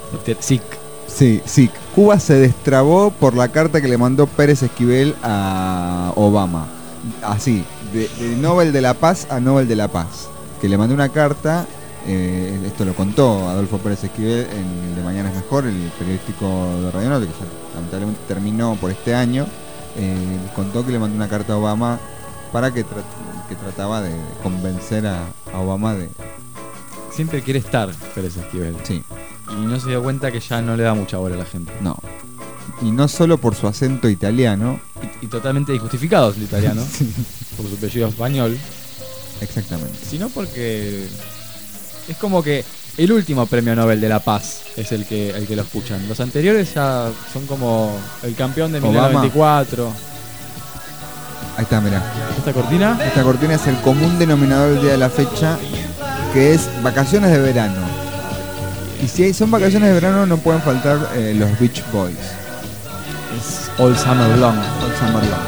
Sí, Cuba se destrabó por la carta que le mandó Pérez Esquivel a Obama. Así, de Nobel de la Paz a Nobel de la Paz. Que le mandó una carta, esto lo contó Adolfo Pérez Esquivel en De Mañana es Mejor, el periodístico de Radio Norte, que lamentablemente terminó por este año. Contó que le mandó una carta a Obama para que trataba de convencer a Obama de... Siempre quiere estar Pérez Esquivel. Sí. Y no se dio cuenta que ya no le da mucha bola a la gente. No. Y no solo por su acento italiano. Y totalmente injustificado el italiano. Sí. Por su apellido español. Exactamente. Sino porque es como que el último premio Nobel de la Paz es el que lo escuchan. Los anteriores ya son como el campeón de 1924. Ahí está, mirá. ¿Esta cortina? Esta cortina es el común denominador del día de la fecha, que es vacaciones de verano. Y si son vacaciones de verano no pueden faltar los Beach Boys. Es All Summer Long. All Summer Long.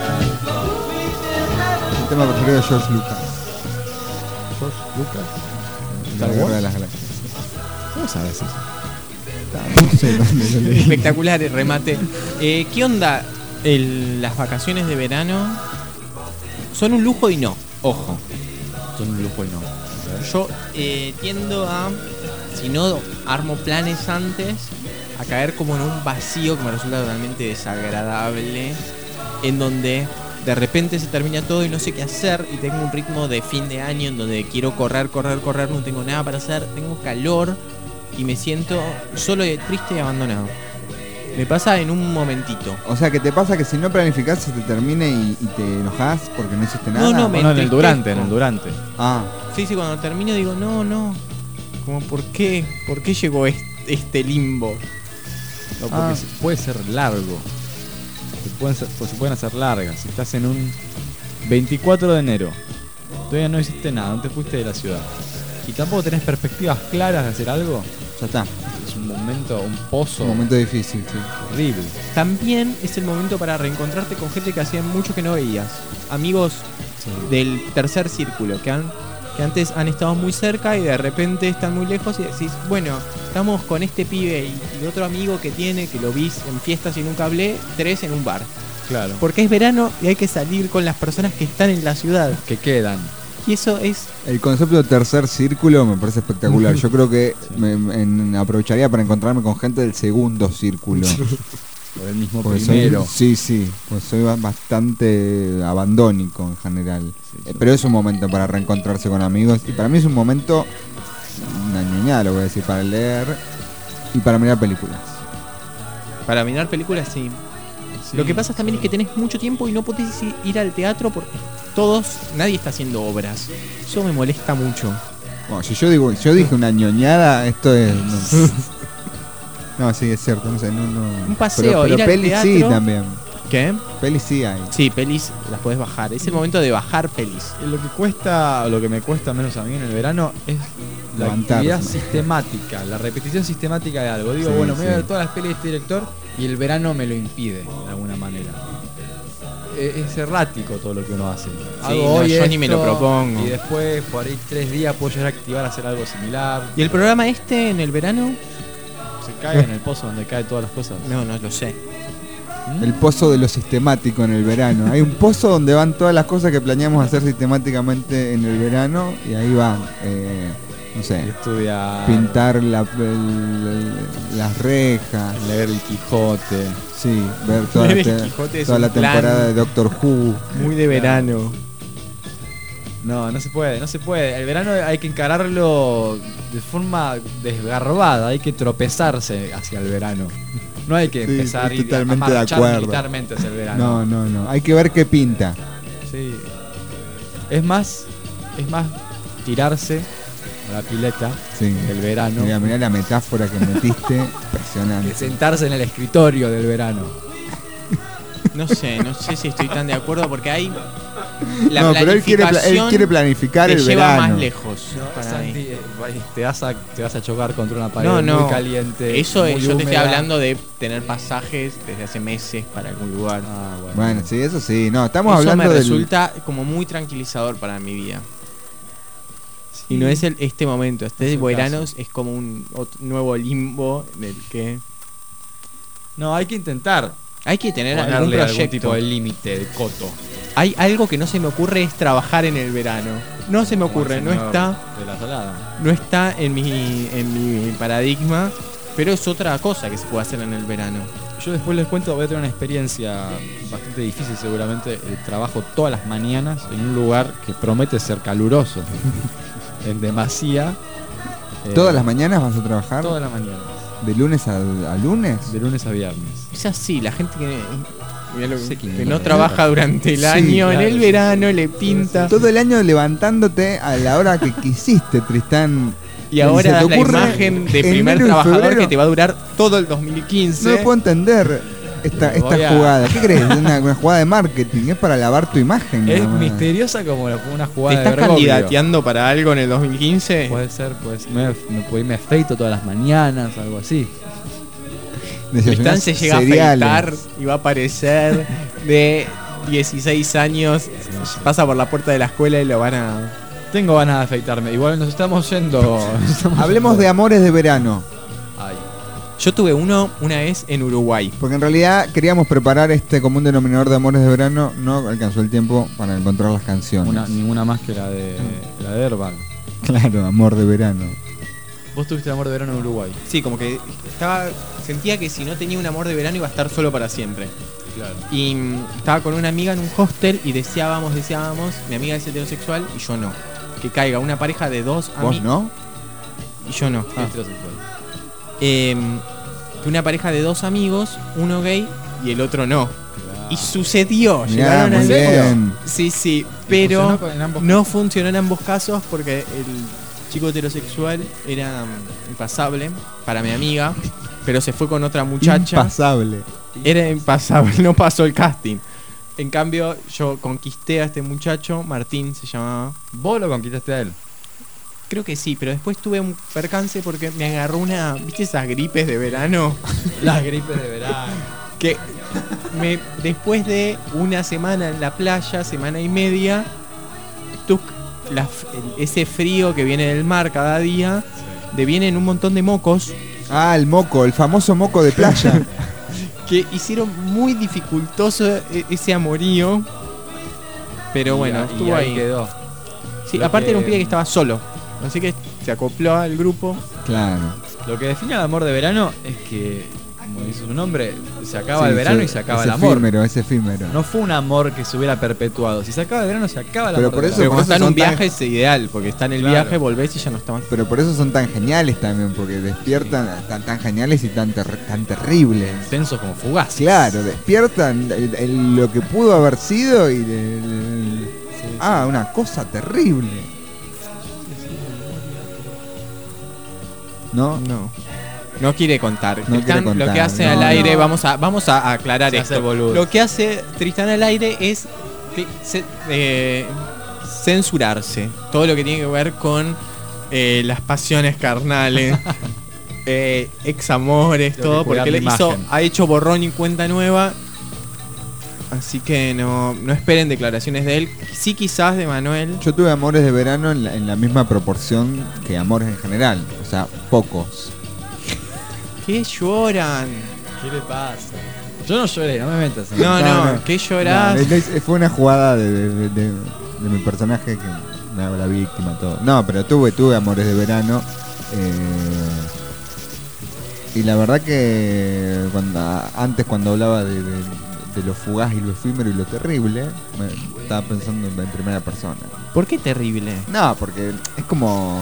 El tema preferido de George Lucas. ¿George Lucas? La Guerra de las Galaxias. ¿Cómo sabes eso? No sé dónde lo leí. Espectacular el remate. ¿Qué onda? Las vacaciones de verano son un lujo y no. Ojo. Son un lujo y no. Yo tiendo a, si no armo planes antes, a caer como en un vacío que me resulta totalmente desagradable, en donde de repente se termina todo y no sé qué hacer, y tengo un ritmo de fin de año en donde quiero correr, no tengo nada para hacer, tengo calor y me siento solo, triste y abandonado. Me pasa en un momentito. O sea, que te pasa que si no planificás se te termine y te enojás porque no hiciste nada. No, en el durante. Ah. Sí, cuando termino digo, no. Como, ¿por qué llegó este limbo? No, porque puede ser largo. Se pueden hacer largas. Si estás en un 24 de enero, todavía no hiciste nada, no te fuiste de la ciudad, y tampoco tenés perspectivas claras de hacer algo, ya está. Es un momento, un pozo. Un momento difícil, sí. Horrible. También es el momento para reencontrarte con gente que hacía mucho que no veías. Amigos del tercer círculo, que antes han estado muy cerca y de repente están muy lejos y decís, bueno, estamos con este pibe y otro amigo que lo vi en fiestas y nunca hablé, 3 en un bar. Claro. Porque es verano y hay que salir con las personas que están en la ciudad. Que quedan. Y eso es... El concepto de tercer círculo me parece espectacular. Yo creo que aprovecharía para encontrarme con gente del segundo círculo. O el mismo porque primero. Pues soy bastante abandónico en general. Pero es un momento para reencontrarse con amigos. Y para mí es un momento, una ñoñada lo voy a decir, para leer y para mirar películas. Para mirar películas, sí. Lo que pasa también es que tenés mucho tiempo y no podés ir al teatro porque nadie está haciendo obras. Eso me molesta mucho. Bueno, si yo dije una ñoñada, esto es... No, sí, es cierto, no sé, no. Un paseo, pero ir pelis al teatro. Sí también. ¿Qué? Pelis sí hay. Sí, pelis las podés bajar. Es el momento de bajar pelis. Lo que me cuesta menos a mí en el verano es la actividad sistemática, la repetición sistemática de algo. Digo, me voy a ver todas las pelis de este director y el verano me lo impide de alguna manera. es errático todo lo que uno hace. Yo ni me lo propongo. Y después, por ahí 3 días, puedo llegar a activar a hacer algo similar. ¿Y el programa en el verano? Se cae en el pozo donde caen todas las cosas. No lo sé. El pozo de lo sistemático en el verano. Hay un pozo donde van todas las cosas que planeamos hacer sistemáticamente en el verano y ahí van, no sé, estudiar, pintar las rejas, leer el Quijote. Sí, ver toda la temporada de Doctor Who. Muy de verano. No se puede. El verano hay que encararlo de forma desgarbada, hay que tropezarse hacia el verano. No hay que empezar a marchar militarmente hacia el verano. No. Hay que ver qué pinta. Sí. Es más tirarse a la pileta del verano. Mirá la metáfora que metiste. Impresionante. Que sentarse en el escritorio del verano. No sé si estoy tan de acuerdo porque hay... pero él quiere planificar el lleva verano. Más lejos. Te vas a chocar contra una pared muy caliente. Eso muy yo húmeda. te estoy hablando de tener pasajes desde hace meses para algún lugar. Bueno, sí, eso sí. No, estamos eso hablando me resulta como muy tranquilizador para mi vida. Sí. Y no es este momento. Este verano es como un nuevo limbo del que... No, hay que intentar. Hay que tener algún tipo de límite, de coto. Hay algo que no se me ocurre, es trabajar en el verano. No se me ocurre, no está en mi paradigma, pero es otra cosa que se puede hacer en el verano. Yo después les cuento, voy a tener una experiencia bastante difícil seguramente. Trabajo todas las mañanas en un lugar que promete ser caluroso. En demasía. ¿Todas las mañanas vas a trabajar? Todas las mañanas. ¿De lunes a lunes? De lunes a viernes. Es así, la gente que no trabaja durante el año, en el verano le pinta. Todo el año levantándote a la hora que quisiste, Tristán. Y ahora das la imagen de primer trabajador que te va a durar todo el 2015. No lo puedo entender esta jugada. ¿Qué crees? Una jugada de marketing, es para lavar tu imagen. Es misteriosa como una jugada de ¿Te estás candidateando para algo en el 2015? Puede ser, me afeito todas las mañanas, algo así. Tristán se llega a afeitar y va a aparecer de 16 años, pasa por la puerta de la escuela y lo van a... Tengo ganas de afeitarme, igual nos estamos yendo. Hablemos de amores de verano. Yo tuve uno una vez en Uruguay. Porque en realidad queríamos preparar este común denominador de amores de verano. No alcanzó el tiempo para encontrar las canciones. Ninguna más que la de Airbag. Claro, amor de verano. ¿Vos tuviste amor de verano en Uruguay? Sí, como que sentía que si no tenía un amor de verano iba a estar solo para siempre. Claro. Y estaba con una amiga en un hostel y deseábamos, mi amiga es heterosexual y yo no. Que caiga una pareja de dos amigos. ¿Vos no? Y yo no. Heterosexual. Que una pareja de dos amigos, uno gay y el otro no. Claro. Y sucedió. Llegaron al bien. Sí, pero no funcionó en ambos casos porque el chico heterosexual era impasable para mi amiga, pero se fue con otra muchacha. Impasable. Era impasable, no pasó el casting. En cambio, yo conquisté a este muchacho, Martín se llamaba. ¿Vos lo conquistaste a él? Creo que sí, pero después tuve un percance porque me agarró ¿viste esas gripes de verano? Las gripes de verano. Que después de una semana en la playa, semana y media, ese frío que viene del mar cada día, devienen un montón de mocos. Ah, el moco, el famoso moco de playa. Que hicieron muy dificultoso ese amorío. Pero bueno, estuvo ahí. Quedó. Sí, aparte era un pibe que estaba solo. Así que se acopló al grupo. Claro. Lo que define el amor de verano es que, como dice su nombre, se acaba el verano y se acaba el amor. Es efímero. No fue un amor que se hubiera perpetuado. Si se acaba el verano, se acaba el amor. Pero cuando está en un viaje es ideal, porque está en el viaje, volvés y ya no está más. Pero por eso son tan geniales también, porque despiertan tan geniales y tan terribles. Intensos como fugaces. Claro, despiertan lo que pudo haber sido y una cosa terrible. ¿No? No quiere contar. Quiere contar. Lo que hace al aire, vamos a aclarar esto. Lo que hace Tristán al aire es censurarse. Todo lo que tiene que ver con las pasiones carnales, examores, todo, porque él ha hecho borrón y cuenta nueva. Así que no esperen declaraciones de él. Sí, quizás de Manuel. Yo tuve amores de verano en la misma proporción que amores en general. O sea, pocos. ¿Qué lloran? ¿Qué le pasa? Yo no lloré, no me metas. No, ¿qué llorás? No, fue una jugada de mi personaje que me hago la víctima, todo. No, pero tuve amores de verano. Y la verdad que cuando hablaba de lo fugaz y lo efímero y lo terrible, estaba pensando en primera persona. ¿Por qué terrible? No, porque es como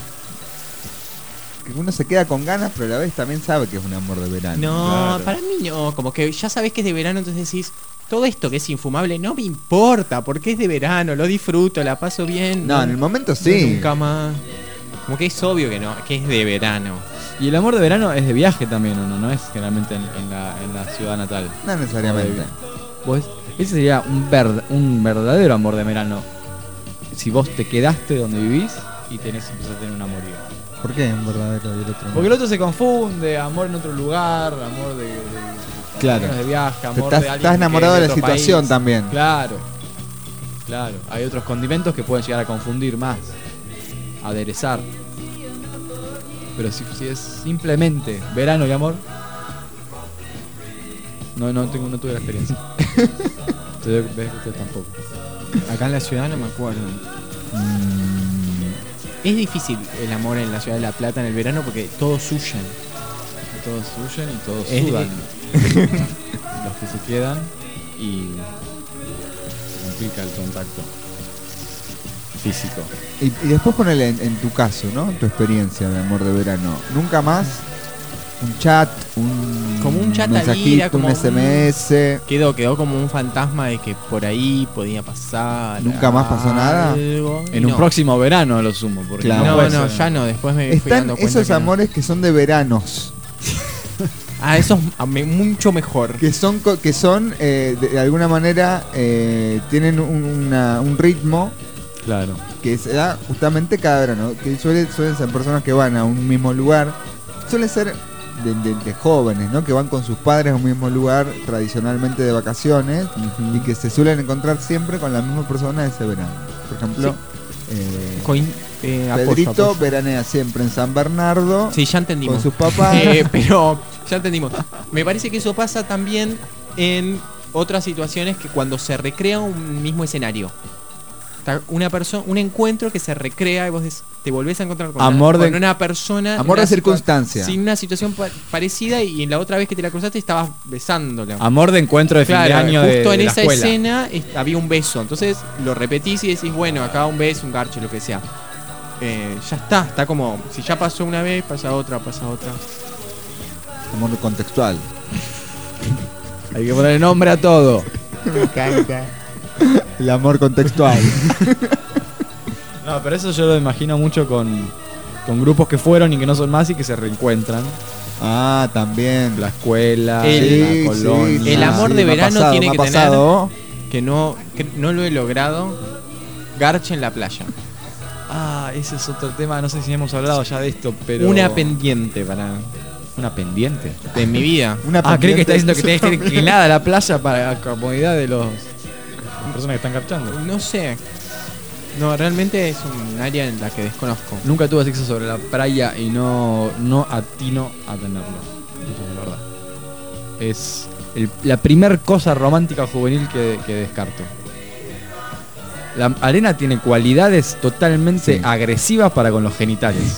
que uno se queda con ganas, pero a la vez también sabe que es un amor de verano. No, claro. Para mí no, como que ya sabes que es de verano, entonces decís, todo esto que es infumable no me importa, porque es de verano, lo disfruto, la paso bien. No, en el momento sí. Nunca más. Como que es obvio que no, que es de verano. Y el amor de verano es de viaje también, ¿o no? No es generalmente en la ciudad natal. No necesariamente. Ese sería un verdadero amor de verano. Si vos te quedaste donde vivís y empezás a tener un amorío. ¿Por qué un verdadero y el otro no? Porque el otro se confunde, amor en otro lugar, amor de viaje, amor de alguien. Estás enamorado de la situación país. También. Claro. Hay otros condimentos que pueden llegar a confundir más, aderezar. Pero si es simplemente verano y amor, no tuve la experiencia. Ustedes tampoco. Acá en la ciudad no me acuerdo. Es difícil el amor en la ciudad de La Plata en el verano porque todos huyen. Todos huyen y todos sudan. Los que se quedan y se complica el contacto físico. Y después ponele en tu caso, ¿no? Tu experiencia de amor de verano. Nunca más un chat, como un chat mensajito, como un SMS. Quedó como un fantasma de que por ahí podía pasar. Nunca más pasó nada. En un próximo verano lo sumo. Porque claro. No, ya no. Después me fui están dando cuenta esos amores que son de veranos. Esos mucho mejor. Que son de alguna manera tienen un ritmo. Claro. Que se da justamente cada verano. Que suelen ser personas que van a un mismo lugar. Suele ser de jóvenes, ¿no? Que van con sus padres a un mismo lugar, tradicionalmente de vacaciones, y que se suelen encontrar siempre con la misma persona ese verano. Por ejemplo, Pedrito apoyo. Veranea siempre en San Bernardo. Sí, ya entendimos. Con sus papás. Pero ya entendimos. Me parece que eso pasa también en otras situaciones, que cuando se recrea un mismo escenario. Un encuentro que se recrea y vos te volvés a encontrar con una persona. Amor de circunstancia. Sin una situación parecida, y en la otra vez que te la cruzaste estabas besándola. Amor de encuentro de fin de año. Justo en la esa escuela. escena había un beso. Entonces lo repetís y decís, bueno, acá un beso, un garche, lo que sea. Ya está como, si ya pasó una vez, pasa otra. Amor contextual. Hay que poner nombre a todo. Me encanta. El amor contextual. No, pero eso yo lo imagino mucho con grupos que fueron y que no son más y que se reencuentran. Ah, también. La escuela, la colonia. El amor de verano tiene que tener, que no lo he logrado, garche en la playa. Ese es otro tema, no sé si hemos hablado ya de esto, pero... Una pendiente para... ¿Una pendiente? De mi vida. ¿Crees que está diciendo que tenés que ir inclinada a la playa para la comodidad de las personas que están garchando? No sé. No, realmente es un área en la que desconozco. Nunca tuve sexo sobre la playa y no atino a tenerlo. Eso es verdad. Es la primer cosa romántica juvenil que descarto. La arena tiene cualidades totalmente agresivas para con los genitales.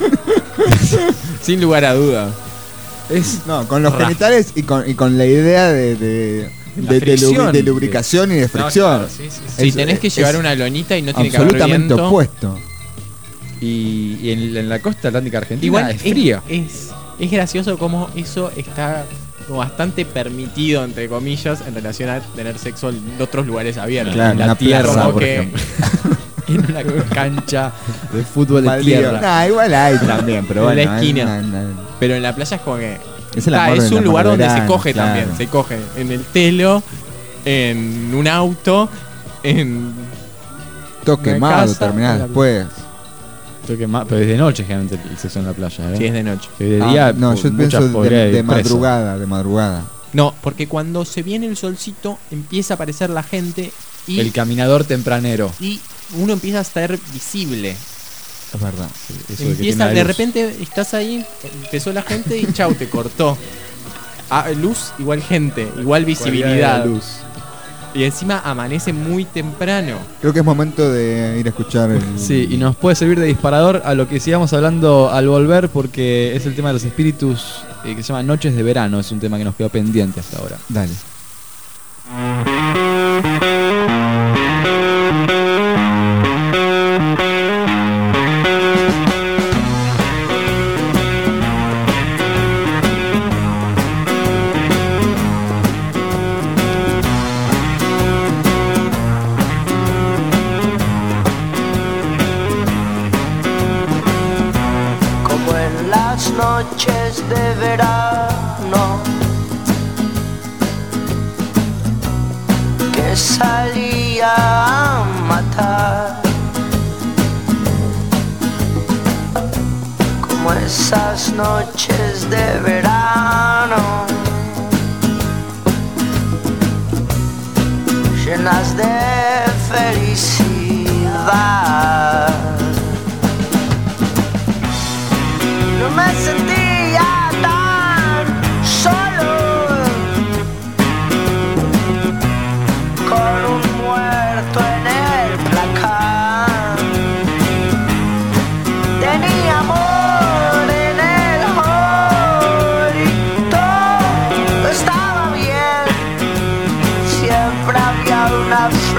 Sin lugar a duda. Con los genitales y con la idea de lubricación y de fricción. No, claro, sí. Tenés que llevar una lonita y no tiene que haber absolutamente viento. Opuesto. Y en la costa atlántica argentina igual es fría. Es gracioso cómo eso está como bastante permitido, entre comillas, en relación a tener sexo en otros lugares abiertos. Claro, en la tierra, por ejemplo. En una cancha de fútbol de tierra. Igual hay también, pero bueno. En la esquina. Pero en la playa es como que... Es un lugar donde verano, se coge claro. también. Se coge en el telo, en un auto, en... Todo quemado, terminás después. Pero es de noche generalmente el sexo en la playa, ¿eh? Sí, es de noche. De día, yo pienso de madrugada. No, porque cuando se viene el solcito empieza a aparecer la gente y El caminador tempranero. y uno empieza a ser visible. Es verdad. Sí, eso Empieza, de de luz. repente estás ahí, empezó la gente y chau, te cortó. Luz igual gente, igual visibilidad. Cualidad de luz. Y encima amanece muy temprano. Creo que es momento de ir a escuchar el... Sí, y nos puede servir de disparador a lo que sigamos hablando al volver, porque es el tema de los espíritus que se llama Noches de Verano. Es un tema que nos quedó pendiente hasta ahora. Dale. Como en las noches de verano que salía a matar, como esas noches de verano llenas de felicidad. No me sentía tan solo, con un muerto en el placar. Tenía amor en el hall y todo estaba bien. Siempre había una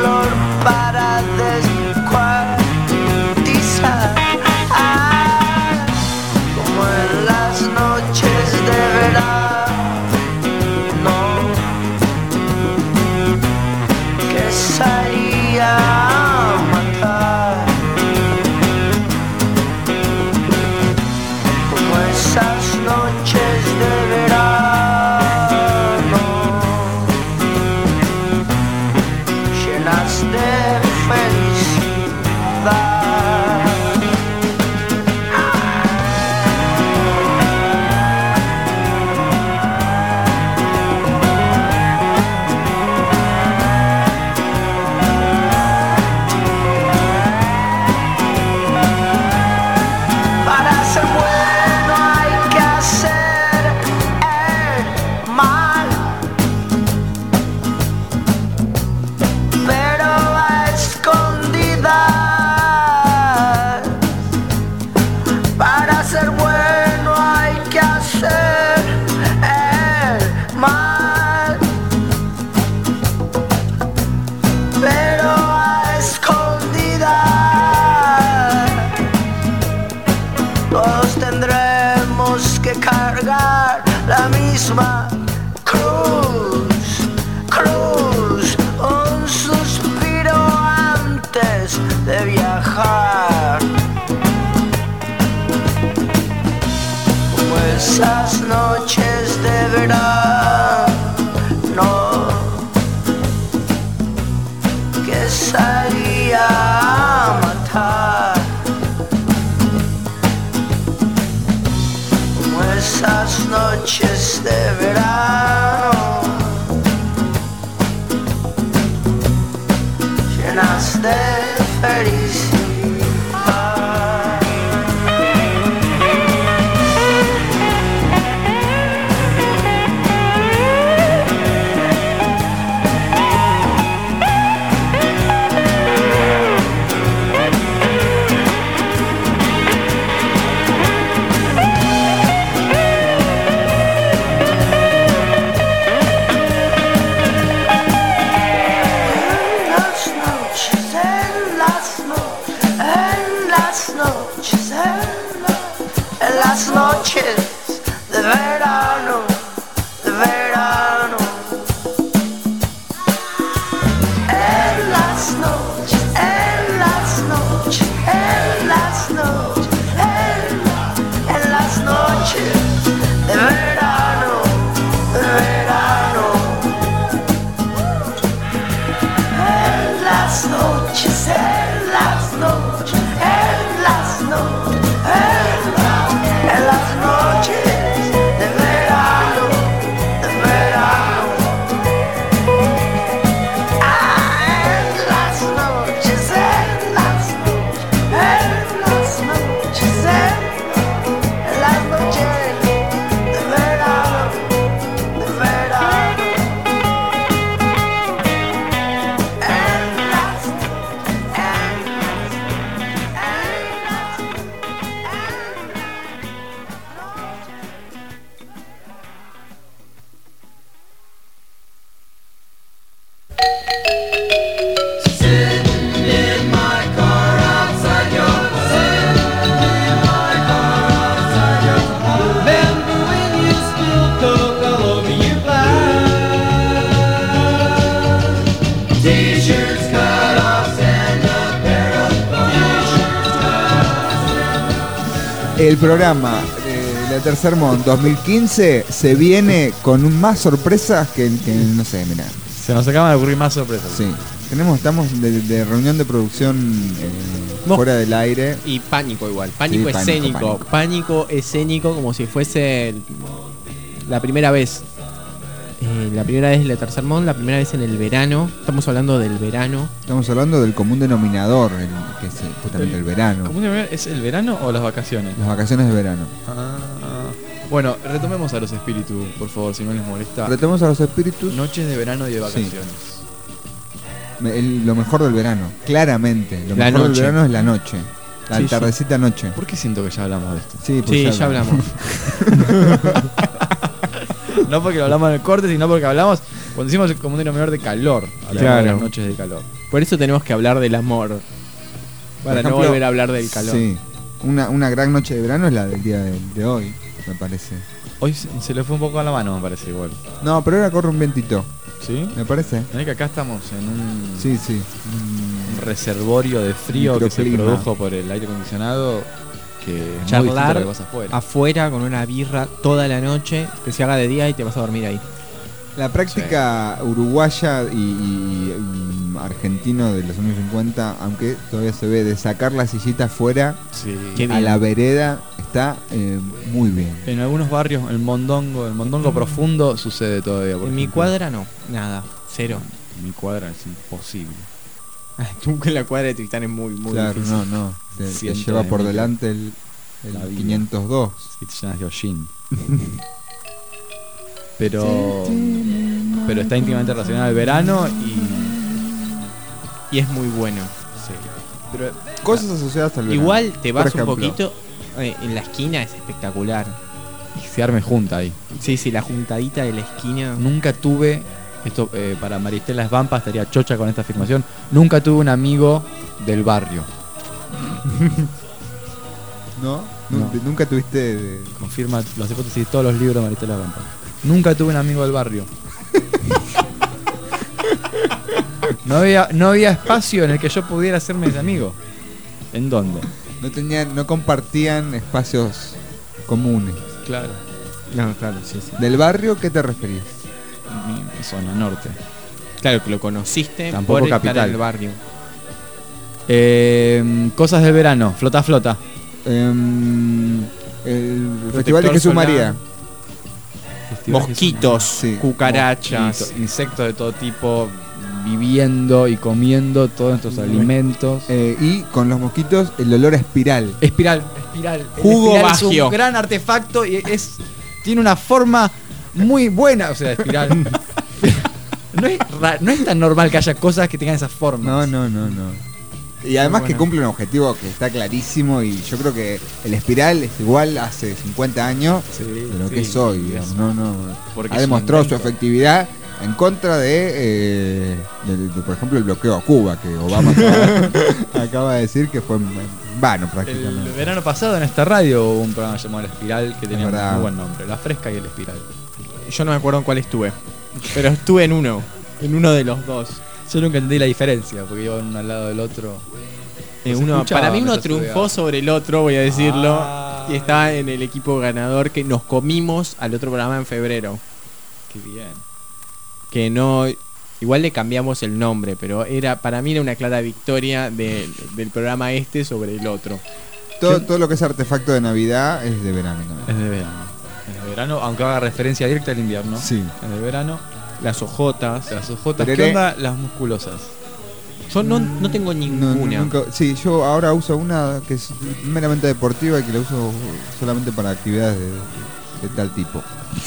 programa de Tercermón 2015 se viene con más sorpresas que no sé, mirá. Se nos acaban de ocurrir más sorpresas. Sí. Estamos de reunión de producción fuera del aire. Y pánico igual. Pánico Sí, escénico. Pánico escénico como si fuese la primera vez. La primera vez en la Tercermón, la primera vez en el verano. Estamos hablando del verano. Estamos hablando del común denominador, que es justamente el verano. ¿Común denominador es el verano o las vacaciones? Las vacaciones de verano. Bueno, retomemos a los espíritus, por favor, si no les molesta. Retomemos a los espíritus. Noches de verano y de vacaciones. Lo mejor del verano, claramente. Lo La mejor noche. del verano es la noche. La Sí, tardecita noche. ¿Por qué siento que ya hablamos de esto? Sí, pues ya hablamos. No porque lo hablamos en el corte, sino porque hablamos cuando hicimos el común denominador de calor. Hablamos Claro. de las noches de calor. Por eso tenemos que hablar del amor. Para no volver a hablar del calor. Sí. Una gran noche de verano es la del día de hoy, me parece. Hoy se le fue un poco a la mano, me parece igual. No, pero ahora corre un vientito. ¿Sí? Me parece. Mirá que acá estamos en un, Sí. un reservorio de frío que se Microclima. produjo por el aire acondicionado que es muy distinto a Charlar lo que pasa afuera. afuera con una birra toda la noche, que se haga de día y te vas a dormir ahí. La práctica uruguaya y argentino de los años 50, aunque todavía se ve, de sacar la sillita afuera Qué a bien. la vereda, está muy bien. En algunos barrios, el mondongo profundo sucede todavía. por En mi ejemplo. cuadra no, nada, cero. En mi cuadra es imposible. Tú que la cuadra de Tristán es muy Claro, difícil. no. Te Cientos lleva de por metros. delante el La vida. 502. Y te llenas de hollín. Pero está íntimamente relacionado al verano Y es muy bueno. pero Cosas asociadas al verano. Igual te Por vas un ejemplo, poquito en la esquina, es espectacular. se arme junta ahí. Sí, la juntadita de la esquina. Nunca tuve, esto para Maristela Svampa estaría chocha con esta afirmación, nunca tuve un amigo del barrio. ¿No? No. Nunca tuviste... Confirma las hipótesis de todos los libros de Maristela Svampa. Nunca tuve un amigo del barrio. No había espacio en el que yo pudiera hacerme ese amigo. ¿En dónde? No compartían espacios comunes. Claro. No, claro, sí. ¿Del barrio qué te referís? Mi zona norte. Claro, que lo conociste Tampoco por capital. estar en el barrio. Cosas del verano, flota. El Festival de Jesús Solar. María. Mosquitos, Sí. cucarachas. Mosquitos, insectos de todo tipo viviendo y comiendo todos estos alimentos. Y con los mosquitos el olor a espiral. Espiral. Jugo El espiral es Bagio. un gran artefacto y tiene una forma muy buena. O sea, espiral. no es tan normal que haya cosas que tengan esas formas. No. Y además que bueno. cumple un objetivo que está clarísimo y yo creo que el espiral es igual hace 50 años de lo que es hoy, digamos. Porque Ha es un demostrado su invento. efectividad en contra de, por ejemplo, el bloqueo a Cuba, que Obama acaba de decir que fue en vano El prácticamente. verano pasado en esta radio hubo un programa llamado La Espiral que tenía verdad. un muy buen nombre. La Fresca y el Espiral. Yo no me acuerdo en cuál estuve. Pero estuve en uno de los dos. Yo nunca entendí la diferencia porque iban uno al lado del otro. Para mí uno triunfó sobre el otro, voy a decirlo. Y estaba en el equipo ganador que nos comimos al otro programa en febrero. Qué bien. Que no... Igual le cambiamos el nombre, pero para mí era una clara victoria del programa este sobre el otro. Todo lo que es artefacto de Navidad es de verano también. Es de verano. Es de verano, aunque haga referencia directa al invierno. Sí. Es de verano. Las hojotas. ¿Qué onda? Las musculosas. Yo no tengo ninguna. Sí, yo ahora uso una que es meramente deportiva y que la uso solamente para actividades de tal tipo.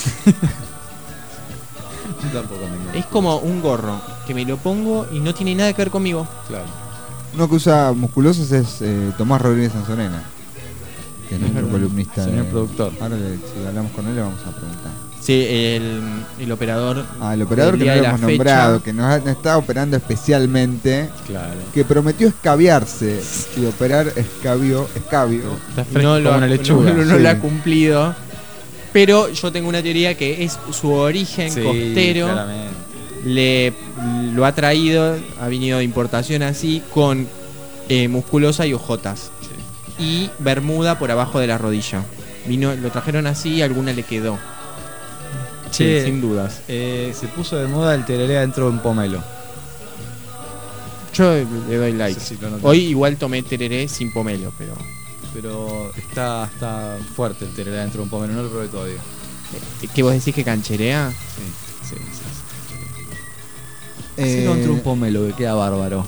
Yo tampoco tengo. Es como un gorro que me lo pongo y no tiene nada que ver conmigo. Claro. Uno que usa musculosos es Tomás Rodríguez Sanzonena, que es nuestro columnista. Señor productor. Ahora si hablamos con él le vamos a preguntar. Sí, el operador. El operador del que día no de lo hemos la fecha. nombrado, que nos está operando especialmente, Claro. que prometió escabiarse y operar escabio. Está fresco No lo como una lechuga. no Sí. lo ha cumplido. Pero yo tengo una teoría que es su origen Sí, costero. claramente. Lo ha traído, ha venido de importación así, con musculosa y hojotas. y bermuda por abajo de la rodilla. Lo trajeron así y alguna le quedó. Che, Sí, sin dudas. Se puso de moda el tereré adentro de un pomelo. Yo le doy like. Sí, lo noté. Hoy igual tomé tereré sin pomelo, Pero está fuerte el tereré adentro de un pomelo, no lo probé todavía. ¿Qué vos decís que cancherea? Sí. Hacelo dentro de un pomelo que queda bárbaro.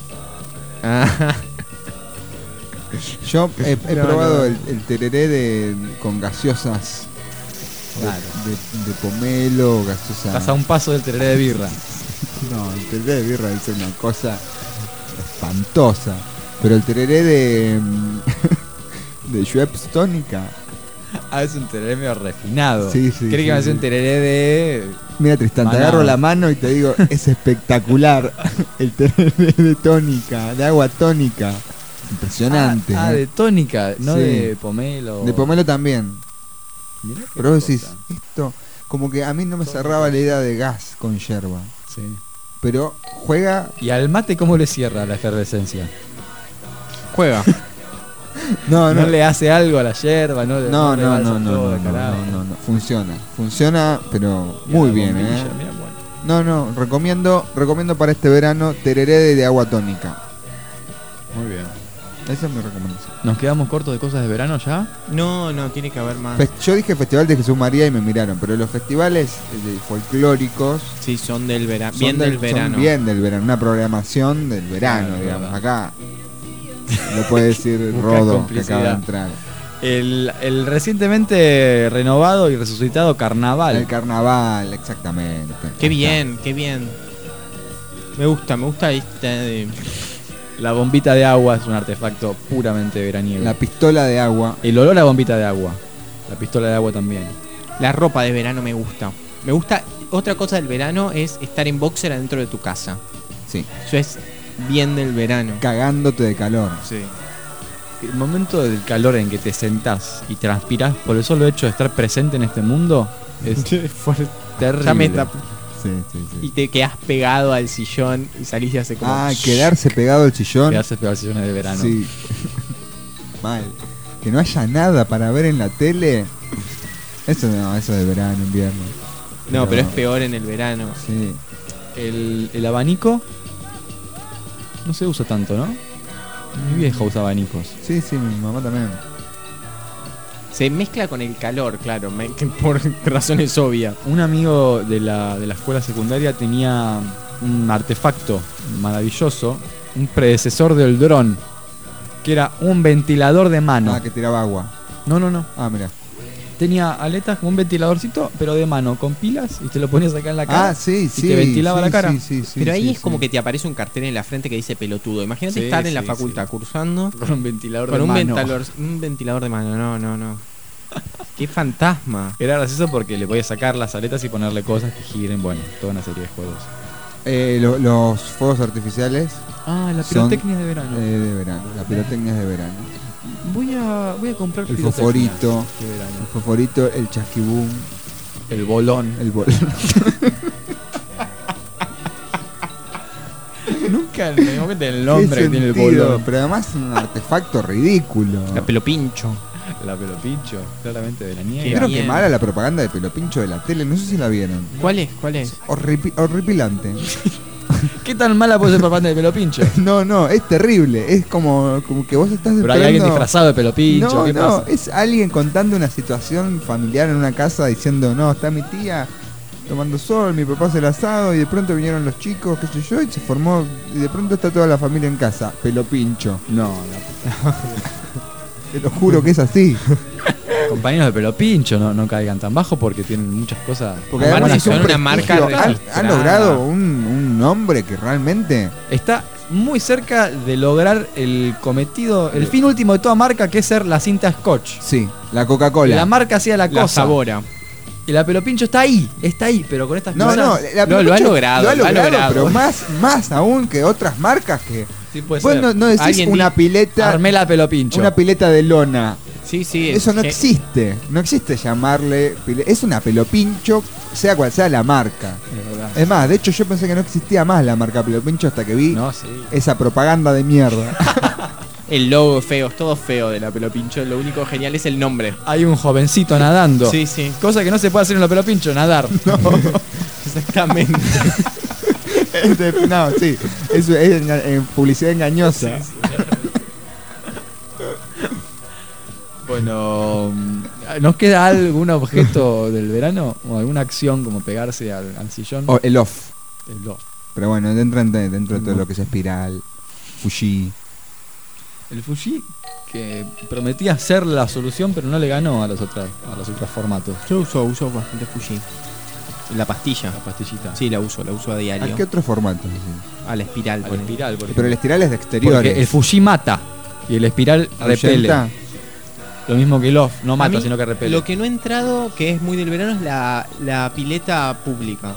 Yo he No, probado no. el tereré con gaseosas de pomelo, gaseosa. Estás a un paso del tereré de birra. No, el tereré de birra es una cosa espantosa. Pero el tereré de Schweppes tónica. Es un tereré medio refinado. Sí. ¿Crees que va a ser un tereré de...? Mira, Tristán, te Manado. agarro la mano y te digo, es espectacular el tereré de tónica, de agua tónica. Impresionante. De tónica, no Sí. de pomelo. De pomelo también. Mirá qué Pero vos decís, cosa. esto, como que a mí no me cerraba la idea de gas con yerba. Sí. Pero juega. ¿Y al mate cómo le cierra la efervescencia? Juega. No le hace algo a la yerba, no le No, le no, balsa no, no, todo no, de no, carajo. no, no. Funciona, pero Mirá muy la bien, bombilla, mirá, bueno. No, recomiendo para este verano tereré de agua tónica. Muy bien. Esa es mi recomendación. ¿Nos quedamos cortos de cosas de verano ya? No, tiene que haber más. Yo dije Festival de Jesús María y me miraron, pero los festivales folclóricos Sí, son del verano. son Bien del verano. Son bien del verano, una programación del verano, Claro, digamos. verdad. Acá lo puede decir Busca Rodo, que complicidad. acaba de entrar. El recientemente renovado y resucitado carnaval. El carnaval, exactamente. Qué bien. Me gusta esta de... La bombita de agua es un artefacto puramente veraniego. La pistola de agua. El olor a bombita de agua. La pistola de agua también. La ropa de verano me gusta. Otra cosa del verano es estar en boxer adentro de tu casa. Sí. Eso es bien del verano. Cagándote de calor. Sí. El momento del calor en que te sentás y transpirás por el solo hecho de estar presente en este mundo es terrible. Ya me tap- Sí. Y te quedás pegado al sillón y salís y hace como... Quedarse pegado al sillón. Quedarse pegado al sillón de verano. Sí. Mal. Que no haya nada para ver en la tele. Eso de verano, invierno. No, pero es peor en el verano. Sí. El abanico no se usa tanto, ¿no? Mi vieja usa abanicos. Sí, mi mamá también. Se mezcla con el calor, claro, por razones obvias. Un amigo de la escuela secundaria tenía un artefacto maravilloso, un predecesor del dron, que era un ventilador de mano. Que tiraba agua. No. Mira. Tenía aletas como un ventiladorcito, pero de mano, con pilas, y te lo ponías acá en la cara. Sí. Y te ventilaba la cara. Pero ahí es como que te aparece un cartel en la frente que dice pelotudo. Imagínate estar en la facultad cursando con un ventilador con de mano. Un ventilador de mano. No. Qué fantasma. Era gracioso porque le podías sacar las aletas y ponerle cosas que giren. Bueno, toda una serie de juegos. Los fuegos artificiales. La pirotecnia de verano. De verano. La pirotecnia es de verano. Voy a comprar El pirotecnia fosforito. de verano. El fosforito, el chasquibum. El bolón. Nunca me momento el nombre que tiene el bolón. Pero además es un artefacto ridículo. La pelopincho. La pelopincho, claramente de la nieve. Creo que mala la propaganda de pelopincho de la tele, no sé si la vieron. ¿Cuál es? Horripilante. ¿Qué tan mala puede ser propaganda de pelopincho? No, es terrible. Es como que vos estás Pero hay alguien disfrazado de pelopincho. No, ¿qué pasa? es alguien contando una situación familiar en una casa diciendo, no, está mi tía tomando sol, mi papá hace el asado y de pronto vinieron los chicos, qué sé yo, y se formó, y de pronto está toda la familia en casa. Pelopincho. No. Te lo juro que es así. Compañeros de pelopincho no caigan tan bajo porque tienen muchas cosas. Porque además Aparte es un son una prestigio. marca Han registrada. logrado un nombre que realmente Está muy cerca de lograr el cometido, el fin último de toda marca, que es ser la cinta Scotch. Sí, la Coca-Cola. La marca hacía la cosa. La Sabora. Y la pelopincho está ahí, pero con estas cosas. la lo ha Pelopincho logrado, lo ha lo ha logrado, logrado. pero más aún que otras marcas que Sí, puede vos ser. no decís Alguien una pileta, Armé la pelopincho. una pileta de lona. Sí. Eso no existe. No existe llamarle es una pelopincho, sea cual sea la marca. Es más, de hecho yo pensé que no existía más la marca pelopincho hasta que vi esa propaganda de mierda. El logo feo, es todo feo de la Pelo Pincho. Lo único genial es el nombre. Hay un jovencito nadando. Sí, sí. Cosa que no se puede hacer en la Pelo Pincho, nadar. No. Exactamente. No, sí. Es publicidad engañosa. Sí. Bueno, ¿nos queda algún objeto del verano? ¿O alguna acción como pegarse al sillón? O el off. El off. Pero bueno, dentro de todo lo que es espiral, Fuji. El Fuji, que prometía ser la solución, pero no le ganó a los otros formatos. Yo uso bastante Fuji. La pastilla. La pastillita. Sí, la uso a diario. ¿A qué otro formato? A la espiral. Pero el espiral es de exteriores. Porque el Fuji mata y el espiral repele. Lo mismo que el off, no mata, sino que repele. Lo que no he entrado, que es muy del verano, es la pileta pública.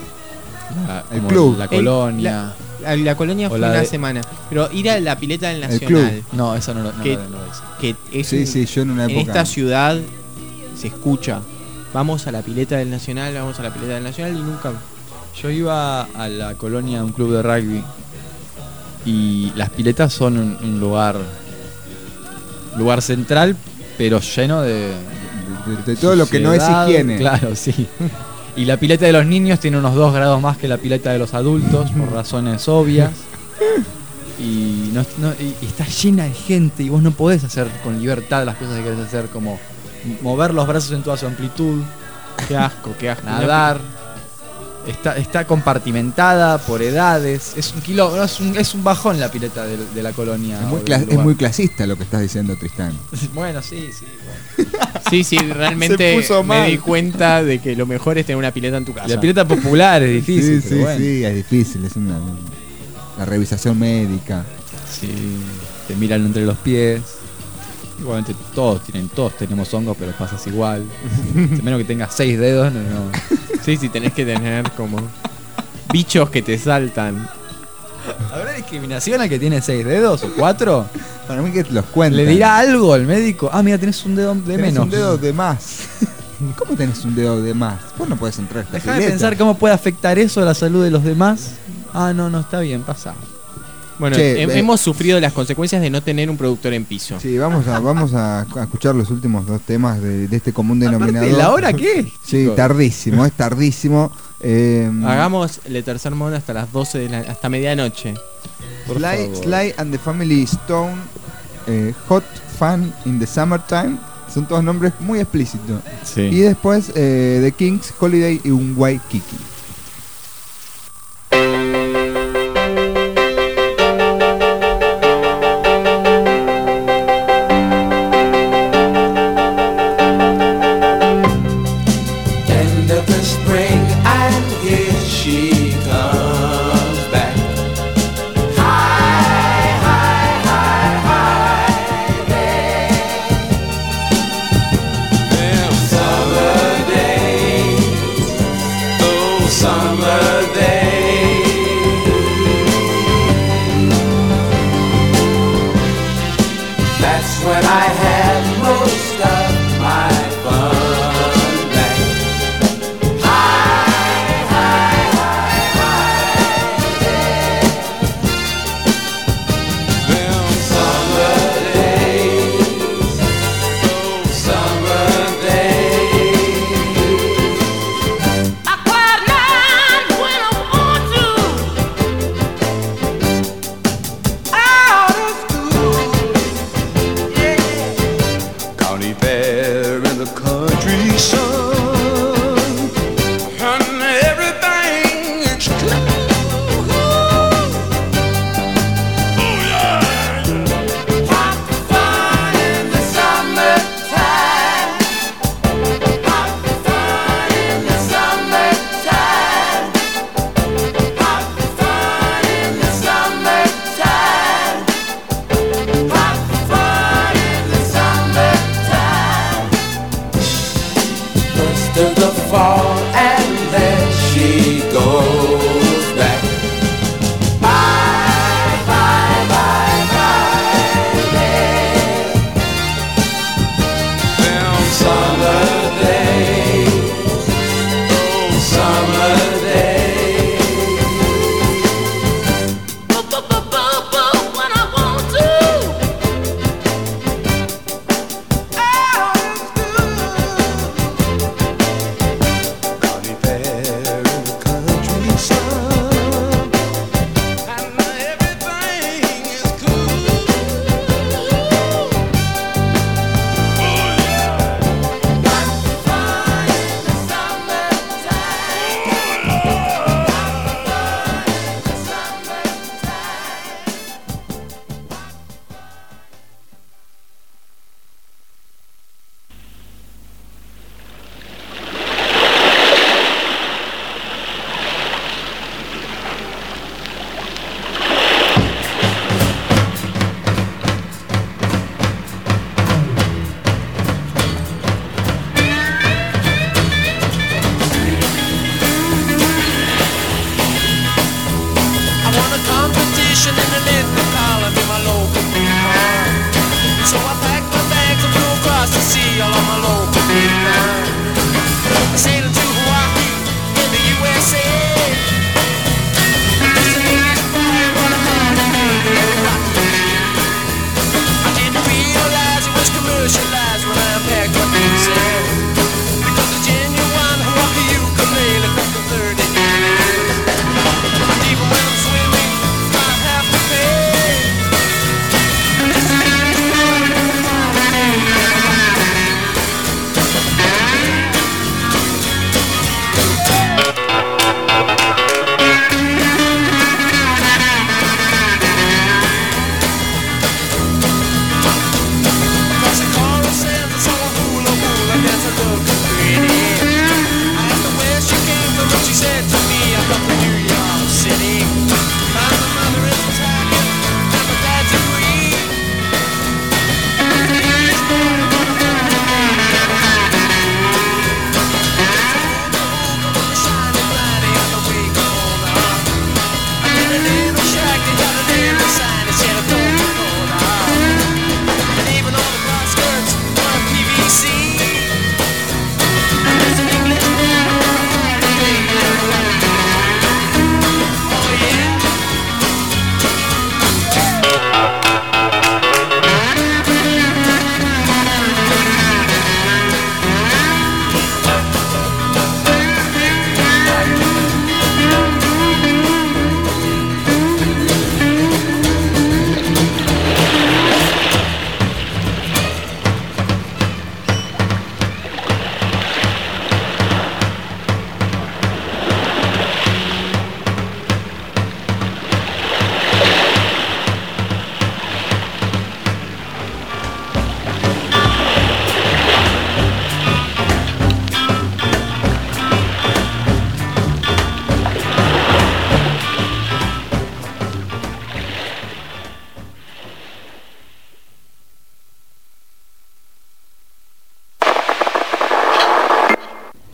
El club. La colonia. La colonia fue una semana. Pero ir a la pileta del Nacional. No, eso no lo hice. Que es sí, yo en una época. En esta ciudad se escucha. Vamos a la pileta del Nacional, y nunca. Yo iba a la colonia, un club de rugby. Y las piletas son un lugar central, pero lleno de todo lo que no es higiene. Claro, sí. Y la pileta de los niños tiene unos 2 grados más que la pileta de los adultos, por razones obvias. Y está llena de gente y vos no podés hacer con libertad las cosas que querés hacer, como mover los brazos en toda su amplitud. Qué asco. Nadar. Está compartimentada por edades. Es un kilómetro, es un bajón la pileta de la colonia. Es muy clasista lo que estás diciendo, Tristán. Bueno, sí. Sí, realmente me di cuenta de que lo mejor es tener una pileta en tu casa. La pileta popular es difícil. Sí, es difícil. Es una revisación médica. Sí, te miran entre los pies. Igualmente todos tenemos hongos, pero pasas igual. A menos que tengas 6 dedos, no. Sí, tenés que tener como bichos que te saltan. ¿Habrá discriminación al que tiene 6 dedos o 4? Para mí que los cuentan. ¿Le dirá algo al médico? Ah, mira, tenés un dedo de menos. Un dedo de más. ¿Cómo tenés un dedo de más? Vos no podés entrar a esta Dejá de pensar cómo puede afectar eso a la salud de los demás. Ah, no, está bien, pasa. Bueno, hemos sufrido las consecuencias de no tener un productor en piso. Sí, vamos a escuchar los últimos 2 temas de este común denominador. ¿La hora qué? Sí, chicos. Es tardísimo. Hagamos el tercer modo hasta las 12 hasta medianoche. Sly and the Family Stone, Hot Fun in the Summertime. Son todos nombres muy explícitos. Sí. Y después The Kings, Holiday y un Waikiki.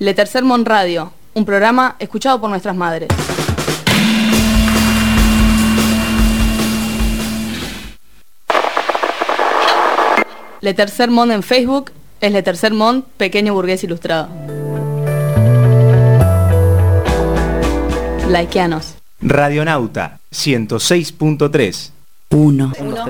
Le Tercer Mon Radio, un programa escuchado por nuestras madres. Le Tercer Mon en Facebook es Le Tercer Mon, pequeño burgués ilustrado. Likeanos. Radionauta 106.3. 1,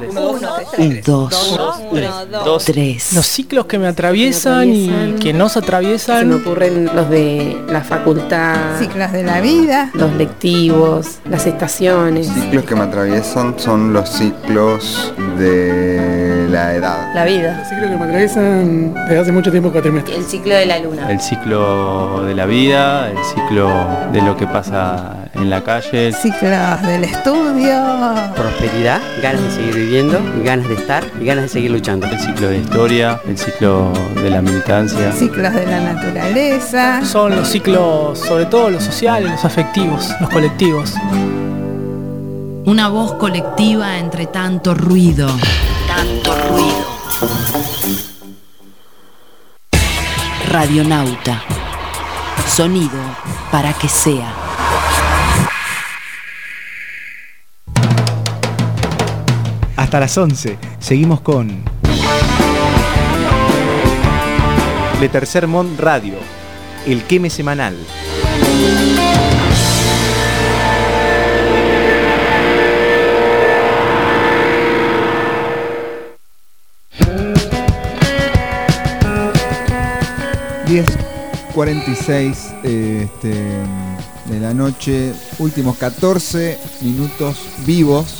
2, 3. Los ciclos que me atraviesan y que nos atraviesan. Se me ocurren los de la facultad, ciclos de la vida, los lectivos, las estaciones. Ciclos que me atraviesan son los ciclos de la edad. La vida. Los ciclos que me atraviesan desde hace mucho tiempo, cuatrimestres. El ciclo de la luna. El ciclo de la vida, el ciclo de lo que pasa en la calle. Ciclos del estudio. Prosperidad, ganas de seguir viviendo, ganas de estar y ganas de seguir luchando. El ciclo de historia, el ciclo de la militancia. Ciclos de la naturaleza. Son los ciclos, sobre todo los sociales, los afectivos, los colectivos. una voz colectiva entre tanto ruido. Tanto ruido. Radionauta. Sonido para que sea. Hasta las 11, seguimos con Le Tercer Mon Radio, el queme semanal. ...10:46 de la noche, últimos 14 minutos vivos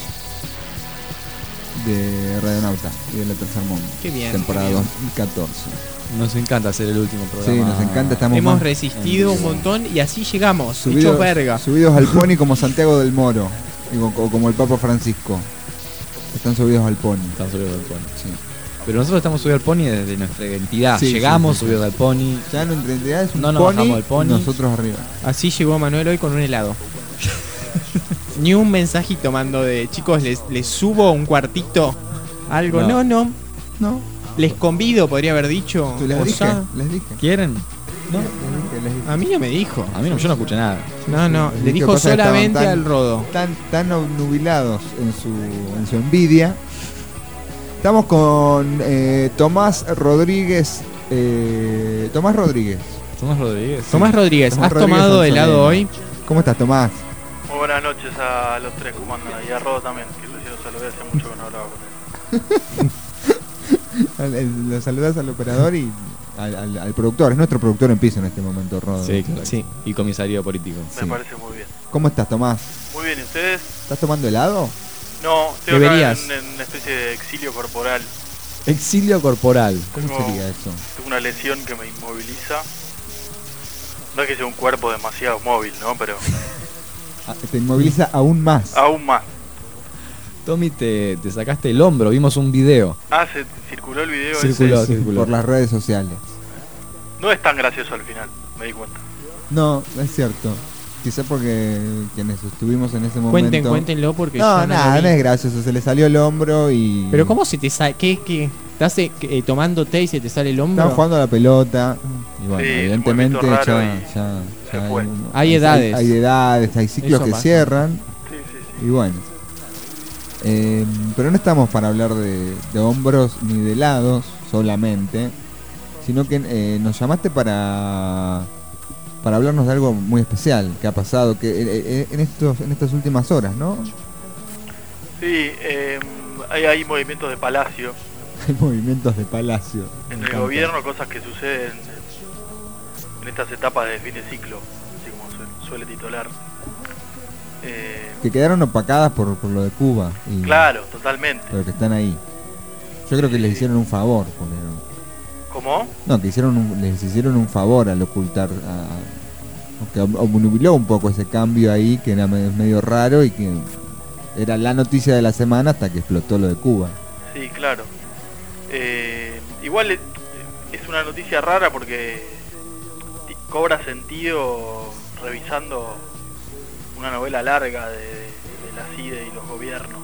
de Radionauta y de La Tercer Mon. Qué bien. Temporada qué bien. 2014. Nos encanta hacer el último programa. Sí, nos encanta. Estamos Hemos más resistido un montón y así llegamos, hechos verga. Subidos al pony como Santiago del Moro, o como el Papa Francisco. Están subidos al pony. Están subidos al pony. Sí. Pero nosotros estamos subidos al pony desde nuestra identidad. Sí, llegamos sí, sí, subidos al pony. Ya nuestra identidad es un no pony, bajamos al pony. Nosotros arriba. Así llegó Manuel hoy con un helado. Ni un mensajito mando de chicos, les subo un cuartito. Algo. No. Les convido, podría haber dicho. Les dije. ¿Quieren? No. A mí no me dijo. A mí no, yo no escuché nada. No. Le dijo solamente al Rodo. Tan obnubilados en su envidia. Estamos con Tomás Rodríguez. Tomás Rodríguez. ¿Has tomado helado hoy? ¿Cómo estás, Tomás? Muy buenas noches a los tres, ¿cómo andan? Y a Rodo también, que recién lo saludé hace mucho que no hablaba con él. Lo saludas al operador y al productor. Es nuestro productor en piso en este momento, Rodo. Sí, claro. Sí. Y comisario político. Me parece muy bien. ¿Cómo estás, Tomás? Muy bien, ¿y ustedes? ¿Estás tomando helado? No, estoy Deberías. acá en una especie de exilio corporal. Exilio corporal. ¿Cómo sería eso? Tengo una lesión que me inmoviliza. No es que sea un cuerpo demasiado móvil, ¿no? Pero... te inmoviliza aún más. Aún más. Tommy, te sacaste el hombro, vimos un video. ¿Se circuló el video? Circuló. Por las redes sociales. No es tan gracioso al final, me di cuenta. No, es cierto. Quizá porque quienes estuvimos en ese momento... Cuéntenlo porque no es gracioso, se le salió el hombro y... Pero ¿cómo se te sale? ¿Qué? ¿Estás tomando té y se te sale el hombro? Estamos jugando a la pelota y bueno, Sí, evidentemente ya hay edades. Hay edades, hay ciclos Eso que pasa. cierran. Y bueno. Pero no estamos para hablar de hombros ni de lados solamente, sino que nos llamaste para hablarnos de algo muy especial que ha pasado que en estas últimas horas, ¿no? Sí, hay movimientos de palacio. Hay movimientos de palacio. En el gobierno, cosas que suceden en estas etapas de fin de ciclo, así como suele titular. Que quedaron opacadas por lo de Cuba. Claro, totalmente. Pero que están ahí. Yo creo que les hicieron un favor. ¿Cómo? No, que les hicieron un favor al ocultar, que obnubiló un poco ese cambio ahí, que era medio raro y que era la noticia de la semana hasta que explotó lo de Cuba. Sí, claro. Igual es una noticia rara porque cobra sentido revisando una novela larga de la CIDE y los gobiernos.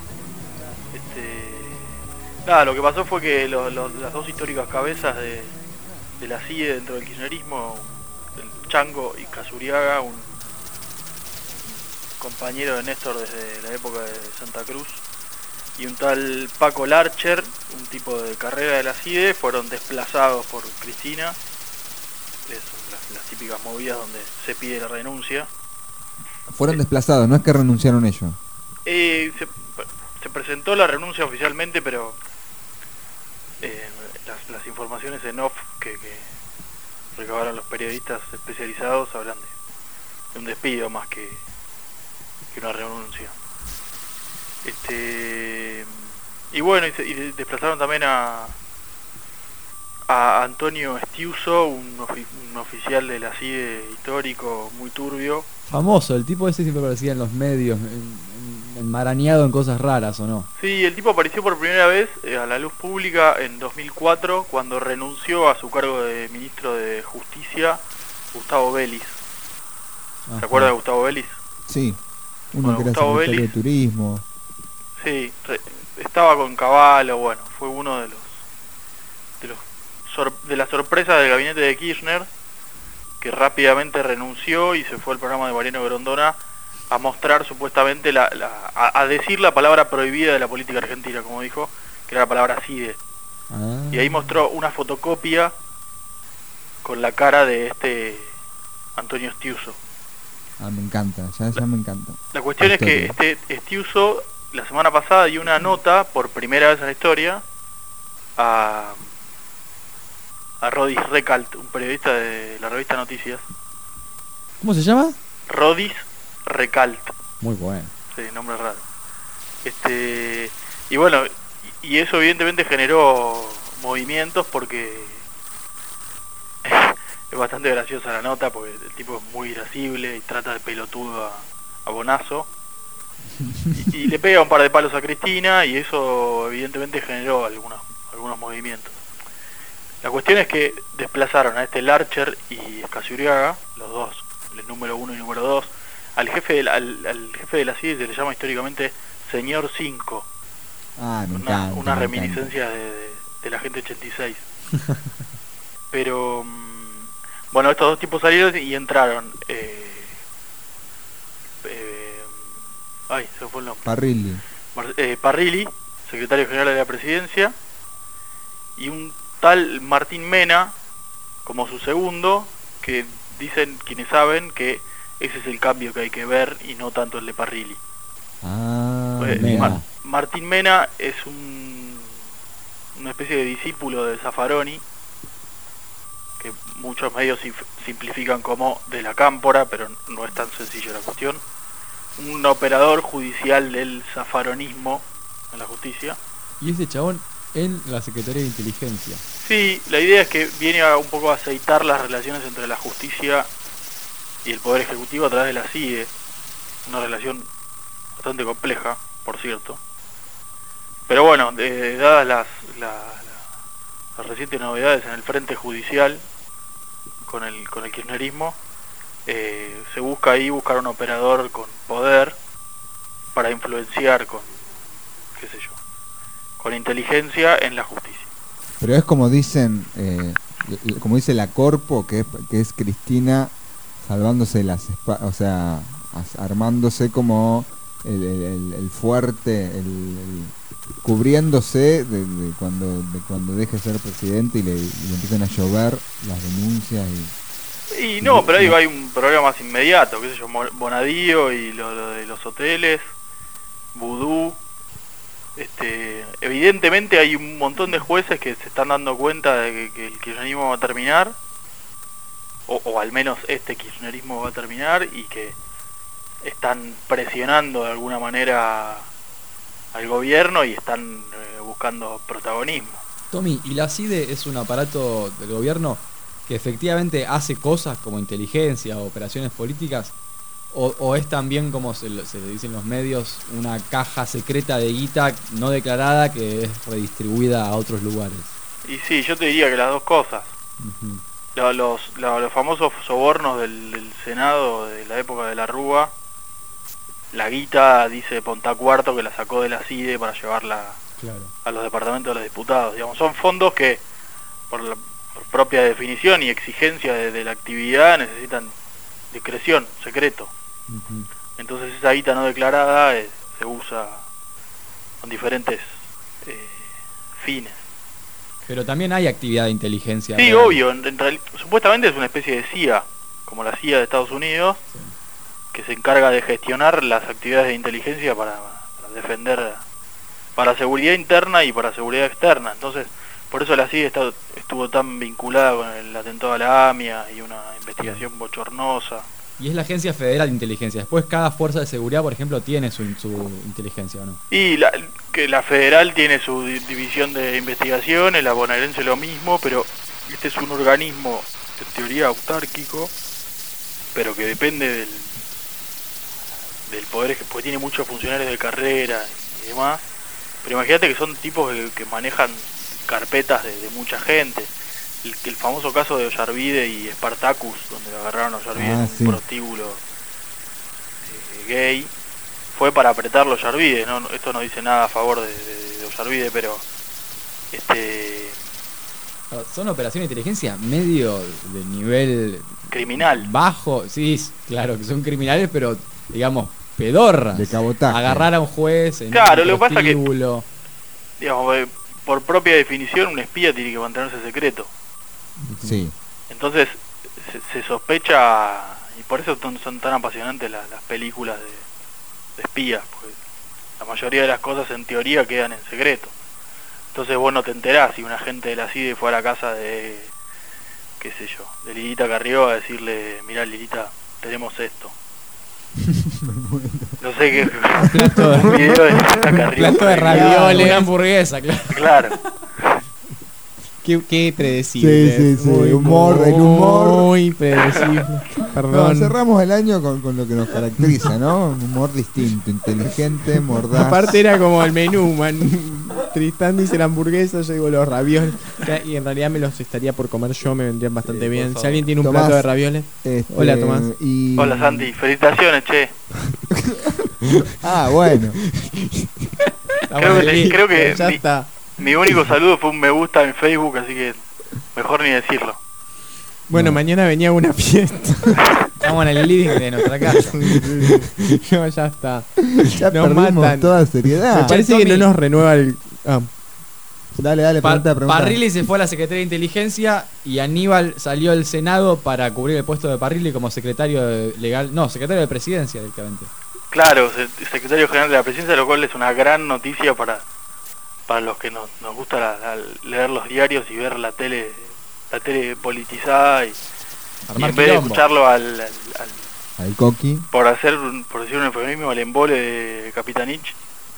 Nada, lo que pasó fue que las dos históricas cabezas de la CIDE dentro del kirchnerismo el Chango y Casuriaga, un compañero de Néstor desde la época de Santa Cruz, y un tal Paco Larcher, un tipo de carrera de la CIDE, fueron desplazados por Cristina. Son las típicas movidas donde se pide la renuncia. Fueron desplazados, no es que renunciaron ellos. Se presentó la renuncia oficialmente, pero las informaciones en off que recabaron los periodistas especializados hablan de un despido más que una renuncia. Y bueno, y desplazaron también a Antonio Estiuso, un oficial de la CIDE histórico, muy turbio. Famoso, el tipo ese siempre aparecía en los medios, enmarañado en cosas raras, ¿o no? Sí, el tipo apareció por primera vez a la luz pública en 2004, cuando renunció a su cargo de ministro de Justicia, Gustavo Vélez. ¿Se acuerda de Gustavo Vélez? Sí, uno Bueno, que era Gustavo secretario Vélez. de Turismo. Sí, estaba con Cavallo, bueno, fue uno de las sorpresas del gabinete de Kirchner, que rápidamente renunció y se fue al programa de Mariano Grondona a mostrar supuestamente a decir la palabra prohibida de la política argentina, como dijo, que era la palabra CIDE. Y ahí mostró una fotocopia con la cara de Antonio Estiuso. Me encanta, ya me encanta. La cuestión es que Estiuso la semana pasada dio una nota por primera vez en la historia a Rodis Recalt, un periodista de la revista Noticias. ¿Cómo se llama? Rodis Recalt. Muy bueno. Sí, nombre raro. Y bueno, y eso evidentemente generó movimientos porque es bastante graciosa la nota, porque el tipo es muy irascible y trata de pelotudo a Bonazo. Y le pega un par de palos a Cristina, y eso evidentemente generó algunos movimientos. La cuestión es que desplazaron a Larcher y Casuriaga, los dos, el número 1 y número 2. Al jefe de la CIDE se le llama históricamente Señor 5. Me encanta. Una reminiscencia de la gente 86. Pero bueno, estos dos tipos salieron y entraron se fue el nombre. Parrilli, secretario general de la presidencia, y un tal Martín Mena como su segundo, que dicen quienes saben que ese es el cambio que hay que ver y no tanto el de Parrilli. Martín Mena es una especie de discípulo de Zaffaroni, que muchos medios simplifican como de la Cámpora, pero no es tan sencillo la cuestión. Un operador judicial del zaffaronismo en la justicia. Y ese chabón en la Secretaría de Inteligencia. Sí, la idea es que viene un poco a aceitar las relaciones entre la justicia y el Poder Ejecutivo a través de la CIDE. Una relación bastante compleja, por cierto. Pero bueno, dadas las recientes novedades en el frente judicial con el kirchnerismo, se busca ahí buscar un operador con poder para influenciar con inteligencia en la justicia. Pero es como dicen, como dice la Corpo, que es Cristina salvándose armándose como el fuerte, cubriéndose de cuando deje de ser presidente y le empiezan a llover las denuncias y no, pero ahí hay un problema más inmediato, qué sé yo, Bonadío y lo de los hoteles, Vudú. Evidentemente hay un montón de jueces que se están dando cuenta de que el kirchnerismo va a terminar, o al menos este kirchnerismo va a terminar, y que están presionando de alguna manera al gobierno y están buscando protagonismo. Tommy, ¿y la CIDE es un aparato del gobierno que efectivamente hace cosas como inteligencia o operaciones políticas? ¿O es también, como se dice en los medios, una caja secreta de guita no declarada que es redistribuida a otros lugares? Y sí, yo te diría que las dos cosas. Los famosos sobornos del Senado de la época de la Rúa, la guita dice Pontacuarto que la sacó de la CIDE para llevarla a los departamentos de los diputados. Digamos, son fondos que, por propia definición y exigencia de la actividad, necesitan discreción, secreto. Entonces esa guita no declarada se usa con diferentes fines. Pero también hay actividad de inteligencia. Sí, real. obvio. Supuestamente es una especie de CIA, como la CIA de Estados Unidos, que se encarga de gestionar las actividades de inteligencia para defender, para seguridad interna y para seguridad externa. Entonces, por eso la CIA estuvo tan vinculada con el atentado a la AMIA y una investigación bochornosa. Y es la Agencia Federal de Inteligencia. Después cada fuerza de seguridad, por ejemplo, tiene su inteligencia, ¿o no? Y que la federal tiene su división de investigaciones, la bonaerense lo mismo, pero este es un organismo en teoría autárquico, pero que depende del poder, porque tiene muchos funcionarios de carrera y demás. Pero imagínate que son tipos que manejan carpetas de mucha gente. El famoso caso de Ollarvide y Spartacus, donde lo agarraron a Ollarvide en un prostíbulo gay, fue para apretarlo a Ollarvide. ¿No? Esto no dice nada a favor de Ollarvide, pero son operaciones de inteligencia medio de nivel criminal, bajo. Sí, claro que son criminales, pero digamos pedorras, de cabotaje. Agarrar a un juez en claro, un lo que pasa que, digamos, por propia definición un espía tiene que mantenerse secreto. Sí. Entonces se sospecha, y por eso son tan apasionantes las películas de espías, porque la mayoría de las cosas en teoría quedan en secreto. Entonces vos no te enterás si un agente de la CIDE fue a la casa de, qué sé yo, de Lilita Carrió a decirle, mirá Lilita, tenemos esto. No sé qué plato de ravioles, una hamburguesa, claro. Qué predecible. Sí, el humor. Muy predecible. Perdón. No, cerramos el año con lo que nos caracteriza, ¿no? Un humor distinto, inteligente, mordaz. Aparte era como el menú, man. Tristán dice la hamburguesa, yo digo los ravioles. Y en realidad me los estaría por comer yo, me vendrían bastante bien. Si alguien tiene un plato de ravioles. Hola, Tomás. Hola, Santi. Felicitaciones, che. Bueno. Creo que ya está. Mi único saludo fue un me gusta en Facebook, así que mejor ni decirlo. Bueno, mañana venía una fiesta. Estamos en el living de nuestra casa. No, ya está. Ya nos perdimos matan. Toda seriedad. Me parece que no nos renueva el... Dale, pregunta. Parrilli se fue a la Secretaría de Inteligencia y Aníbal salió al Senado para cubrir el puesto de Parrilli como secretario legal... No, secretario de Presidencia directamente. Claro, secretario general de la Presidencia, lo cual es una gran noticia para los que nos gusta leer los diarios y ver la tele politizada y en vez de escucharlo al Coqui, por decir un eufemismo, al embole de Capitanich,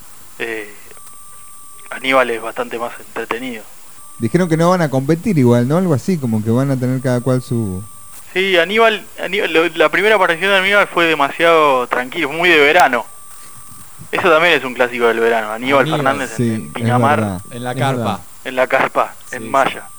Aníbal es bastante más entretenido. Dijeron que no van a competir igual, ¿no? Algo así, como que van a tener cada cual su... Sí, Aníbal, la primera aparición de Aníbal fue demasiado tranquilo, muy de verano. Eso también es un clásico del verano. Aníbal Fernández en Pinamar, en la carpa. En la carpa, en Maya.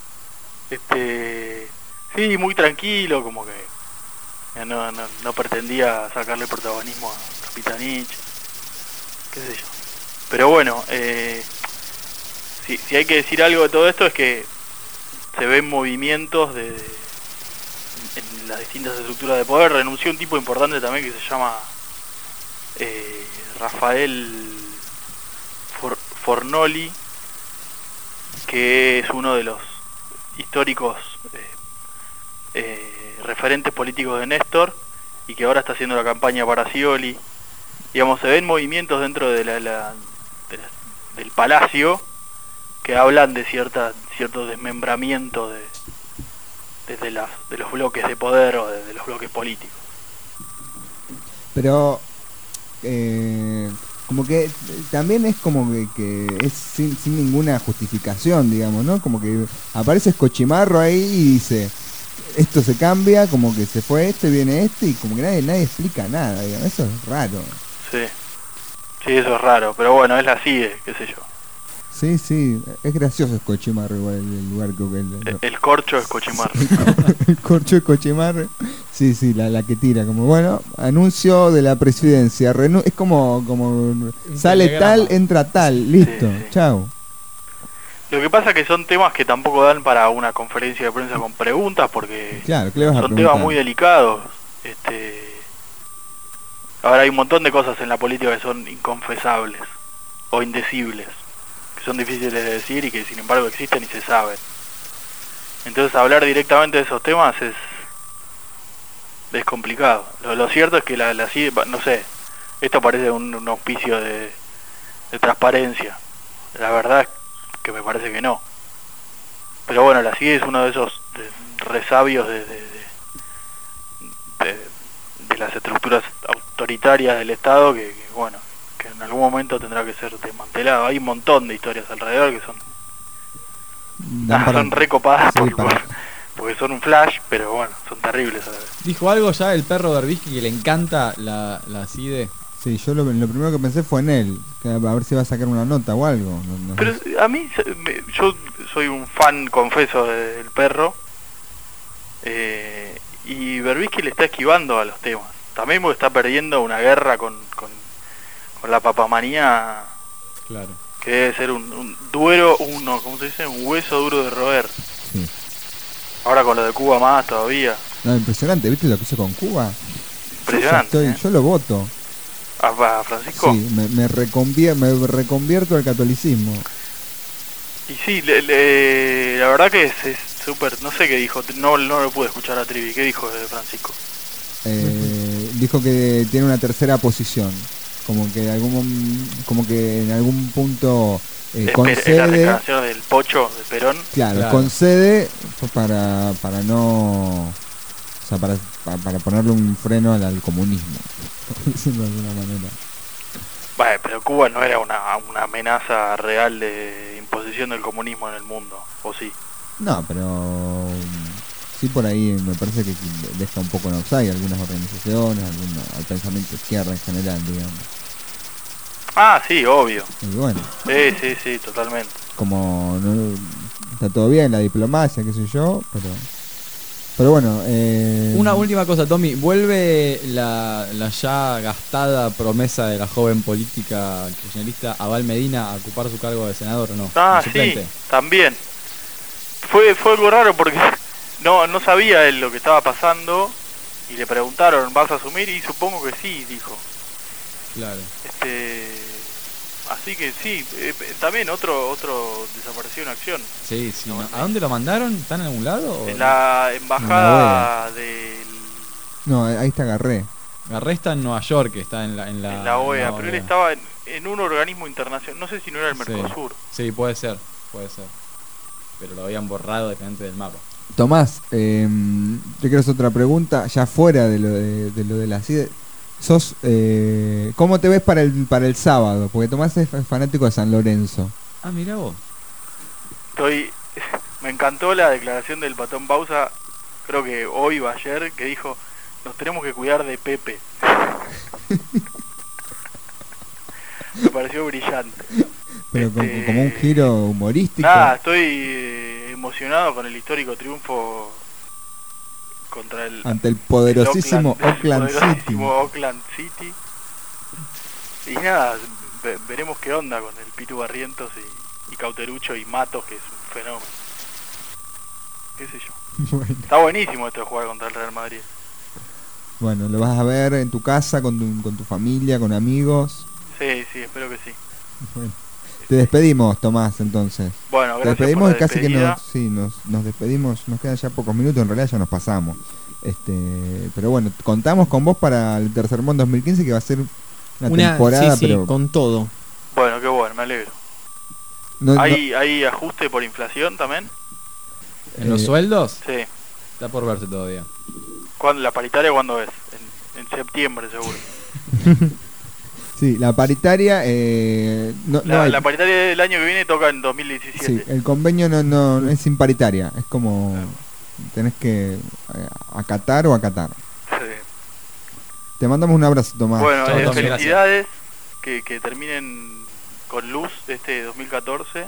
Sí, muy tranquilo, como que no pretendía sacarle protagonismo a Capitanich, qué sé yo. Pero bueno, si hay que decir algo de todo esto es que se ven movimientos en las distintas estructuras de poder. Renunció un tipo importante también que se llama Rafael Fornoli, que es uno de los históricos referentes políticos de Néstor y que ahora está haciendo la campaña para Scioli. Digamos, se ven movimientos dentro de del Palacio que hablan de cierto desmembramiento de los bloques de poder o de los bloques políticos. Pero como que también es como que es sin ninguna justificación, digamos, ¿no? Como que aparece Escochimarro ahí y dice, esto se cambia, como que se fue este, viene este, y como que nadie explica nada, digamos. Eso es raro. Sí, eso es raro, pero bueno, es la CIDE, qué sé yo. Sí, es gracioso Escochimarro igual el lugar que el corcho de Escochimarro. El corcho de Escochimarro. Sí, la que tira, como bueno, anuncio de la presidencia, es como sale tal, entra tal, listo, chau. Lo que pasa es que son temas que tampoco dan para una conferencia de prensa con preguntas, porque Claro, ¿qué le vas a son preguntar? temas muy delicados. Ahora hay un montón de cosas en la política que son inconfesables o indecibles, que son difíciles de decir y que sin embargo existen y se saben. Entonces hablar directamente de esos temas es complicado. Lo cierto es que la CIDE, no sé, esto parece un auspicio de transparencia. La verdad es que me parece que no. Pero bueno, la CIDE es uno de esos resabios de las estructuras autoritarias del Estado que bueno, que en algún momento tendrá que ser desmantelado. Hay un montón de historias alrededor que son recopadas porque son un flash, pero bueno, son terribles a la vez. ¿Dijo algo ya el perro Berbisky que le encanta la CIDE? Sí, yo lo primero que pensé fue en él, que a ver si va a sacar una nota o algo. No Pero a mí, yo soy un fan confeso del perro, y Berbisky le está esquivando a los temas. También porque está perdiendo una guerra con la papamanía. Claro. Que debe ser un duero, ¿cómo se dice? Un hueso duro de roer. Sí. Ahora con lo de Cuba más todavía. No, impresionante, ¿viste lo que hizo con Cuba? Impresionante. Yo lo voto. ¿A Francisco? Sí, me reconvierto al catolicismo. Y sí, la verdad que es súper, no sé qué dijo, no lo pude escuchar a Trivi. ¿Qué dijo de Francisco? Dijo que tiene una tercera posición, como que en algún punto concede la declaración del Pocho de Perón. Claro, concede para no, o sea, para ponerle un freno al comunismo, por decirlo de alguna manera. Bueno, pero Cuba no era una amenaza real de imposición del comunismo en el mundo, ¿o sí? No, pero sí, por ahí me parece que deja un poco en offside algunas organizaciones, al pensamiento de izquierda en general, digamos. Ah, sí, obvio. Y bueno. Sí, totalmente. Como está todo bien la diplomacia, qué sé yo, pero bueno. Una última cosa, Tommy, ¿vuelve la ya gastada promesa de la joven política kirchnerista Abal Medina a ocupar su cargo de senador o no? Ah, sí, también. Fue algo raro porque no sabía él lo que estaba pasando y le preguntaron, ¿vas a asumir? Y supongo que sí, dijo. Claro. Así que sí, también otro desapareció en acción. Sí. No, ¿a dónde lo mandaron? ¿Está en algún lado? En la embajada del... No, ahí está Garré. Garré está en Nueva York, que está en la OEA, pero él estaba en un organismo internacional, no sé si no era el Mercosur. Sí, puede ser. Pero lo habían borrado definitivamente del mapa. Tomás, te quiero hacer otra pregunta, ya fuera de lo de la CIDE. ¿Cómo te ves para el sábado? Porque Tomás es fanático de San Lorenzo. Ah, mirá vos. Me encantó la declaración del Patón Bausa, creo que hoy o ayer, que dijo, nos tenemos que cuidar de Pepe. Me pareció brillante. Pero como un giro humorístico. Nada, estoy emocionado con el histórico triunfo ante el poderosísimo Oakland City. Y nada, veremos qué onda con el Pitu Barrientos y Cauterucho y Matos, que es un fenómeno. Qué sé yo. Bueno. Está buenísimo esto de jugar contra el Real Madrid. Bueno, lo vas a ver en tu casa, con tu familia, con amigos. Sí, espero que sí. Bueno. Te despedimos, Tomás, entonces. Bueno, gracias. Te despedimos, por la casi que nos despedimos, nos quedan ya pocos minutos, en realidad ya nos pasamos. Pero bueno, contamos con vos para el Tercermón 2015, que va a ser una temporada, sí, pero con todo. Bueno, qué bueno, me alegro. ¿Hay ajuste por inflación también? ¿En los sueldos? Sí. Está por verse todavía. ¿La paritaria cuándo es? En septiembre, seguro. Sí, la paritaria la paritaria del año que viene toca en 2017. Sí, el convenio no es sin paritaria, es como tenés que acatar o acatar. Sí. Te mandamos un abrazo, Tomás. Bueno, felicidades, que terminen con luz este 2014.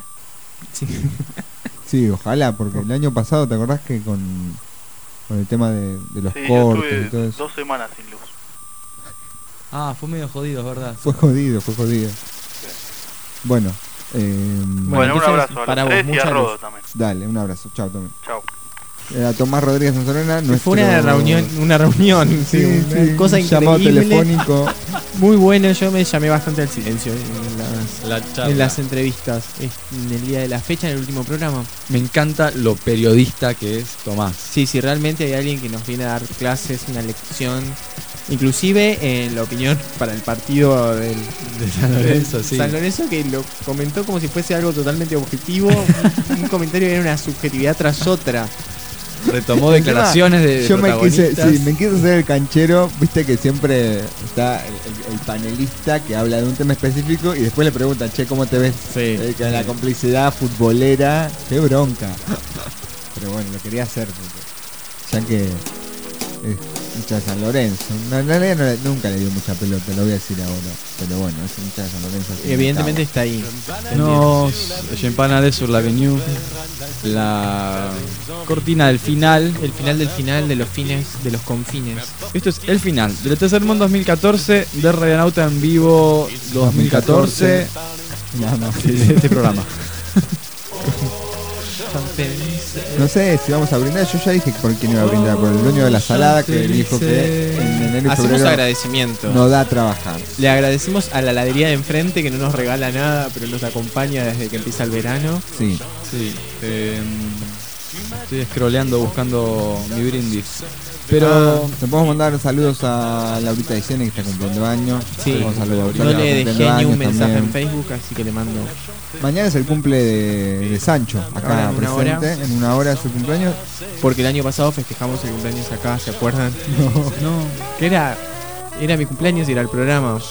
Sí, ojalá, porque el año pasado, ¿te acordás que con el tema de los cortes y todo eso? 2 semanas sin luz. Ah, fue medio jodido, es verdad. Fue jodido. Bueno, Bueno, un abrazo a los tres y a Rodo también. Dale, un abrazo. Chao, Tommy. Chao. A Tomás Rodríguez Sanzorena. Fue una reunión, sí, una cosa un increíble. llamado telefónico. Muy bueno, yo me llamé bastante al silencio en las entrevistas, en el día de la fecha, en el último programa. Me encanta lo periodista que es Tomás. Sí, realmente hay alguien que nos viene a dar clases, una lección, inclusive en la opinión para el partido de San Lorenzo, sí. San Lorenzo, que lo comentó como si fuese algo totalmente objetivo, un comentario que era una subjetividad tras otra. Retomó declaraciones de yo protagonistas. me quise hacer el canchero, viste que siempre está el panelista que habla de un tema específico y después le preguntan, che, ¿cómo te ves? Sí. Que la complicidad futbolera, qué bronca. Pero bueno, lo quería hacer porque, ya que es hincha de San Lorenzo. En realidad nunca le dio mucha pelota, lo voy a decir ahora. Pero bueno, es hincha de San Lorenzo. Evidentemente está ahí. Nos empana sur la avenue. La cortina del final. El final del final, de los fines, de los confines. Esto es el final del Tercer Mundo 2014, de Radionauta en vivo 2014. Nada más. De este programa. No sé si vamos a brindar. Yo ya dije por quién iba a brindar. Por el dueño de la salada que dijo que en enero y hacemos febrero agradecimiento. no da a trabajar. Le agradecemos a la heladería de enfrente que no nos regala nada, pero nos acompaña desde que empieza el verano. Sí. Estoy scrolleando buscando mi brindis. Pero te podemos mandar saludos a Laurita de Sene, que está cumpliendo años. Sí, saludos, no le dejé ni un mensaje en Facebook, así que le mando. Mañana es el cumple de Sancho, acá presente. En una hora es su cumpleaños. Porque el año pasado festejamos el cumpleaños acá, ¿se acuerdan? No. Que era mi cumpleaños y era el programa.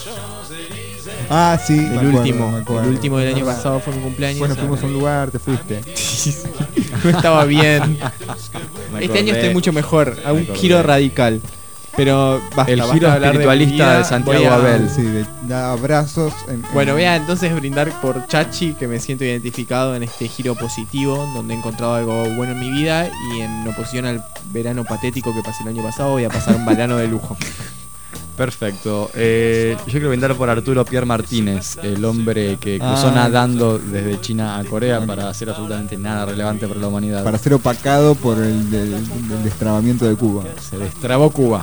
Ah, sí, el último del año pasado fue mi cumpleaños. Bueno, fuimos a un lugar, te fuiste. No estaba bien. Este año estoy mucho mejor, a un giro radical. Pero basta, el giro espiritualista de Santiago Abel. Sí, de abrazos. Bueno, voy a entonces brindar por Chachi, que me siento identificado en este giro positivo, donde he encontrado algo bueno en mi vida, y en oposición al verano patético que pasé el año pasado, voy a pasar un verano de lujo. Perfecto. Yo quiero brindar por Arturo Pierre Martínez, el hombre que cruzó nadando desde China a Corea para hacer absolutamente nada relevante para la humanidad. Para ser opacado por el destrabamiento de Cuba. Se destrabó Cuba.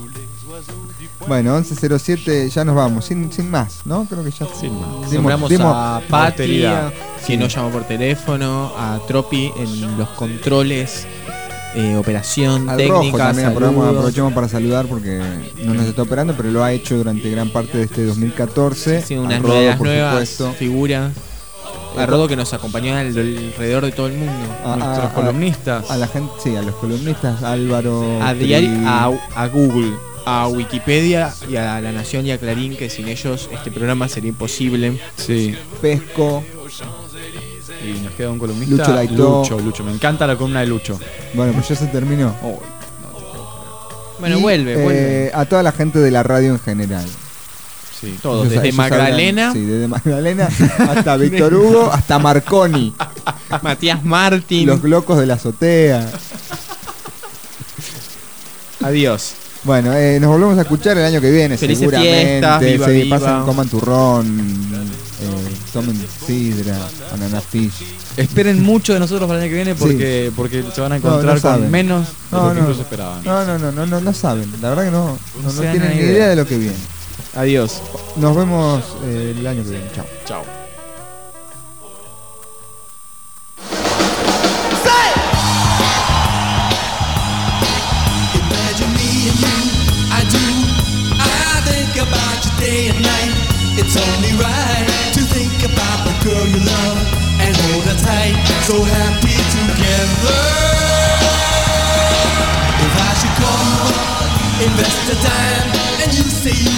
Bueno, 11:07, ya nos vamos, sin más, ¿no? Creo que ya sin más. Nombramos a Pati, que nos llamó por teléfono, a Tropi en los controles, operación, al técnica, Rojo también aprovechamos para saludar porque no nos está operando, pero lo ha hecho durante gran parte de este 2014. Sí, unas nuevas figuras. A Rodo, que nos acompañó alrededor de todo el mundo. Nuestros columnistas. A la gente, sí, a los columnistas, Álvaro. A Google, a Wikipedia y a La Nación y a Clarín, que sin ellos este programa sería imposible. Sí. Pesco. Y nos queda un columnista. Lucho. Me encanta la columna de Lucho. Bueno, pues ya se terminó. Bueno, vuelve. A toda la gente de la radio en general. Sí, todos, desde Magdalena. Desde Magdalena hasta Víctor Hugo, hasta Marconi. Matías Martín. Los locos de la azotea. Adiós. Bueno, nos volvemos a escuchar el año que viene. Felices seguramente. Fiestas, viva. Pasen, coman turrón, tomen sidra, banana fish. Esperen mucho de nosotros para el año que viene porque se van a encontrar con menos de lo que incluso esperaban. No saben. La verdad que no tienen ni idea de lo que viene. Adiós. Nos vemos el año que viene. Chao. Day and night, it's only right to think about the girl you love and hold her tight, so happy together. If I should call, invest the time, and you say you